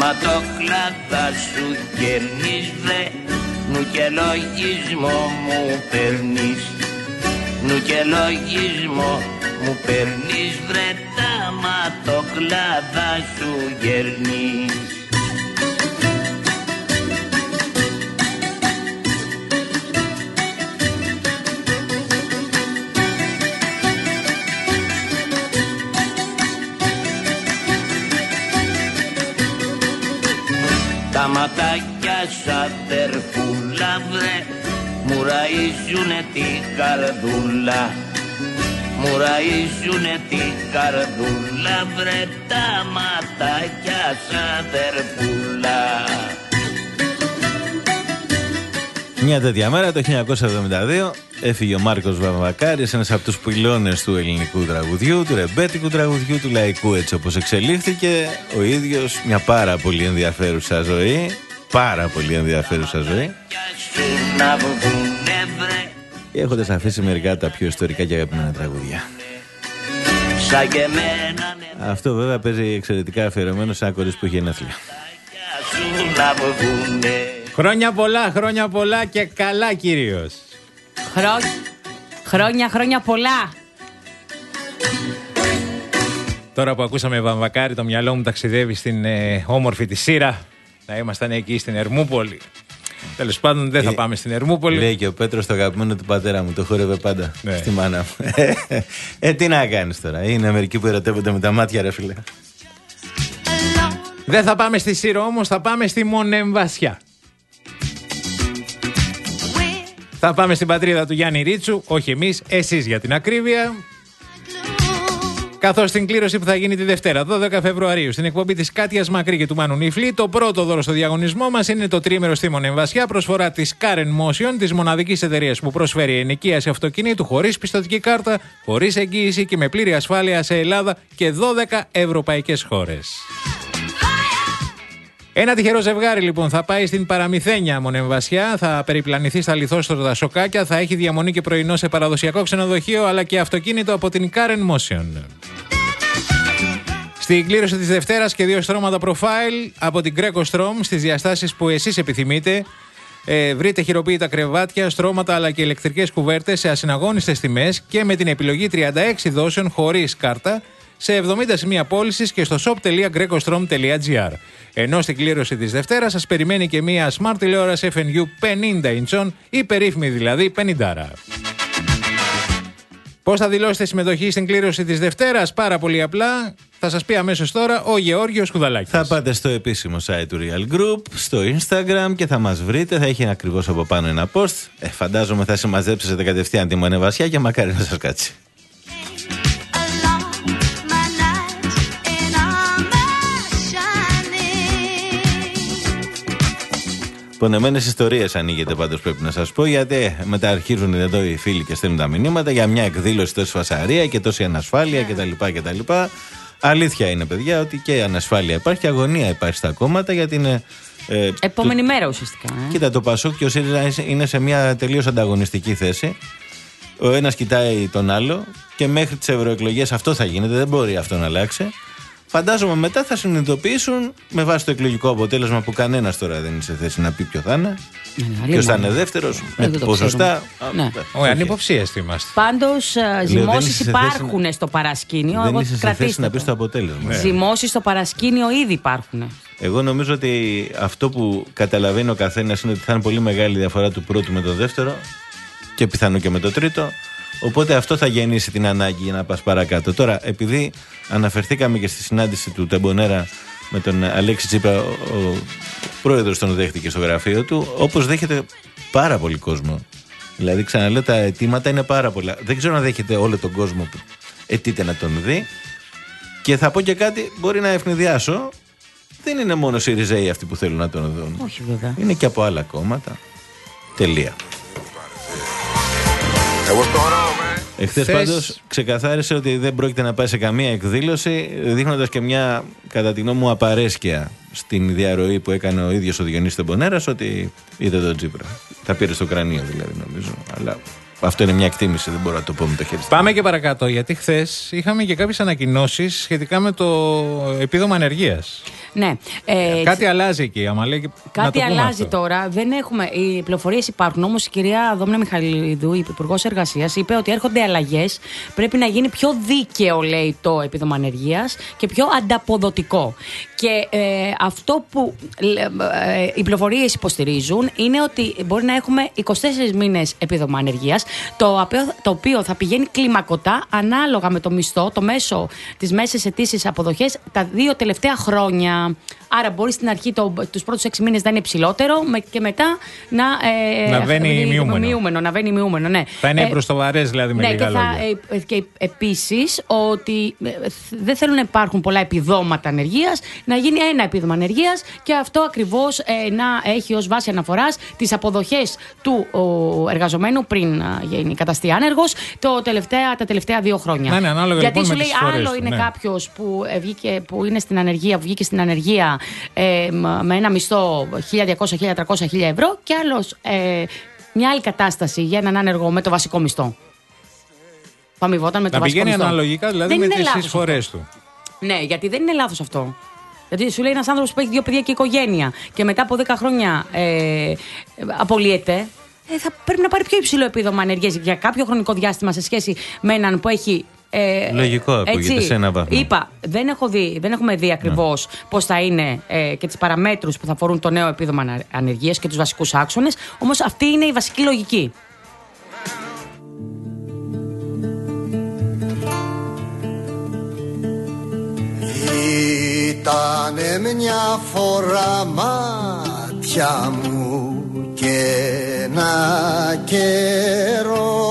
ματοκλάδα σου κερνείς βρε, νου και λογισμό μου παίρνεις, νου και λογισμό μου παίρνεις βρε, τα ματοκλάδα σου γερνείς. Τα ματάκια σαν τερφούλα βρε, μου ραΐζουνε την καρδούλα, μου ραΐζουνε την καρδούλα βρε, τα ματάκια σαν τερφούλα. Μια τέτοια μέρα το χίλια εννιακόσια εβδομήντα δύο έφυγε ο Μάρκος Βαμβακάρης, ένας από τους πυλώνες του ελληνικού τραγουδιού, του ρεμπέτικου τραγουδιού, του λαϊκού έτσι όπως εξελίχθηκε. Ο ίδιος μια πάρα πολύ ενδιαφέρουσα ζωή, πάρα πολύ ενδιαφέρουσα ζωή, έχοντας αφήσει μερικά τα πιο ιστορικά και αγαπημένα τραγουδιά. Αυτό βέβαια παίζει εξαιρετικά αφιερωμένο σε ένα κορίτσι που είχε γενέθλια. Χρόνια πολλά, χρόνια πολλά και καλά κυρίως. Χρό... Χρόνια, χρόνια πολλά. Τώρα που ακούσαμε Βαμβακάρη, το μυαλό μου ταξιδεύει στην ε, όμορφη τη Σύρα. Να ήμασταν εκεί στην Ερμούπολη. Τέλος πάντων δεν θα ε, πάμε στην Ερμούπολη. Λέει και ο Πέτρος το αγαπημένο του πατέρα μου, το χόρευε πάντα ναι. στη μάνα μου. ε, τι να κάνεις τώρα, είναι μερικοί που ερωτεύονται με τα μάτια ρε φίλε. Δεν θα πάμε στη Σύρο όμως, θα πάμε στη Μονεμβασιά. Θα πάμε στην πατρίδα του Γιάννη Ρίτσου, όχι εμείς, εσείς για την ακρίβεια. Καθώς στην κλήρωση που θα γίνει τη Δευτέρα, δώδεκα Φεβρουαρίου, στην εκπομπή της Κάτιας Μακρύ και του Μάνου Νιφλή, το πρώτο δώρο στο διαγωνισμό μας είναι το τρίμερο στη Μονεμβασιά, προσφορά της Car εν Motion, της μοναδικής εταιρείας που προσφέρει ενοικίαση αυτοκινήτου χωρίς πιστωτική κάρτα, χωρίς εγγύηση και με πλήρη ασφάλεια σε Ελλάδα και δώδεκα ευρωπαϊκές χώρες. Ένα τυχερό ζευγάρι λοιπόν θα πάει στην Παραμυθένια Μονεμβασιά, θα περιπλανηθεί στα λιθόστρωτα σοκάκια, θα έχει διαμονή και πρωινό σε παραδοσιακό ξενοδοχείο αλλά και αυτοκίνητο από την Car εν Motion. Στην κλήρωση της Δευτέρας και δύο στρώματα profile από την Greco Strom στις διαστάσεις που εσείς επιθυμείτε. Ε, βρείτε χειροποίητα κρεβάτια, στρώματα αλλά και ηλεκτρικές κουβέρτες σε ασυναγώνιστες τιμές και με την επιλογή τριάντα έξι δόσεων χωρίς κάρτα σε εβδομήντα σημεία πώλησης και στο shop τελεία grecostrom τελεία gr. Ενώ στην κλήρωση της Δευτέρας σας περιμένει και μία smart τηλεόραση εφ εν γιου πενήντα ιντσών, η περίφημη δηλαδή πενήντα. Πώς θα δηλώσετε συμμετοχή στην κλήρωση της Δευτέρας? Πάρα πολύ απλά. Θα σας πει αμέσως τώρα ο Γεώργιος Κουδαλάκης. Θα πάτε στο επίσημο site του Real Group, στο Instagram και θα μας βρείτε. Θα έχει ακριβώς από πάνω ένα post. Ε, φαντάζομαι θα συμμαζέψετε κατευθείαν τη Μονεμβασιά και μακάρι να σας κάτσει. Πονεμένες ιστορίες ανοίγεται πάντως πρέπει να σας πω, γιατί μετά αρχίζουν εδώ οι φίλοι και στέλνουν τα μηνύματα για μια εκδήλωση τόση φασαρία και τόση ανασφάλεια κτλ. κτλ. Αλήθεια είναι παιδιά ότι και ανασφάλεια υπάρχει και αγωνία υπάρχει στα κόμματα γιατί είναι... Ε, Επόμενη το... μέρα ουσιαστικά. Ε. Κοίτα, το Πασόκ και ο ΣΥΡΙΖΑ είναι σε μια τελείως ανταγωνιστική θέση. Ο ένας κοιτάει τον άλλο και μέχρι τις ευρωεκλογές αυτό θα γίνεται, δεν μπορεί αυτό να αλλάξει. Φαντάζομαι μετά θα συνειδητοποιήσουν με βάση το εκλογικό αποτέλεσμα που κανένας τώρα δεν είναι σε θέση να πει ποιο θα είναι. Ποιος θα είναι δεύτερος, με ποσοστά. Ναι. Όχι, ανυποψίαστοι είμαστε. Πάντως ζυμώσεις υπάρχουν να... στο παρασκήνιο. Δεν είσαι σε θέση να πεις το αποτέλεσμα. Ναι. Ζυμώσεις στο παρασκήνιο ήδη υπάρχουν. Εγώ νομίζω ότι αυτό που καταλαβαίνει ο καθένας είναι ότι θα είναι πολύ μεγάλη διαφορά του πρώτου με το δεύτερο και πιθανό και με το τρίτο. Οπότε αυτό θα γεννήσει την ανάγκη για να πας παρακάτω. Τώρα, επειδή αναφερθήκαμε και στη συνάντηση του Τεμπονέρα με τον Αλέξη Τσίπρα, ο, ο πρόεδρος τον δέχτηκε στο γραφείο του, όπως δέχεται πάρα πολύ κόσμο. Δηλαδή, ξαναλέω, τα αιτήματα είναι πάρα πολλά. Δεν ξέρω αν δέχεται όλο τον κόσμο που αιτείται να τον δει. Και θα πω και κάτι, μπορεί να ευνηδιάσω. Δεν είναι μόνο οι ΣΥΡΙΖΑΙ αυτοί που θέλουν να τον δουν. Όχι, βέβαια. Είναι και από άλλα κόμματα. Τελεία. Εχθές Θες... πάντως ξεκαθάρισε ότι δεν πρόκειται να πάει σε καμία εκδήλωση, δείχνοντας και μια κατά τη γνώμη μου απαρέσκεια στην διαρροή που έκανε ο ίδιος ο Διονύσης Τεμπονέρας, ότι είδε τον Τσίπρα. Θα πήρε στο κρανίο δηλαδή νομίζω. Αλλά αυτό είναι μια εκτίμηση, δεν μπορώ να το πω με το χέρι. Πάμε και παρακάτω, γιατί χθες είχαμε και κάποιες ανακοινώσεις σχετικά με το επίδομα ανεργίας. Ναι. Ε, κάτι αλλάζει εκεί, Αμαλέ. Κάτι αλλάζει τώρα. Δεν έχουμε, οι πληροφορίες υπάρχουν. Όμως η κυρία Δόμνα Μιχαηλίδου, η Υπουργός Εργασίας, είπε ότι έρχονται αλλαγές. Πρέπει να γίνει πιο δίκαιο, λέει, το επίδομα ανεργίας και πιο ανταποδοτικό. Και ε, αυτό που ε, οι πληροφορίες υποστηρίζουν είναι ότι μπορεί να έχουμε είκοσι τέσσερις μήνες επίδομα ανεργίας, το, το οποίο θα πηγαίνει κλιμακωτά ανάλογα με το μισθό, το μέσο της μέσης ετήσιας αποδοχές τα δύο τελευταία χρόνια. Άρα μπορεί στην αρχή το, τους πρώτους έξι μήνες να είναι υψηλότερο με, και μετά να, ε, να βαίνει μειούμενο. μειούμενο. Να βαίνει μειούμενο, ναι. Θα είναι ε, προς το βαρές, δηλαδή, με ναι, λίγα και θα, λόγια. ε, και επίσης ότι ε, δεν θέλουν να υπάρχουν πολλά επιδόματα ανεργίας, να γίνει ένα επίδομα ανεργίας και αυτό ακριβώς ε, να έχει ως βάση αναφοράς τις αποδοχές του ο, εργαζομένου πριν ε, γίνει καταστεί άνεργος το τελευταία, τα τελευταία δύο χρόνια. Να, ναι, ανάλογα, γιατί λοιπόν, σου με λέει τις άλλο φορές είναι του, ναι. κάποιος που, ε, βγήκε, που είναι στην ανεργία, που βγήκε στην ανεργία ε, με ένα μισθό χίλια διακόσια, χίλια τριακόσια, χίλια ευρώ και άλλος ε, μια άλλη κατάσταση για έναν άνεργο με το βασικό μισθό. Θα αμοιβόταν με το να βασικό μισθό. Να πηγαίνει αναλογικά, δηλαδή, δεν με τις εισφορές του. Ναι, γιατί δεν είναι λάθος αυτό. Γιατί σου λέει ένας άνθρωπος που έχει δύο παιδιά και οικογένεια και μετά από δέκα χρόνια ε, απολύεται, ε, θα πρέπει να πάρει πιο υψηλό επίδομα ανεργίας για κάποιο χρονικό διάστημα σε σχέση με έναν που έχει. Ε, Λογικό ακούγεται σε ένα βάθμο. Είπα, δεν, έχω δει, δεν έχουμε δει ακριβώς ναι. πώς θα είναι ε, και τις παραμέτρους που θα αφορούν το νέο επίδομα ανεργίας και τους βασικούς άξονες, όμως αυτή είναι η βασική λογική. Ήτανε μια φορά μάτια μου και ένα καιρό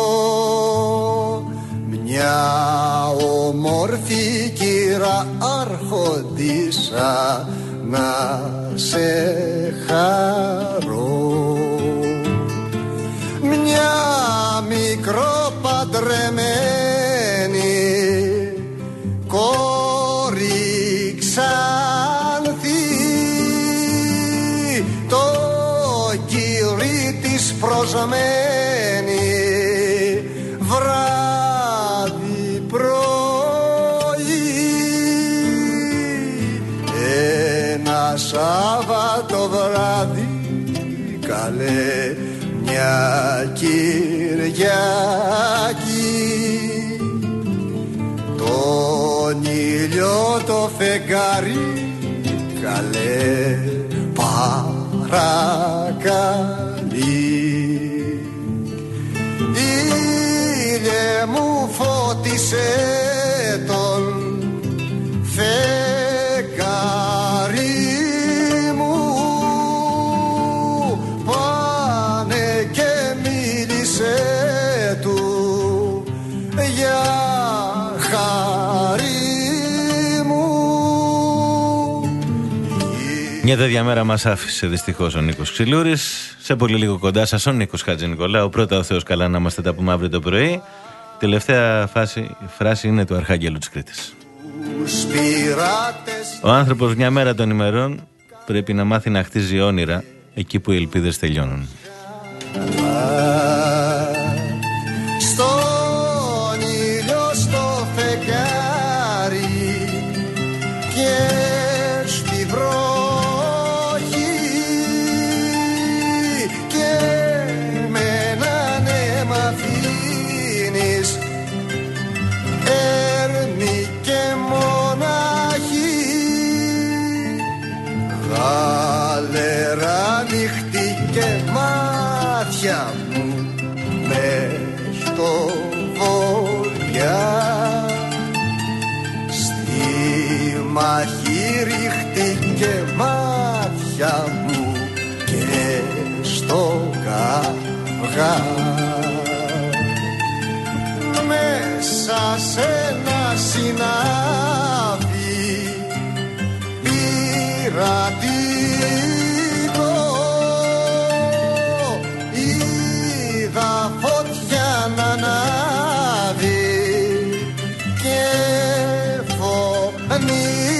μια όμορφη κύρα άρχοντισσα να σε χαρώ, μια μικροπαντρεμένη κόρη ξανθή, το κύρι της προσμένη βράδυ πρωί, ένα Σάββατο βράδυ καλέ μια Κυριακή, τον ήλιο το φεγγάρι καλέ παρακαλεί. Ήλιε μου φώτισε τον φεγγάρι μου, πάνε και μίλησε του για χάρη μου. Μια τέτοια μέρα μας άφησε δυστυχώς ο Νίκος Ξυλούρης. Σε πολύ λίγο κοντά σας ο Νίκος Χατζηνικολάου. Πρώτα ο Θεός καλά να είμαστε, τα πούμε αύριο το πρωί. Τελευταία φάση, φράση είναι του Αρχάγγελου της Κρήτης. Ο άνθρωπος μια μέρα των ημερών πρέπει να μάθει να χτίζει όνειρα εκεί που οι ελπίδες τελειώνουν. Στον ήλιο στο φεγγάρι και στη βροχή και με έναν αίμα αφήνεις έρμη και μοναχή, γαλερά νύχτη και μάτια μου μες στο βοριά, στη μαχή ρίχτηκε μάτια μου και στο καυγά, μέσα σε ένα συνάδι πειρατικό είδα φωτιά να ανάβει και φωνή